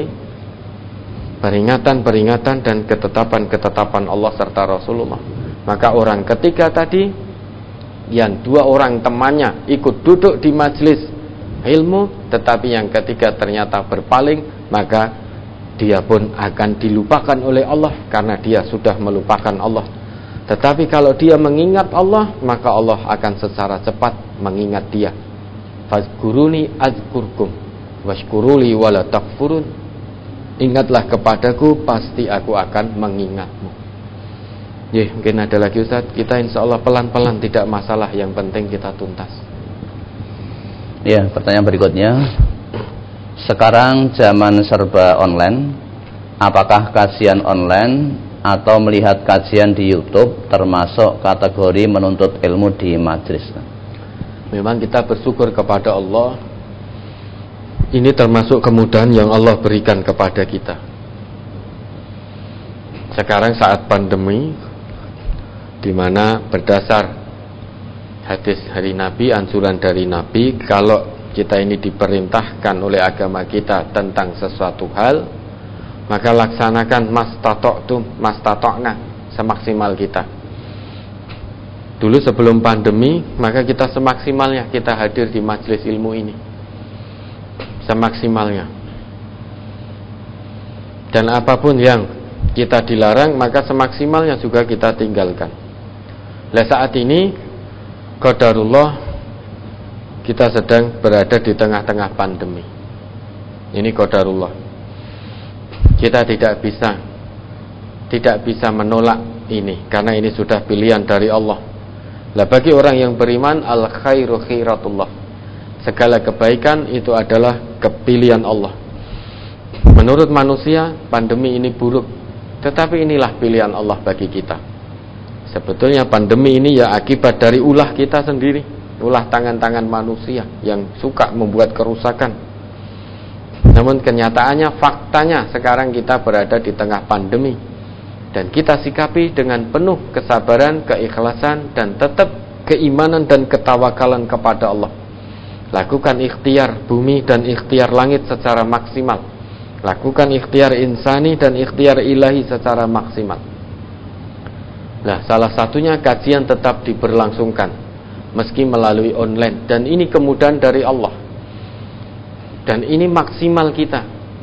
peringatan-peringatan dan ketetapan-ketetapan Allah serta Rasulullah. Maka orang ketiga tadi, yang dua orang temannya ikut duduk di majelis ilmu, tetapi yang ketiga ternyata berpaling, maka dia pun akan dilupakan oleh Allah karena dia sudah melupakan Allah. Tetapi kalau dia mengingat Allah, maka Allah akan secara cepat mengingat dia. Fazkuruni azkurkum washkuruli wala takfurun. Ingatlah kepadaku, pasti aku akan mengingatmu. Mungkin ada lagi Ustaz. Kita insya Allah pelan-pelan, tidak masalah, yang penting kita tuntas. Ya, pertanyaan berikutnya. Sekarang zaman serba online, apakah kajian online atau melihat kajian di YouTube termasuk kategori menuntut ilmu di majelis? Memang kita bersyukur kepada Allah. Ini termasuk kemudahan yang Allah berikan kepada kita. Sekarang saat pandemi, di mana berdasar hadis hari Nabi, anjuran dari Nabi, kalau kita ini diperintahkan oleh agama kita tentang sesuatu hal, maka laksanakan mastata'na, semaksimal kita. Dulu sebelum pandemi, maka kita semaksimalnya kita hadir di majelis ilmu ini, semaksimalnya. Dan apapun yang kita dilarang, maka semaksimalnya juga kita tinggalkan. Saat ini qadarullah, kita sedang berada di tengah-tengah pandemi. Ini qadarullah. Kita tidak bisa menolak ini, karena ini sudah pilihan dari Allah. Bagi orang yang beriman, al khairu khairatullah, segala kebaikan itu adalah kepilihan Allah. Menurut manusia, pandemi ini buruk, tetapi inilah pilihan Allah bagi kita. Sebetulnya pandemi ini ya akibat dari ulah kita sendiri, ulah tangan-tangan manusia yang suka membuat kerusakan. Namun kenyataannya, faktanya, sekarang kita berada di tengah pandemi, dan kita sikapi dengan penuh kesabaran, keikhlasan, dan tetap keimanan dan ketawakalan kepada Allah. Lakukan ikhtiar bumi dan ikhtiar langit secara maksimal. Lakukan ikhtiar insani dan ikhtiar ilahi secara maksimal. Salah satunya kajian tetap diberlangsungkan meski melalui online, dan ini kemudahan dari Allah, dan ini maksimal kita.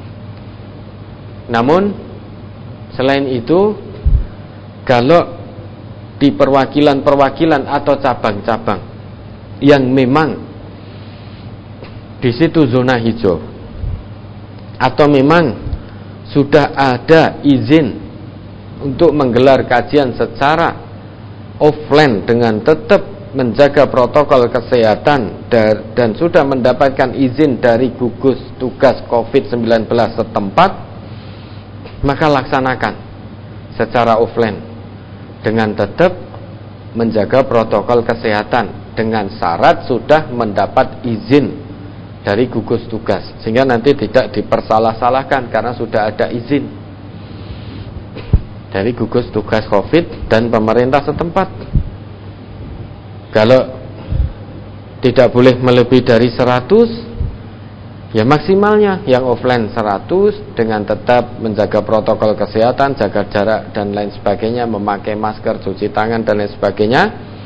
Namun selain itu, kalau di perwakilan-perwakilan atau cabang-cabang yang memang di situ zona hijau, atau memang sudah ada izin untuk menggelar kajian secara offline dengan tetap menjaga protokol kesehatan dan sudah mendapatkan izin dari gugus tugas COVID-19 setempat, maka laksanakan secara offline dengan tetap menjaga protokol kesehatan dengan syarat sudah mendapat izin dari gugus tugas, sehingga nanti tidak dipersalah-salahkan karena sudah ada izin. dari gugus tugas COVID dan pemerintah setempat. Kalau tidak boleh melebihi dari 100, ya maksimalnya yang offline 100 dengan tetap menjaga protokol kesehatan, jaga jarak dan lain sebagainya, memakai masker, cuci tangan dan lain sebagainya.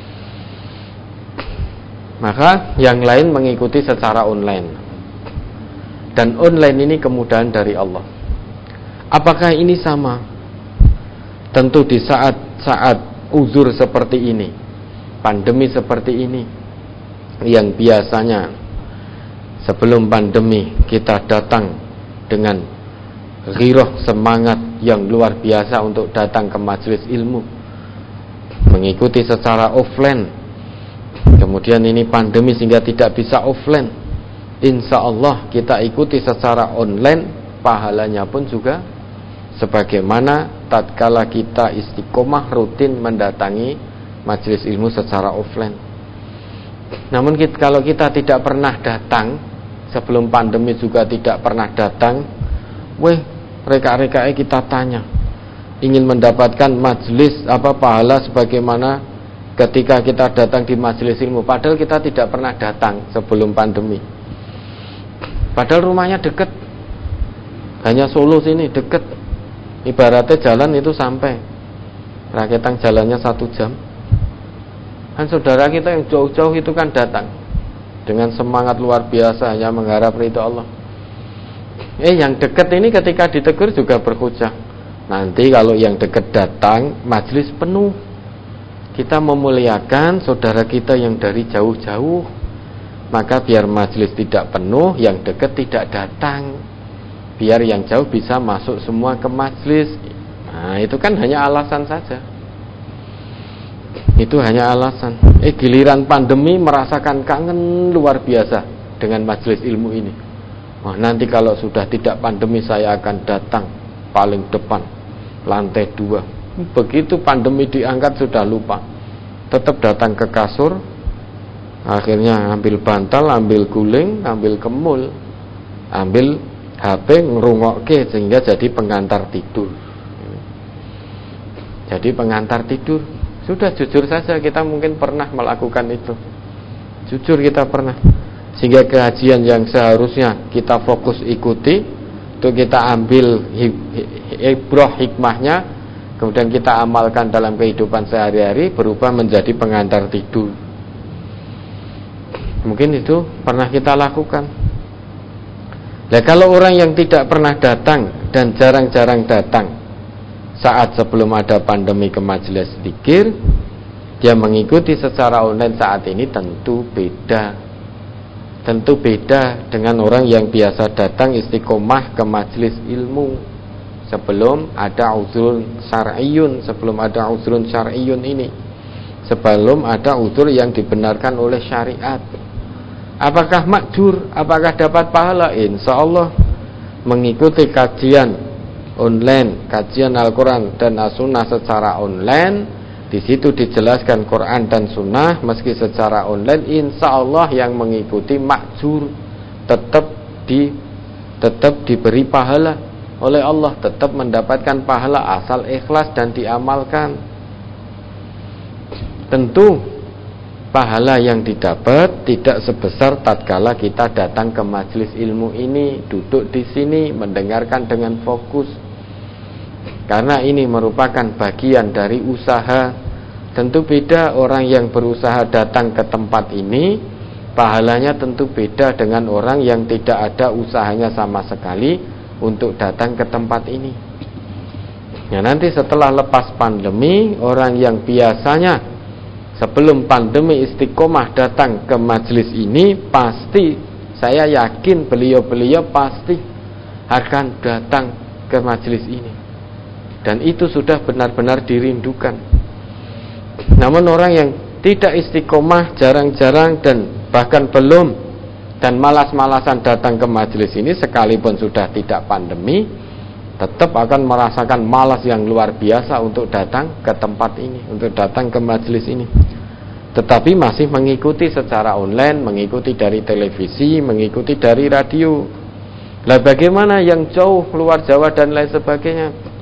Maka yang lain mengikuti secara online. Dan online ini kemudahan dari Allah. Apakah ini sama? Tentu di saat-saat uzur seperti ini, pandemi seperti ini, yang biasanya sebelum pandemi kita datang dengan ghiroh, semangat yang luar biasa untuk datang ke majelis ilmu, mengikuti secara offline. Kemudian ini pandemi sehingga tidak bisa offline. Insya Allah kita ikuti secara online, pahalanya pun juga sebagaimana tatkala kita istiqomah rutin mendatangi majelis ilmu secara offline. Namun kalau kita tidak pernah datang, sebelum pandemi juga tidak pernah datang, reka-reka kita tanya, ingin mendapatkan majelis pahala sebagaimana ketika kita datang di majelis ilmu, padahal kita tidak pernah datang sebelum pandemi. Padahal rumahnya dekat, hanya Solo sini dekat. Ibaratnya jalan itu sampai Rakitang jalannya 1 jam. Kan saudara kita yang jauh-jauh itu kan datang dengan semangat luar biasa, hanya mengharap ridha Allah. Yang dekat ini ketika ditegur juga berhujah. Nanti kalau yang dekat datang, majelis penuh. Kita memuliakan saudara kita yang dari jauh-jauh, maka biar majelis tidak penuh, yang dekat tidak datang, biar yang jauh bisa masuk semua ke majelis. Nah, itu kan hanya alasan saja. Itu hanya alasan. Giliran pandemi merasakan kangen luar biasa dengan majelis ilmu ini. Nanti kalau sudah tidak pandemi saya akan datang paling depan, lantai 2. Begitu pandemi diangkat sudah lupa. Tetap datang ke kasur. Akhirnya ambil bantal, ambil guling, ambil kemul, ambil HP, ngerungokke sehingga jadi pengantar tidur. Jadi pengantar tidur. Sudah, jujur saja kita mungkin pernah melakukan itu. Jujur kita pernah. Sehingga kajian yang seharusnya kita fokus ikuti, itu kita ambil ibrah hikmahnya, kemudian kita amalkan dalam kehidupan sehari-hari, berubah menjadi pengantar tidur. Mungkin itu pernah kita lakukan. Nah, kalau orang yang tidak pernah datang dan jarang-jarang datang saat sebelum ada pandemi ke majelis zikir, dia mengikuti secara online saat ini tentu beda. Tentu beda dengan orang yang biasa datang istiqomah ke majelis ilmu sebelum ada uzrun syar'iyyun, sebelum ada uzrun syar'iyyun ini, sebelum ada uzur yang dibenarkan oleh syariat. Apakah makjur? Apakah dapat pahala? Insya Allah mengikuti kajian online, kajian Al-Quran dan As-Sunnah secara online, di situ dijelaskan Quran dan Sunnah meski secara online, insya Allah yang mengikuti makjur, tetap diberi pahala oleh Allah, tetap mendapatkan pahala asal ikhlas dan diamalkan. Tentu pahala yang didapat tidak sebesar tatkala kita datang ke majelis ilmu ini, duduk di sini mendengarkan dengan fokus. Karena ini merupakan bagian dari usaha. Tentu beda orang yang berusaha datang ke tempat ini, pahalanya tentu beda dengan orang yang tidak ada usahanya sama sekali untuk datang ke tempat ini. Ya, nanti setelah lepas pandemi, orang yang biasanya sebelum pandemi istiqomah datang ke majelis ini, pasti saya yakin beliau-beliau pasti akan datang ke majelis ini, dan itu sudah benar-benar dirindukan. Namun orang yang tidak istiqomah, jarang-jarang dan bahkan belum, dan malas-malasan datang ke majelis ini sekalipun sudah tidak pandemi, tetap akan merasakan malas yang luar biasa untuk datang ke tempat ini, untuk datang ke majelis ini. Tetapi masih mengikuti secara online, mengikuti dari televisi, mengikuti dari radio. Lah bagaimana yang jauh luar Jawa dan lain sebagainya?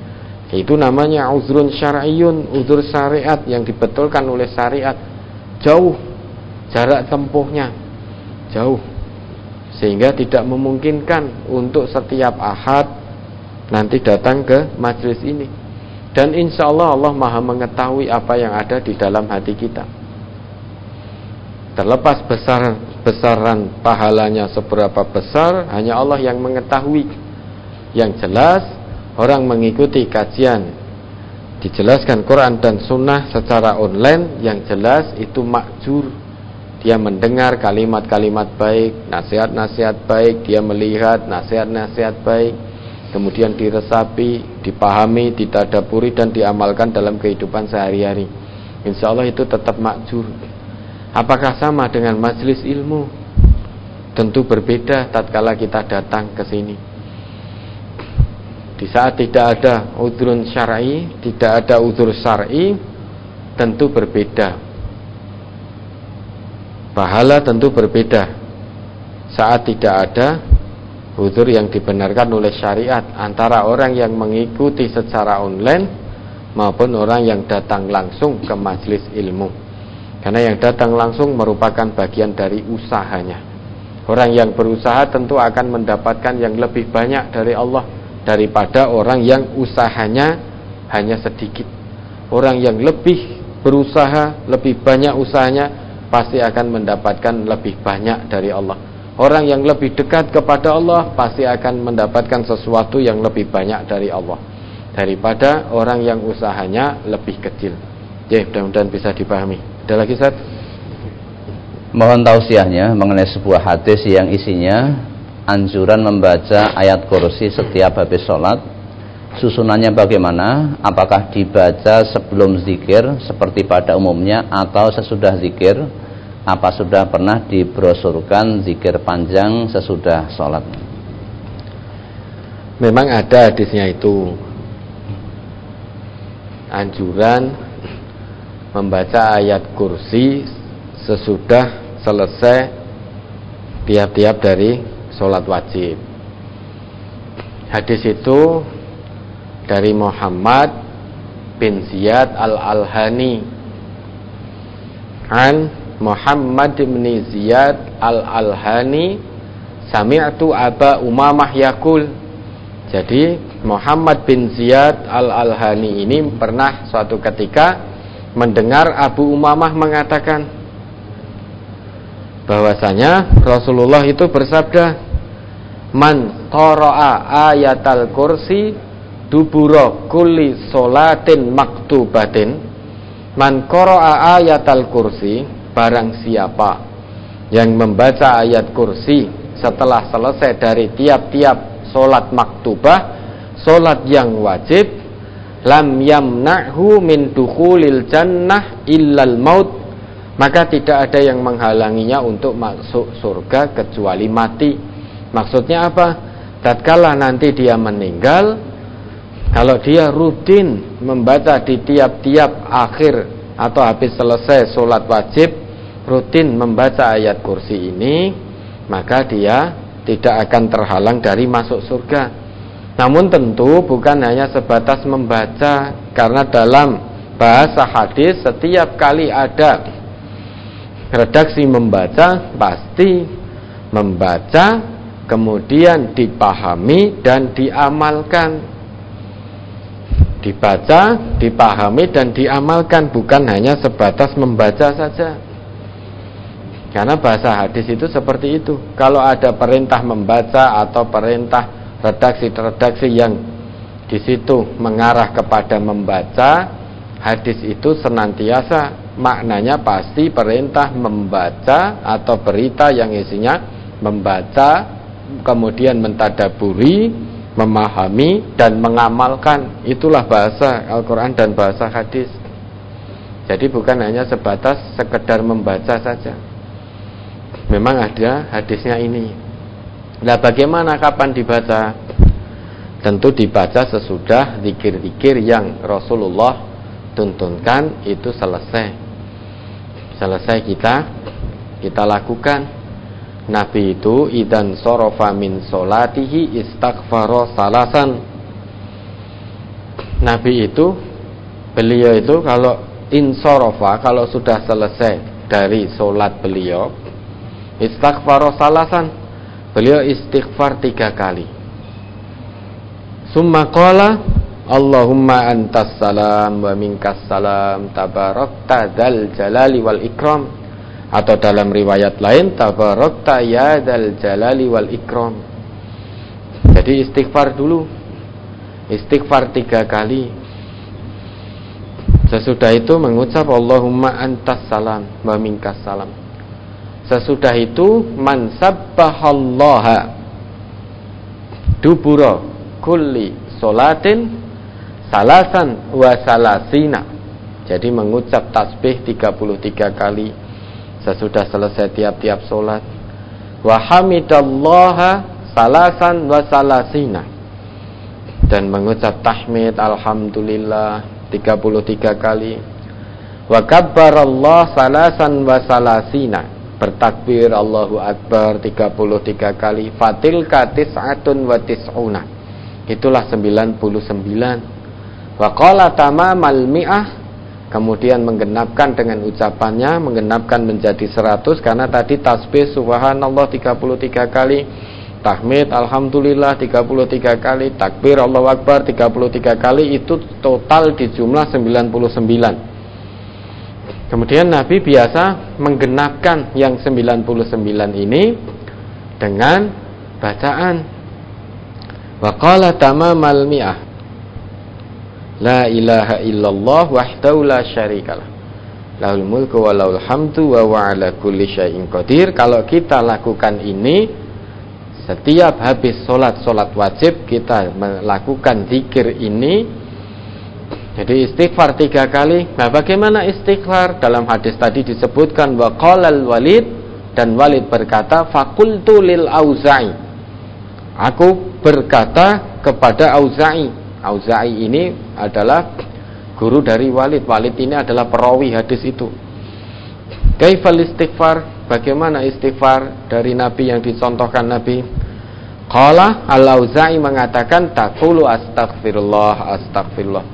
Itu namanya uzrun syar'iyyun, uzur syariat yang dibetulkan oleh syariat. Jauh jarak tempuhnya, jauh, sehingga tidak memungkinkan untuk setiap ahad nanti datang ke majelis ini. Dan insya Allah Allah maha mengetahui apa yang ada di dalam hati kita. Terlepas besaran pahalanya seberapa besar, hanya Allah yang mengetahui. Yang jelas, orang mengikuti kajian dijelaskan Quran dan Sunnah secara online, yang jelas itu makjur. Dia mendengar kalimat-kalimat baik, nasihat-nasihat baik, dia melihat nasihat-nasihat baik, kemudian diresapi, dipahami, ditadaburi, dan diamalkan dalam kehidupan sehari-hari. Insya Allah itu tetap makjur. Apakah sama dengan majelis ilmu? Tentu berbeda tatkala kita datang ke sini. Di saat tidak ada udhrun syar'i, tidak ada udhur syar'i, tentu berbeda. Pahala tentu berbeda. Saat tidak ada udhur yang dibenarkan oleh syariat, antara orang yang mengikuti secara online maupun orang yang datang langsung ke majelis ilmu. Karena yang datang langsung merupakan bagian dari usahanya. Orang yang berusaha tentu akan mendapatkan yang lebih banyak dari Allah daripada orang yang usahanya hanya sedikit. Orang yang lebih berusaha, lebih banyak usahanya, pasti akan mendapatkan lebih banyak dari Allah. Orang yang lebih dekat kepada Allah pasti akan mendapatkan sesuatu yang lebih banyak dari Allah daripada orang yang usahanya lebih kecil. Ya, mudah-mudahan bisa dipahami. Ada lagi, Ustaz? Mohon tausiahnya mengenai sebuah hadis yang isinya anjuran membaca ayat kursi setiap habis sholat. Susunannya bagaimana? Apakah dibaca sebelum zikir seperti pada umumnya atau sesudah zikir? Apa sudah pernah dibrosurkan zikir panjang sesudah sholat? Memang ada hadisnya itu, anjuran membaca ayat kursi sesudah selesai tiap-tiap dari sholat wajib. Hadis itu dari Muhammad bin Ziyad al-Alhani, an Muhammad bin Ziyad al-Alhani, sami'tu Aba Umamah yaqul. Jadi Muhammad bin Ziyad al-Alhani ini pernah suatu ketika mendengar Abu Umamah mengatakan bahwasanya Rasulullah itu bersabda, man qara'a ayatal kursi dubura kulli sholatin maktubatin. Man qara'a ayatal kursi, barang siapa yang membaca ayat kursi setelah selesai dari tiap-tiap sholat maktubah, sholat yang wajib, lam yamna'hu min dukhulil jannah illal maut, maka tidak ada yang menghalanginya untuk masuk surga kecuali mati. Maksudnya apa? Tatkala nanti dia meninggal, kalau dia rutin membaca di tiap-tiap akhir atau habis selesai sholat wajib, rutin membaca ayat kursi ini, maka dia tidak akan terhalang dari masuk surga. Namun tentu bukan hanya sebatas membaca, karena dalam bahasa hadis setiap kali ada redaksi membaca, pasti membaca kemudian dipahami dan diamalkan. Dibaca, dipahami dan diamalkan, bukan hanya sebatas membaca saja. Karena bahasa hadis itu seperti itu. Kalau ada perintah membaca atau perintah redaksi-redaksi yang di situ mengarah kepada membaca, hadis itu senantiasa maknanya pasti perintah membaca atau berita yang isinya membaca, kemudian mentadaburi, memahami dan mengamalkan. Itulah bahasa Al-Quran dan bahasa hadis. Jadi bukan hanya sebatas sekedar membaca saja. Memang ada hadisnya ini. Nah, bagaimana kapan dibaca? Tentu dibaca sesudah zikir-zikir yang Rasulullah tuntunkan itu selesai. Selesai kita lakukan. Nabi itu idan sorofa min solatihi istaghfaro salasan. Nabi itu, beliau itu kalau insorofa, kalau sudah selesai dari sholat beliau, istighfar salasan, beliau istighfar 3 kali. Summa qala Allahumma antas salam wa minkas salam tabarakta dzal jalali wal ikram, atau dalam riwayat lain tabarakta ya dzal jalali wal ikram. Jadi istighfar dulu, istighfar 3 kali. Sesudah itu mengucap Allahumma antas salam wa minkas salam. Sesudah itu man sabbahallaha dubura kulli solatin salasan wa salasina. Jadi mengucap tasbih 33 kali sesudah selesai tiap-tiap solat. Wa hamidallaha salasan wa salasina, dan mengucap tahmid alhamdulillah 33 kali. Wa kabbarallah salasan wa salasina, bertakbir Allahu Akbar 33 kali. Fatilka tis'atun wa tis'una, itulah 99. Wa qala tamamal mi'ah, kemudian menggenapkan dengan ucapannya, menggenapkan menjadi 100, karena tadi tasbih subhanallah 33 kali, tahmid alhamdulillah 33 kali, takbir Allahu Akbar 33 kali, itu total di jumlah 99. Kemudian Nabi biasa menggenapkan yang 99 ini dengan bacaan wa qala tamamal mi'ah la ilaha illallah wahdahu la syarikalah lahul mulku wa lahul hamdu wa huwa ala kulli syai'in qadir. Kalau kita lakukan ini setiap habis sholat wajib, kita melakukan zikir ini. Jadi istighfar 3 kali. Nah, bagaimana istighfar? Dalam hadis tadi disebutkan wa qalal Walid, dan Walid berkata faqultu lil Auza'i, aku berkata kepada Auza'i. Auza'i ini adalah guru dari Walid. Walid ini adalah perawi hadis itu. Kaifal istighfar? Bagaimana istighfar dari Nabi yang dicontohkan Nabi? Qala al-Auza'i mengatakan taqulu astaghfirullah astaghfirullah.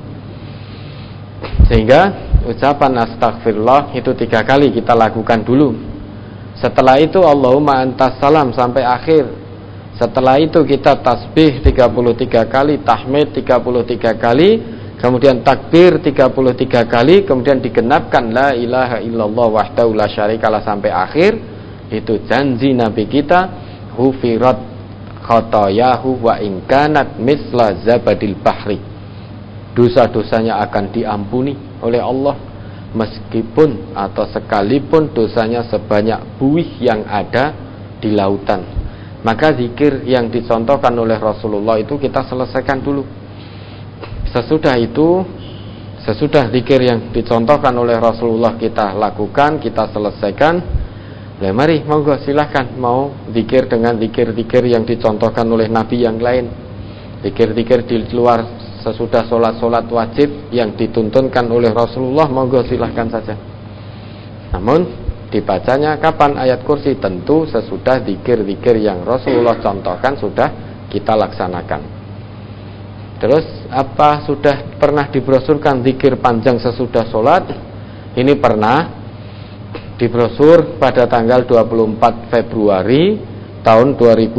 Sehingga ucapan astaghfirullah itu 3 kali kita lakukan dulu. Setelah itu Allahumma antas salam sampai akhir. Setelah itu kita tasbih 33 kali, tahmid 33 kali, kemudian takbir 33 kali, kemudian digenapkan la ilaha illallah wahdahu la syarikalah sampai akhir. Itu janji Nabi kita, hufirat khotoyahu wa inkanat misla zabadil bahri, dosa-dosanya akan diampuni oleh Allah meskipun atau sekalipun dosanya sebanyak buih yang ada di lautan. Maka zikir yang dicontohkan oleh Rasulullah itu kita selesaikan dulu. Sesudah itu, sesudah zikir yang dicontohkan oleh Rasulullah kita lakukan, kita selesaikan. Ya, mari monggo silahkan mau zikir dengan zikir-zikir yang dicontohkan oleh Nabi yang lain. Zikir-zikir di luar sesudah sholat wajib yang dituntunkan oleh Rasulullah, monggo silahkan saja. Namun dibacanya kapan ayat kursi? Tentu sesudah zikir-zikir yang Rasulullah contohkan sudah kita laksanakan. Terus apa sudah pernah dibrosurkan zikir panjang sesudah sholat? Ini pernah dibrosur pada tanggal 24 Februari tahun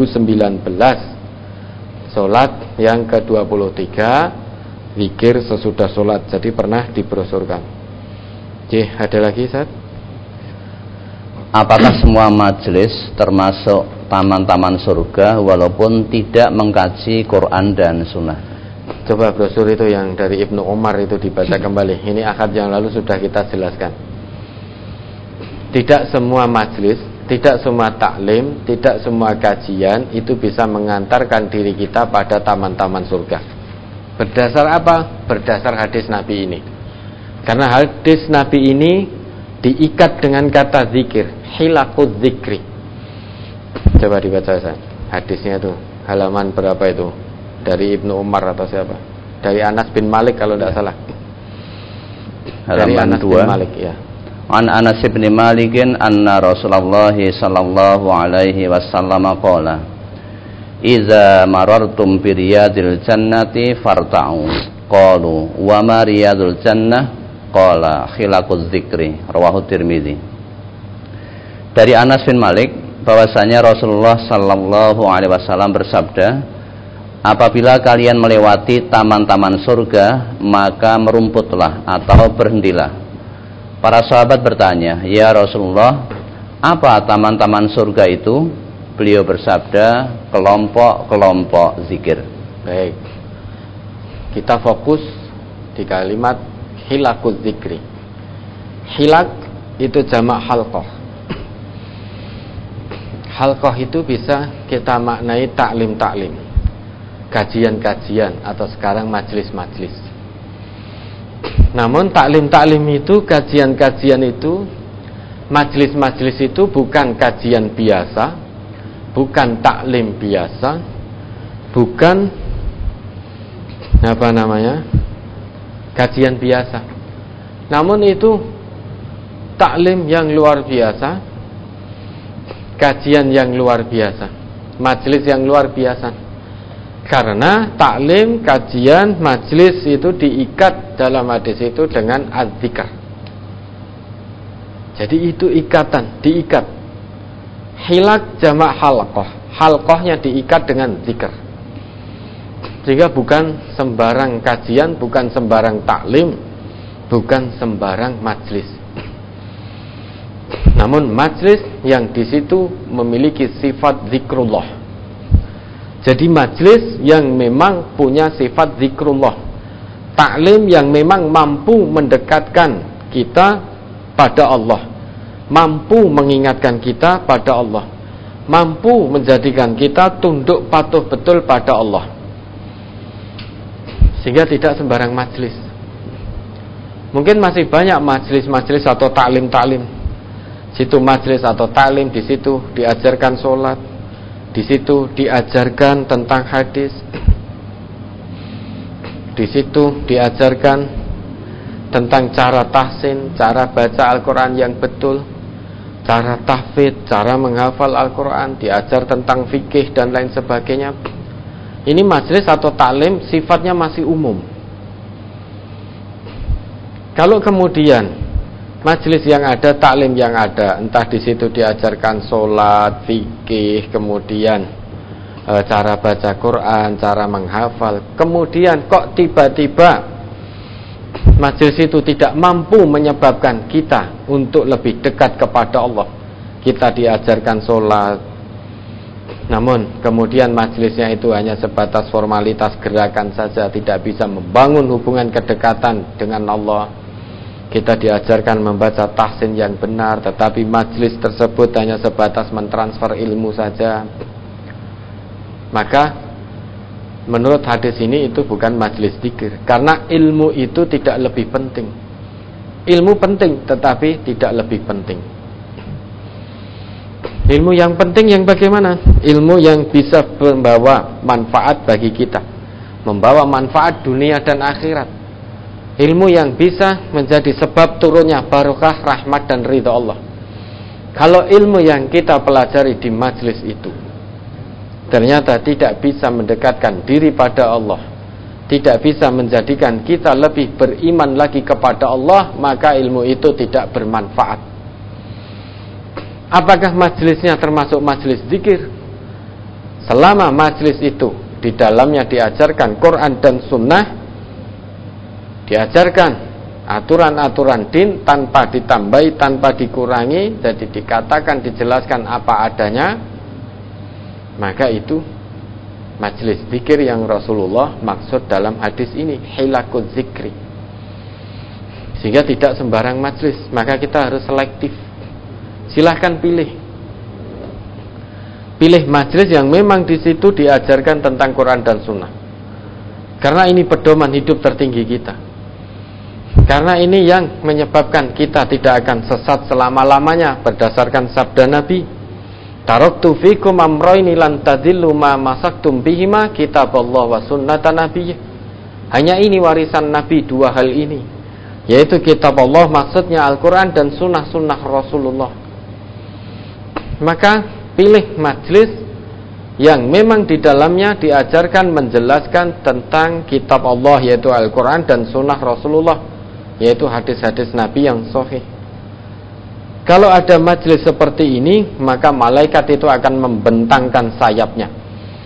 2019, sholat yang ke-23, zikir sesudah sholat. Jadi pernah dibrosurkan. Ada lagi Ustaz? Apakah semua majelis termasuk taman-taman surga walaupun tidak mengkaji Quran dan Sunnah? Coba brosur itu yang dari Ibnu Umar itu dibaca kembali. Ini akad yang lalu sudah kita jelaskan. Tidak semua majelis, tidak semua taklim, tidak semua kajian itu bisa mengantarkan diri kita pada taman-taman surga. Berdasar apa? Berdasar hadis Nabi ini. Karena hadis Nabi ini diikat dengan kata zikir, hilaqud zikri. Coba dibaca Ustaz. Hadisnya itu halaman berapa itu? Dari Ibnu Umar atau siapa? Dari Anas bin Malik kalau tidak salah. Dari Anas 2. Bin Malik ya. An Anas bin Malik anna Rasulullah sallallahu alaihi wasallam qala Iza marartum bi riyadil jannati farta'u. qalu wa ma riyadul jannah qala khilaquz zikri rawahu Tirmidzi. Dari Anas bin Malik bahwasanya Rasulullah sallallahu alaihi wasallam bersabda, apabila kalian melewati taman-taman surga, maka merumputlah atau berhentilah. Para sahabat bertanya, ya Rasulullah, apa taman-taman surga itu? Beliau bersabda, kelompok-kelompok zikir. Baik, kita fokus di kalimat hilakuz zikri. Hilak itu jamak halqah. Halqah itu bisa kita maknai taklim-taklim, kajian-kajian, atau sekarang majelis-majelis. Namun taklim-taklim itu, kajian-kajian itu, majelis-majelis itu bukan kajian biasa, bukan taklim biasa, bukan kajian biasa. Namun itu taklim yang luar biasa, kajian yang luar biasa, majelis yang luar biasa. Karena taklim, kajian, majelis itu diikat dalam hadis itu dengan az-zikr. Jadi itu ikatan, diikat. Hilak jamak halqah, halqahnya diikat dengan zikr. Sehingga bukan sembarang kajian, bukan sembarang taklim, bukan sembarang majlis. Namun majlis yang di situ memiliki sifat zikrullah. Jadi majlis yang memang punya sifat zikrullah, taklim yang memang mampu mendekatkan kita pada Allah, mampu mengingatkan kita pada Allah, mampu menjadikan kita tunduk patuh betul pada Allah. Sehingga tidak sembarang majlis. Mungkin masih banyak majlis-majlis atau taklim-taklim. Situ majlis atau taklim, di situ diajarkan sholat, di situ diajarkan tentang hadis, di situ diajarkan tentang cara tahsin, cara baca Al-Quran yang betul, cara tahfidz, cara menghafal Al-Quran, diajar tentang fikih dan lain sebagainya. Ini majlis atau taklim sifatnya masih umum. Kalau kemudian majlis yang ada, taklim yang ada, entah di situ diajarkan sholat, fikih, kemudian cara baca Quran, cara menghafal, kemudian kok tiba-tiba majlis itu tidak mampu menyebabkan kita untuk lebih dekat kepada Allah. Kita diajarkan sholat, namun kemudian majlisnya itu hanya sebatas formalitas gerakan saja, tidak bisa membangun hubungan kedekatan dengan Allah. Kita diajarkan membaca tahsin yang benar, tetapi majlis tersebut hanya sebatas mentransfer ilmu saja. Maka menurut hadis ini itu bukan majlis zikir, karena ilmu itu tidak lebih penting. Ilmu penting, tetapi tidak lebih penting. Ilmu yang penting yang bagaimana? Ilmu yang bisa membawa manfaat bagi kita, membawa manfaat dunia dan akhirat. Ilmu yang bisa menjadi sebab turunnya barokah, rahmat dan ridha Allah. Kalau ilmu yang kita pelajari di majlis itu ternyata tidak bisa mendekatkan diri pada Allah, tidak bisa menjadikan kita lebih beriman lagi kepada Allah, maka ilmu itu tidak bermanfaat. Apakah majlisnya termasuk majlis zikir? Selama majlis itu di dalamnya diajarkan Quran dan Sunnah, diajarkan aturan-aturan din tanpa ditambahi, tanpa dikurangi, jadi dikatakan, dijelaskan apa adanya, maka itu majlis zikir yang Rasulullah maksud dalam hadis ini, hilakuz zikri. Sehingga tidak sembarang majlis, maka kita harus selektif. Silahkan pilih majlis yang memang di situ diajarkan tentang Quran dan Sunnah, karena ini pedoman hidup tertinggi kita. Karena ini yang menyebabkan kita tidak akan sesat selama-lamanya, berdasarkan sabda Nabi, taraktu fikum amrayni lan tadillu ma masaktum bihima kitaballah wa sunnata nabiyyih. Hanya ini warisan Nabi, dua hal ini, yaitu kitab Allah, maksudnya Al-Quran, dan sunnah-sunnah Rasulullah. Maka pilih majlis yang memang di dalamnya diajarkan menjelaskan tentang kitab Allah, yaitu Al-Quran, dan sunnah Rasulullah, yaitu hadis-hadis Nabi yang sahih. Kalau ada majelis seperti ini, maka malaikat itu akan membentangkan sayapnya.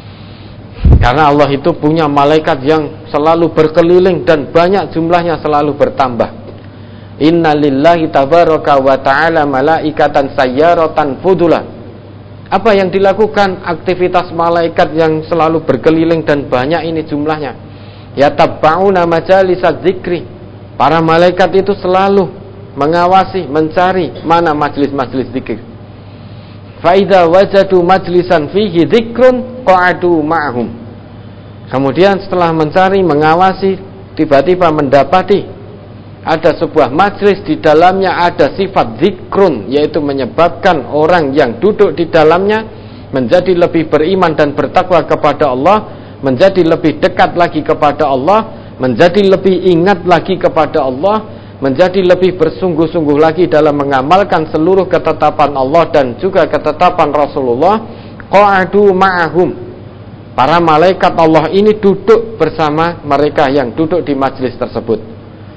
Karena Allah itu punya malaikat yang selalu berkeliling dan banyak jumlahnya, selalu bertambah. Inna lillahi tabaraka wa ta'ala malaikatan sayyaratan fudula. Apa yang dilakukan? Aktivitas malaikat yang selalu berkeliling dan banyak ini jumlahnya. Yatabba'una majalisaz zikri. Para malaikat itu selalu mengawasi, mencari mana majlis-majlis zikir. Fa idza wajadu majlisan fihi dzikrun qa'adu ma'hum. Kemudian setelah mencari, mengawasi, tiba-tiba mendapati ada sebuah majlis di dalamnya ada sifat zikrun, yaitu menyebabkan orang yang duduk di dalamnya menjadi lebih beriman dan bertakwa kepada Allah, menjadi lebih dekat lagi kepada Allah, menjadi lebih ingat lagi kepada Allah, menjadi lebih bersungguh-sungguh lagi dalam mengamalkan seluruh ketetapan Allah dan juga ketetapan Rasulullah. Qa'adu ma'ahum. Para malaikat Allah ini duduk bersama mereka yang duduk di majlis tersebut.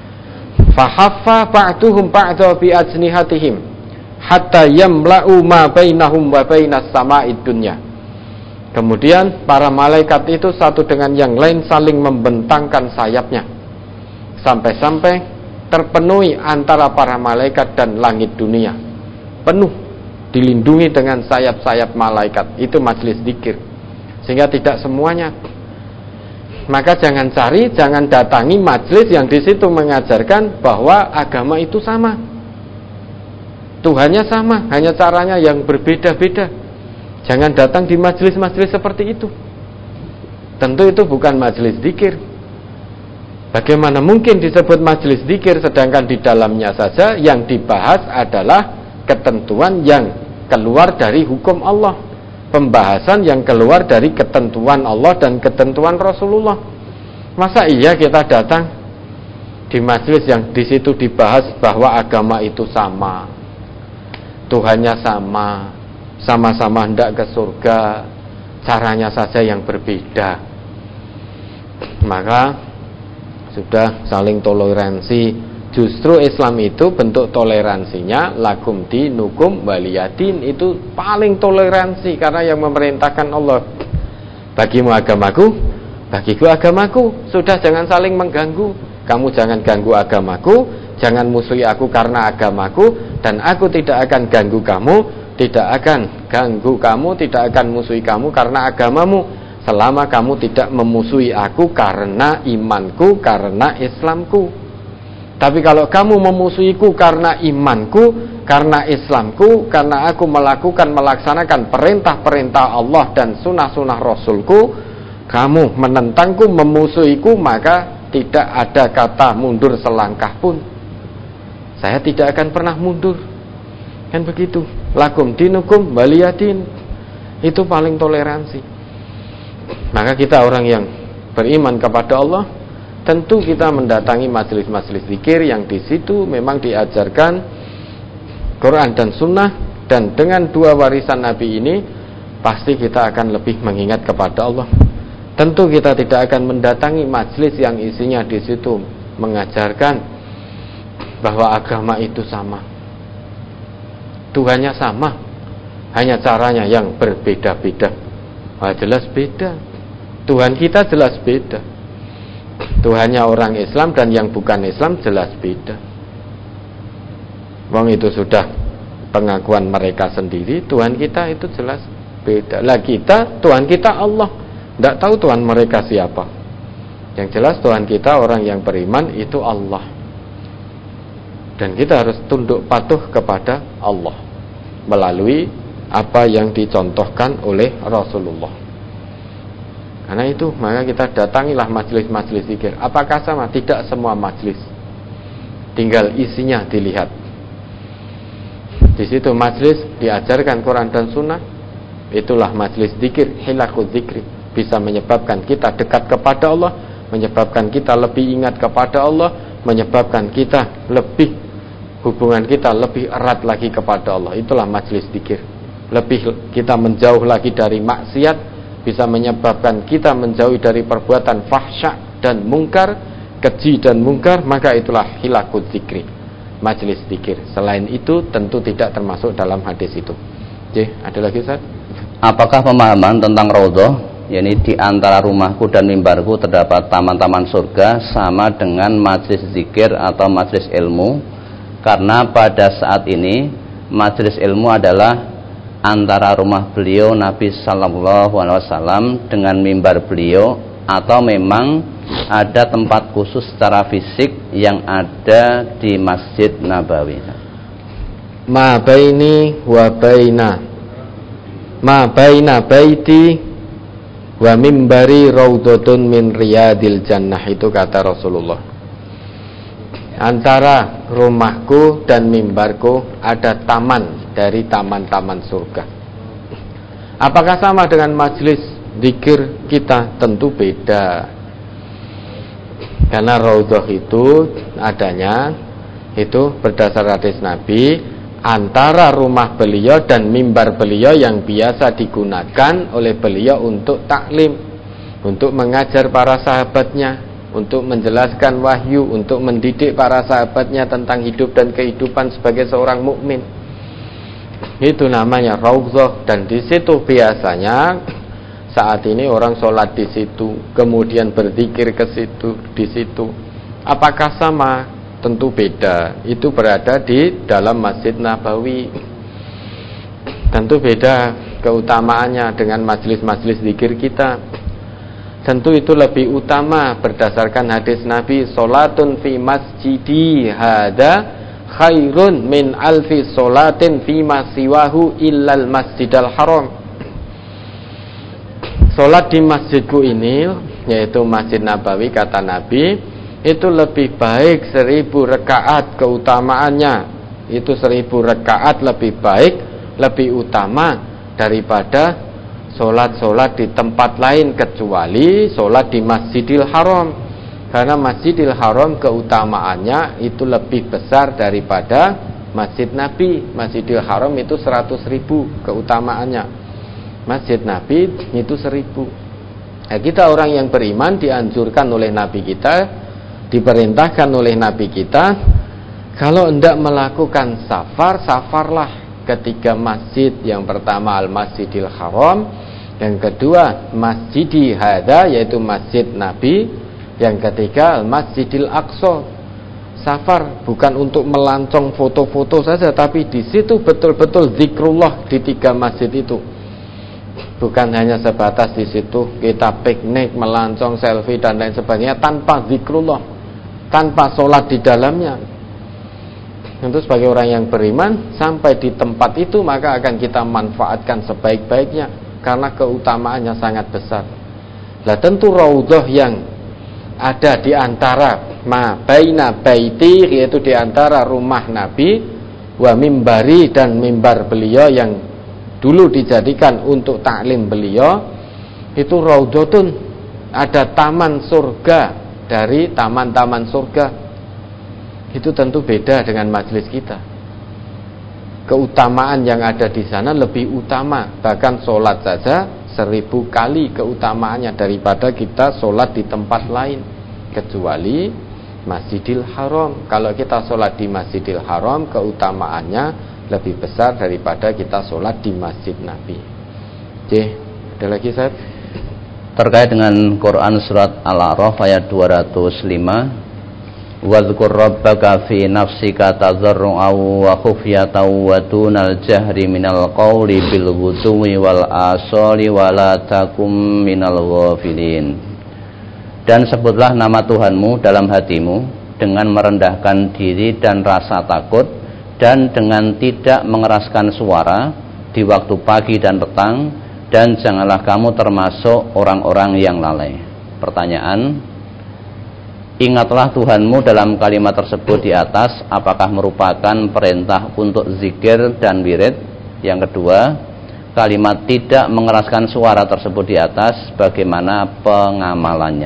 Fahaffa ba'duhum ba'da bi ajnihatihim hatta yamla'u ma bainahum wa bainas sama'id dunya. Kemudian para malaikat itu satu dengan yang lain saling membentangkan sayapnya sampai-sampai terpenuhi antara para malaikat dan langit dunia. Penuh, dilindungi dengan sayap-sayap malaikat. Itu majelis zikir. Sehingga tidak semuanya. Maka jangan cari, jangan datangi majelis yang di situ mengajarkan bahwa agama itu sama, Tuhannya sama, hanya caranya yang berbeda-beda. Jangan datang di majelis-majelis seperti itu. Tentu itu bukan majelis zikir. Bagaimana mungkin disebut majelis zikir sedangkan di dalamnya saja yang dibahas adalah ketentuan yang keluar dari hukum Allah, pembahasan yang keluar dari ketentuan Allah dan ketentuan Rasulullah. Masa iya kita datang di majelis yang di situ dibahas bahwa agama itu sama, Tuhannya sama, sama-sama hendak ke surga, caranya saja yang berbeda. Maka sudah saling toleransi. Justru Islam itu bentuk toleransinya lakum dinukum waliyadin, itu paling toleransi karena yang memerintahkan Allah. Bagimu agamaku, bagiku agamaku. Sudah, jangan saling mengganggu. Kamu jangan ganggu agamaku, jangan musuhi aku karena agamaku, dan aku tidak akan ganggu kamu, tidak akan ganggu kamu, tidak akan musuhi kamu karena agamamu, selama kamu tidak memusuhi aku karena imanku, karena Islamku. Tapi kalau kamu memusuhiku karena imanku, karena Islamku, karena aku melaksanakan perintah-perintah Allah dan sunnah-sunnah Rasulku, kamu menentangku, memusuhiku, maka tidak ada kata mundur selangkah pun. Saya tidak akan pernah mundur. Kan begitu. Lakum dinukum waliyadin. Itu paling toleransi. Maka kita orang yang beriman kepada Allah, tentu kita mendatangi majelis-majelis zikir yang di situ memang diajarkan Quran dan Sunnah, dan dengan dua warisan Nabi ini pasti kita akan lebih mengingat kepada Allah. Tentu kita tidak akan mendatangi majelis yang isinya di situ mengajarkan bahwa agama itu sama, Tuhannya sama, hanya caranya yang berbeda-beda. Wah, jelas beda. Tuhan kita jelas beda. Tuhannya orang Islam dan yang bukan Islam jelas beda. Wong itu sudah pengakuan mereka sendiri, Tuhan kita itu jelas beda. Lah kita, Tuhan kita Allah, tidak tahu Tuhan mereka siapa. Yang jelas Tuhan kita orang yang beriman itu Allah. Dan kita harus tunduk patuh kepada Allah melalui apa yang dicontohkan oleh Rasulullah. Karena itu maka kita datangilah majelis-majelis zikir. Apakah sama? Tidak semua majelis. Tinggal isinya dilihat. Di situ majelis diajarkan Quran dan Sunnah, itulah majelis zikir, hilakul zikri. Bisa menyebabkan kita dekat kepada Allah, menyebabkan kita lebih ingat kepada Allah, menyebabkan kita lebih, hubungan kita lebih erat lagi kepada Allah. Itulah majelis zikir. Lebih kita menjauh lagi dari maksiat, bisa menyebabkan kita menjauhi dari perbuatan fahsya dan mungkar, keji dan mungkar, maka itulah hilakut zikri, majelis zikir. Selain itu tentu tidak termasuk dalam hadis itu. Oke, ada lagi Ustaz? Apakah pemahaman tentang raudhah, yakni di antara rumahku dan mimbarku terdapat taman-taman surga, sama dengan majelis zikir atau majelis ilmu? Karena pada saat ini majelis ilmu adalah antara rumah beliau Nabi Sallallahu Alaihi Wasallam dengan mimbar beliau, atau memang ada tempat khusus secara fisik yang ada di Masjid Nabawi? Ma baini wa baina ma baina baiti wa mimbari raudhatun min riyadil jannah, itu kata Rasulullah. Antara rumahku dan mimbarku ada taman dari taman-taman surga. Apakah sama dengan majelis zikir kita? Tentu beda. Karena raudhah itu adanya itu berdasar hadis Nabi, antara rumah beliau dan mimbar beliau yang biasa digunakan oleh beliau untuk taklim, untuk mengajar para sahabatnya, untuk menjelaskan wahyu, untuk mendidik para sahabatnya tentang hidup dan kehidupan sebagai seorang mukmin. Itu namanya raudhah, dan di situ biasanya saat ini orang sholat di situ, kemudian berzikir ke situ, di situ. Apakah sama? Tentu beda. Itu berada di dalam Masjid Nabawi. Tentu beda keutamaannya dengan majelis-majelis zikir kita. Tentu itu lebih utama berdasarkan hadis Nabi, sholatun fi masjidi hada khairun min alfi sholatin fi masiwahu illal masjidal haram. Sholat di masjidku ini, yaitu Masjid Nabawi, kata Nabi, itu lebih baik 1000 rakaat keutamaannya. Itu 1000 rakaat lebih baik, lebih utama daripada sholat-sholat di tempat lain, kecuali sholat di Masjidil Haram. Karena Masjidil Haram keutamaannya itu lebih besar daripada Masjid Nabi. Masjidil Haram itu 100.000 keutamaannya, Masjid Nabi itu 1000. Nah, kita orang yang beriman dianjurkan oleh Nabi kita, diperintahkan oleh Nabi kita, kalau hendak melakukan safar, safarlah ketiga masjid. Yang pertama Al-Masjidil Haram, yang kedua Masjidi Hadza, yaitu Masjid Nabi, yang ketiga Al-Masjidil Aqsa. Safar bukan untuk melancong foto-foto saja, tapi di situ betul-betul zikrullah di 3 masjid itu. Bukan hanya sebatas di situ kita piknik, melancong, selfie dan lain sebagainya tanpa zikrullah, tanpa sholat di dalamnya. Tentu sebagai orang yang beriman, sampai di tempat itu maka akan kita manfaatkan sebaik-baiknya, karena keutamaannya sangat besar. Lah tentu raudhah yang ada di antara ma baina baiti, yaitu di antara rumah Nabi, wa mimbari, dan mimbar beliau yang dulu dijadikan untuk taklim beliau, itu raudhatun, ada taman surga dari taman-taman surga. Itu tentu beda dengan majelis kita. Keutamaan yang ada di sana lebih utama, bahkan sholat saja 1000 kali keutamaannya daripada kita sholat di tempat lain, kecuali Masjidil Haram. Kalau kita sholat di Masjidil Haram, keutamaannya lebih besar daripada kita sholat di Masjid Nabi. Oke, ada lagi Ustaz? Terkait dengan Quran surat Al-A'raf ayat 205, Wadhkur rabbaka fi nafsika tadharru'an wa khufyatan wa dunal jahri minal qawli bil ghudwi wal asali wa la takum minal ghafilin. Dan sebutlah nama Tuhanmu dalam hatimu dengan merendahkan diri dan rasa takut, dan dengan tidak mengeraskan suara di waktu pagi dan petang, dan janganlah kamu termasuk orang-orang yang lalai. Pertanyaan: ingatlah Tuhanmu dalam kalimat tersebut di atas, apakah merupakan perintah untuk zikir dan wirid? Yang kedua, kalimat tidak mengeraskan suara tersebut di atas, bagaimana pengamalannya?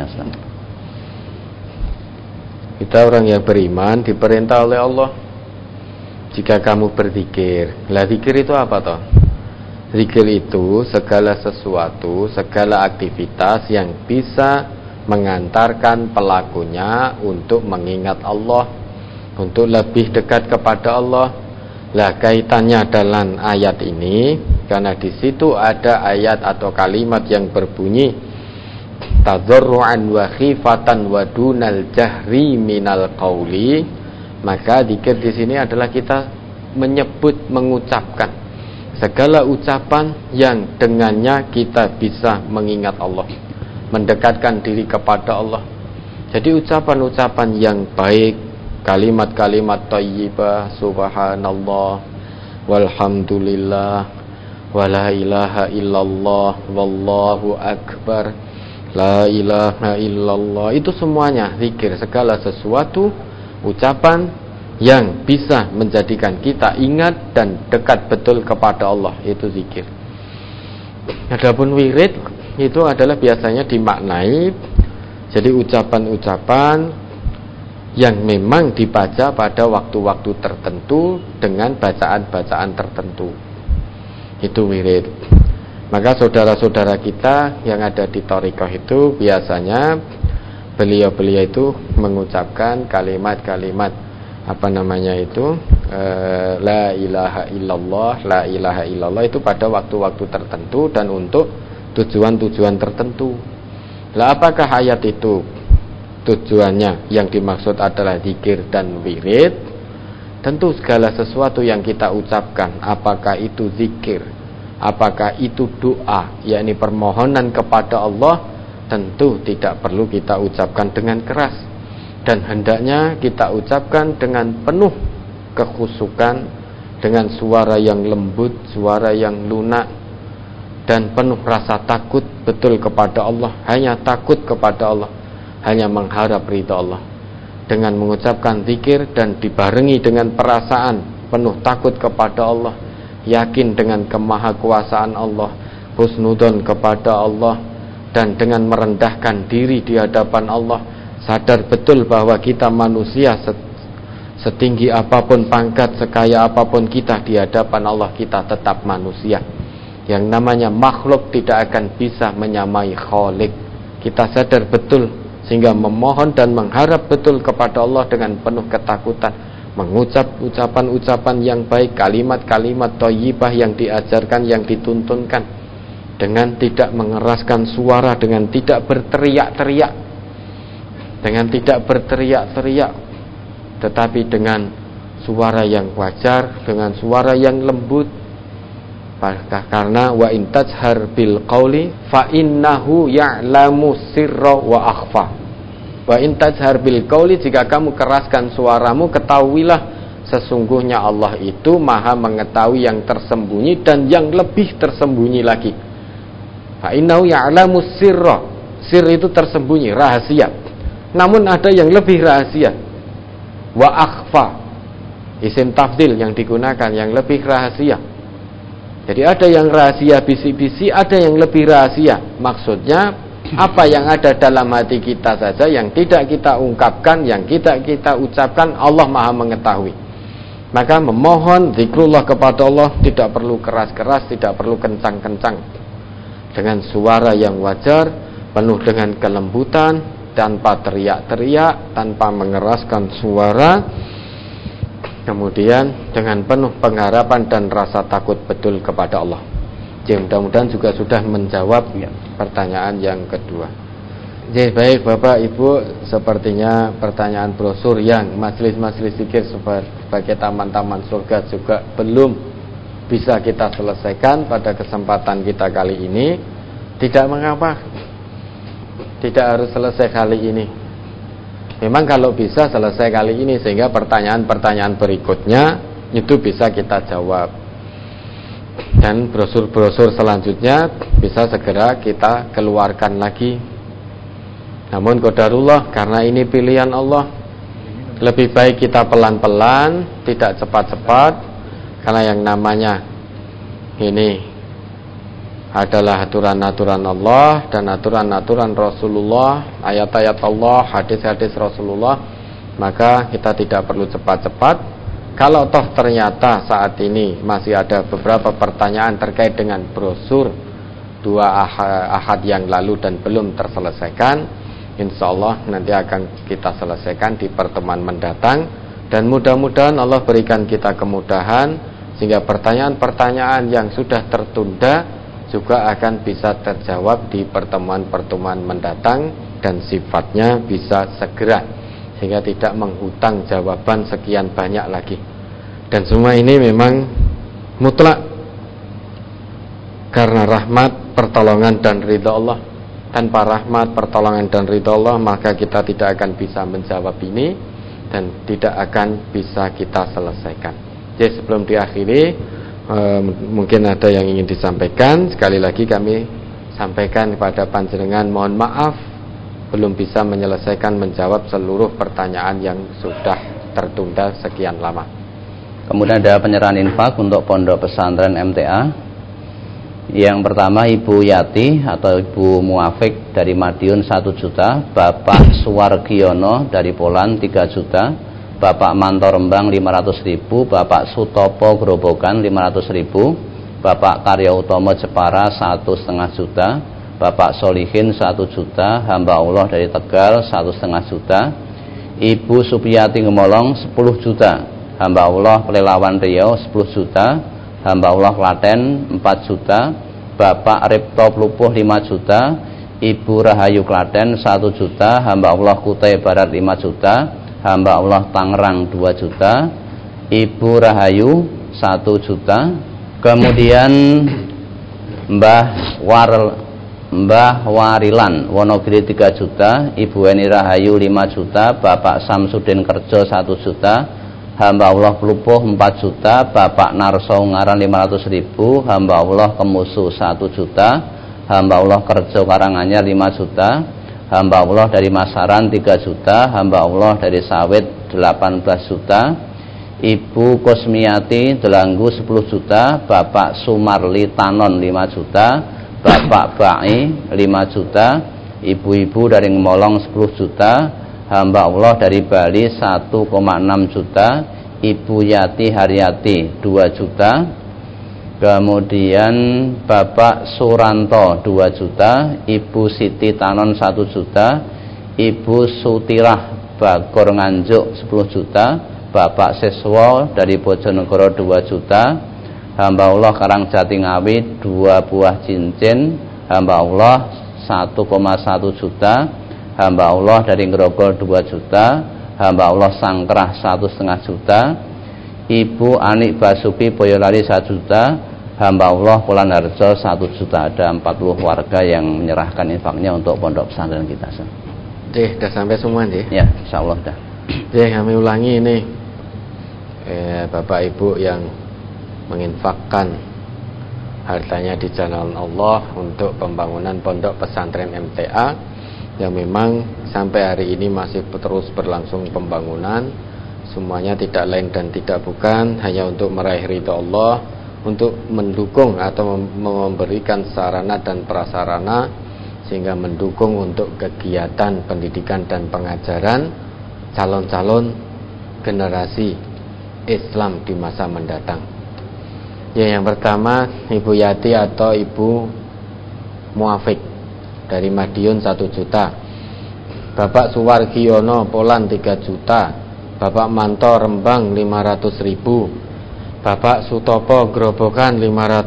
Kita orang yang beriman diperintah oleh Allah, jika kamu berzikir. Lah zikir itu apa toh? Zikir itu segala sesuatu, segala aktivitas yang bisa mengantarkan pelakunya untuk mengingat Allah, untuk lebih dekat kepada Allah. Lah kaitannya dalam ayat ini, karena di situ ada ayat atau kalimat yang berbunyi tadzarru'an wa khifatan wa dunal jahri minal qauli, maka zikir di sini adalah kita menyebut, mengucapkan segala ucapan yang dengannya kita bisa mengingat Allah, mendekatkan diri kepada Allah. Jadi ucapan-ucapan yang baik, kalimat-kalimat thayyibah, subhanallah, walhamdulillah, wala ilaha illallah, wallahu akbar, la ilaha illallah, itu semuanya zikir. Segala sesuatu ucapan yang bisa menjadikan kita ingat dan dekat betul kepada Allah, itu zikir. Adapun wirid itu adalah biasanya dimaknai jadi ucapan-ucapan yang memang dibaca pada waktu-waktu tertentu dengan bacaan-bacaan tertentu, itu wirid. Maka saudara-saudara kita yang ada di thariqah itu biasanya beliau-beliau itu mengucapkan kalimat-kalimat la ilaha illallah, la ilaha illallah itu pada waktu-waktu tertentu dan untuk tujuan-tujuan tertentu. Lah apakah ayat itu tujuannya yang dimaksud adalah zikir dan wirid? Tentu segala sesuatu yang kita ucapkan, apakah itu zikir, apakah itu doa, yakni permohonan kepada Allah, tentu tidak perlu kita ucapkan dengan keras, dan hendaknya kita ucapkan dengan penuh kekhusukan, dengan suara yang lembut, suara yang lunak, dan penuh rasa takut betul kepada Allah, hanya takut kepada Allah, hanya mengharap ridha Allah. Dengan mengucapkan zikir dan dibarengi dengan perasaan penuh takut kepada Allah, yakin dengan kemahakuasaan Allah, husnudon kepada Allah, dan dengan merendahkan diri di hadapan Allah, sadar betul bahwa kita manusia, setinggi apapun pangkat, sekaya apapun kita di hadapan Allah, kita tetap manusia. Yang namanya makhluk tidak akan bisa menyamai Khalik. Kita sadar betul sehingga memohon dan mengharap betul kepada Allah dengan penuh ketakutan, mengucap ucapan-ucapan yang baik, kalimat-kalimat thayyibah yang diajarkan, yang dituntunkan, dengan tidak mengeraskan suara, dengan tidak berteriak-teriak, tetapi dengan suara yang wajar, dengan suara yang lembut. Karena wa in tajhar bil qauli fa innahu ya'lamu sirra wa akhfa. Wa in tajhar bil qauli, jika kamu keraskan suaramu, ketahuilah sesungguhnya Allah itu Maha mengetahui yang tersembunyi dan yang lebih tersembunyi lagi. Fa innahu ya'lamu sirra. Sir itu tersembunyi, rahasia. Namun ada yang lebih rahasia, wa akhfa, isim tafdil yang digunakan, yang lebih rahasia. Jadi ada yang rahasia bisik-bisik, ada yang lebih rahasia. Maksudnya apa yang ada dalam hati kita saja, yang tidak kita ungkapkan, yang tidak kita ucapkan, Allah Maha mengetahui. Maka memohon zikrullah kepada Allah tidak perlu keras-keras, tidak perlu kencang-kencang, dengan suara yang wajar, penuh dengan kelembutan, tanpa teriak-teriak, tanpa mengeraskan suara, kemudian dengan penuh pengharapan dan rasa takut betul kepada Allah. Jadi mudah-mudahan juga sudah menjawab pertanyaan yang kedua. Jadi baik Bapak Ibu, sepertinya pertanyaan brosur yang majelis-majelis zikir sebagai taman-taman surga juga belum bisa kita selesaikan pada kesempatan kita kali ini. Tidak mengapa, tidak harus selesai kali ini. Memang kalau bisa selesai kali ini, sehingga pertanyaan-pertanyaan berikutnya itu bisa kita jawab, dan brosur-brosur selanjutnya bisa segera kita keluarkan lagi. Namun qadarullah, karena ini pilihan Allah, lebih baik kita pelan-pelan, tidak cepat-cepat, karena yang namanya ini adalah aturan-aturan Allah dan aturan-aturan Rasulullah, ayat-ayat Allah, hadis-hadis Rasulullah. Maka kita tidak perlu cepat-cepat, Kalau toh ternyata saat ini masih ada beberapa pertanyaan terkait dengan brosur 2 ahad yang lalu dan belum terselesaikan, insya Allah nanti akan kita selesaikan di pertemuan mendatang. Dan mudah-mudahan Allah berikan kita kemudahan sehingga pertanyaan-pertanyaan yang sudah tertunda juga akan bisa terjawab di pertemuan-pertemuan mendatang dan sifatnya bisa segera, sehingga tidak menghutang jawaban sekian banyak lagi. Dan semua ini memang mutlak karena rahmat, pertolongan dan ridha Allah. Tanpa rahmat, pertolongan dan ridha Allah, maka kita tidak akan bisa menjawab ini dan tidak akan bisa kita selesaikan. Jadi sebelum diakhiri, mungkin ada yang ingin disampaikan. Sekali lagi kami sampaikan kepada panjenengan, mohon maaf belum bisa menyelesaikan menjawab seluruh pertanyaan yang sudah tertunda sekian lama. Kemudian ada penyerahan infak untuk Pondok Pesantren MTA. Yang pertama Ibu Yati atau Ibu Muafik dari Madiun 1 juta, Bapak Suwargiono dari Polan 3 juta, Bapak Manto Rembang 500.000, Bapak Sutopo Grobogan 500.000, Bapak Karya Utomo Jepara 1,5 juta, Bapak Solihin 1 juta, hamba Allah dari Tegal 1,5 juta, Ibu Supiyati Gemolong 10 juta, hamba Allah Pelelawan Riau 10 juta, hamba Allah Klaten 4 juta, Bapak Ripto Plupuh 5 juta, Ibu Rahayu Klaten 1 juta, hamba Allah Kutai Barat 5 juta, hamba Allah Tangerang 2 juta, Ibu Rahayu 1 juta, kemudian Mbah Warilan Wonogiri 3 juta, Ibu Eni Rahayu 5 juta, Bapak Samsudin Kerjo 1 juta, hamba Allah Plupuh 4 juta, Bapak Narso Ungaran 500.000, hamba Allah Kemusu 1 juta, hamba Allah Kerjo Karanganyar 5 juta, hamba Allah dari Masaran 3 juta, hamba Allah dari Sawit 18 juta, Ibu Kusmiati Delanggu 10 juta, Bapak Sumarli Tanon 5 juta, Bapak Bai 5 juta, ibu-ibu dari Ngemolong 10 juta, hamba Allah dari Bali 1,6 juta, Ibu Yati Haryati 2 juta, kemudian Bapak Suranto 2 juta, Ibu Siti Tanon 1 juta, Ibu Sutirah Bagor Nganjuk 10 juta, Bapak Siswo dari Bojonegoro 2 juta, hamba Allah Karangjati Ngawi 2 buah cincin, hamba Allah 1,1 juta, hamba Allah dari Grogol 2 juta, hamba Allah Sangkrah 1,5 juta, Ibu Anik Basuki Boyolali 1 juta, hamba Allah Pulan Harjo 1 juta. Ada 40 warga yang menyerahkan infaknya untuk pondok pesantren kita. Sudah sampai semua nih? Ya, insya Allah dah. Kami ulangi ini, Bapak Ibu yang menginfakkan hartanya di jalan Allah untuk pembangunan pondok pesantren MTA yang memang sampai hari ini masih terus berlangsung pembangunan. Semuanya tidak lain dan tidak bukan hanya untuk meraih ridha Allah, untuk mendukung atau memberikan sarana dan prasarana sehingga mendukung untuk kegiatan pendidikan dan pengajaran calon-calon generasi Islam di masa mendatang. Ya, yang pertama Ibu Yati atau Ibu Muafik dari Madiun 1 juta, Bapak Suwargiono Polan 3 juta, Bapak Manto Rembang 500.000, Bapak Sutopo Grobogan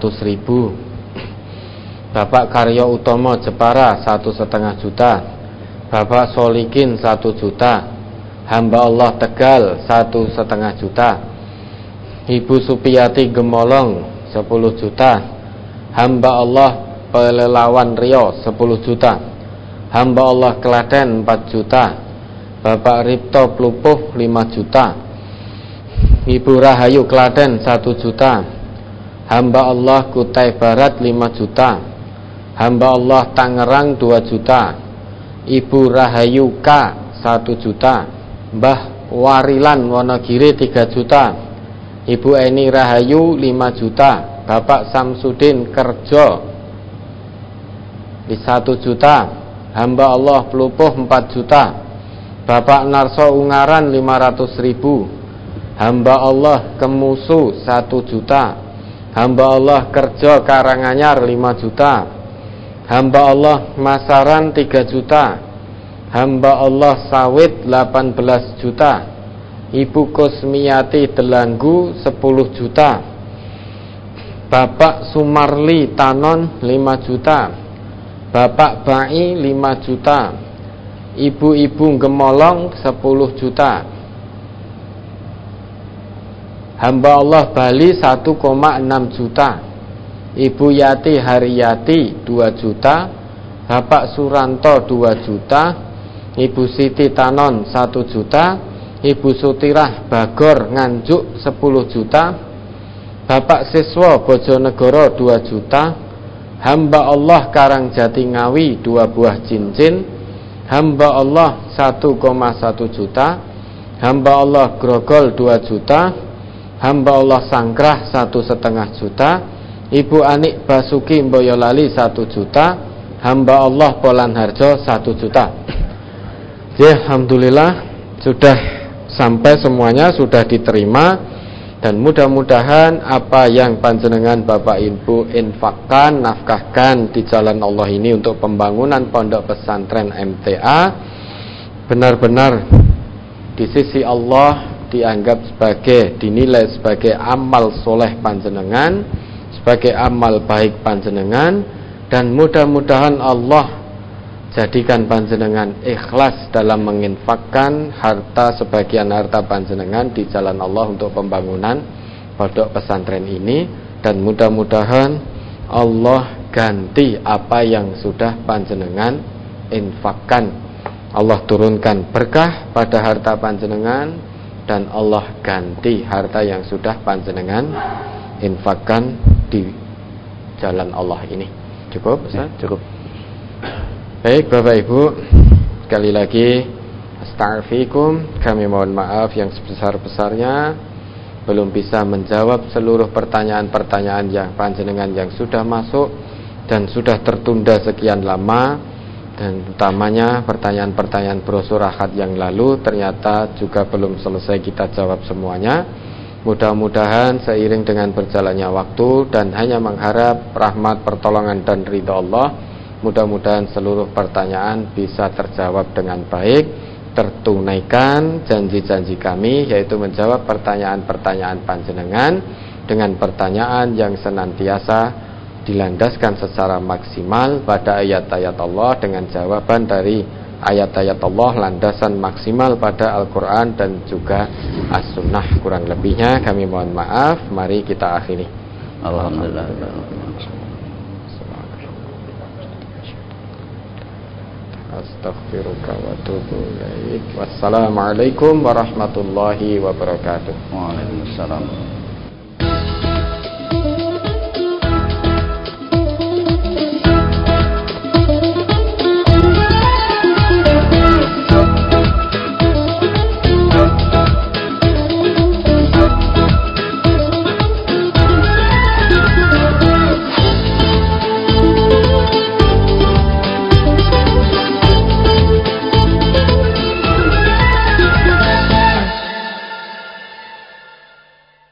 500.000, Bapak Karyo Utomo Jepara 1,5 juta, Bapak Solikin 1 juta, hamba Allah Tegal 1,5 juta, Ibu Supiyati Gemolong 10 juta, hamba Allah Pelelawan Riau 10 juta, hamba Allah Klaten 4 juta, Bapak Ripto Plupuh 5 juta, Ibu Rahayu Klaten 1 juta, hamba Allah Kutai Barat 5 juta, hamba Allah Tangerang 2 juta, Ibu Rahayu K 1 juta, Mbah Warilan Wonogiri 3 juta, Ibu Eni Rahayu 5 juta, Bapak Samsudin Kerjo di 1 juta, hamba Allah Plupuh 4 juta, Bapak Narso Ungaran 500.000, Hamba Allah kemusu 1 juta. Hamba Allah kerja Karanganyar 5 juta. Hamba Allah Masaran 3 juta. Hamba Allah Sawit 18 juta. Ibu Kusmiati Delanggu 10 juta. Bapak Sumarli Tanon 5 juta. Bapak Bai 5 juta. Ibu-ibu Gemolong 10 juta. Hamba Allah Bali 1,6 juta. Ibu Yati Hariyati 2 juta. Bapak Suranto 2 juta. Ibu Siti Tanon 1 juta. Ibu Sutirah Bagor Nganjuk 10 juta. Bapak Siswa Bojonegoro 2 juta. Hamba Allah Karangjati Ngawi 2 buah cincin. Hamba Allah 1,1 juta. Hamba Allah Grogol 2 juta. Hamba Allah Sangkrah 1,5 juta. Ibu Anik Basuki Boyolali 1 juta. Hamba Allah Polanharjo 1 juta. Ya, alhamdulillah sudah sampai semuanya, sudah diterima. Dan mudah-mudahan apa yang panjenengan Bapak Ibu infakkan, nafkahkan di jalan Allah ini untuk pembangunan pondok pesantren MTA benar-benar di sisi Allah dianggap sebagai, dinilai sebagai amal soleh panjenengan, sebagai amal baik panjenengan, dan mudah-mudahan Allah jadikan panjenengan ikhlas dalam menginfakkan harta, sebagian harta panjenengan di jalan Allah untuk pembangunan pondok pesantren ini, dan mudah-mudahan Allah ganti apa yang sudah panjenengan infakkan. Allah turunkan berkah pada harta panjenengan, dan Allah ganti harta yang sudah panjenengan infakkan di jalan Allah ini. Cukup, Ustaz? Cukup. Baik Bapak Ibu, sekali lagi astaghfirukum, kami mohon maaf yang sebesar-besarnya belum bisa menjawab seluruh pertanyaan-pertanyaan yang panjenengan yang sudah masuk dan sudah tertunda sekian lama, dan utamanya pertanyaan-pertanyaan brosur Ahad yang lalu ternyata juga belum selesai kita jawab semuanya. Mudah-mudahan seiring dengan berjalannya waktu dan hanya mengharap rahmat, pertolongan dan ridha Allah, mudah-mudahan seluruh pertanyaan bisa terjawab dengan baik, tertunaikan janji-janji kami, yaitu menjawab pertanyaan-pertanyaan panjenengan dengan pertanyaan yang senantiasa dilandaskan secara maksimal pada ayat-ayat Allah, dengan jawaban dari ayat-ayat Allah, landasan maksimal pada Al-Quran dan juga As-Sunnah. Kurang lebihnya kami mohon maaf. Mari kita akhiri. Alhamdulillah. Astaghfiruka wa atubu ilaik. Wassalamualaikum warahmatullahi wabarakatuh. Waalaikumsalam.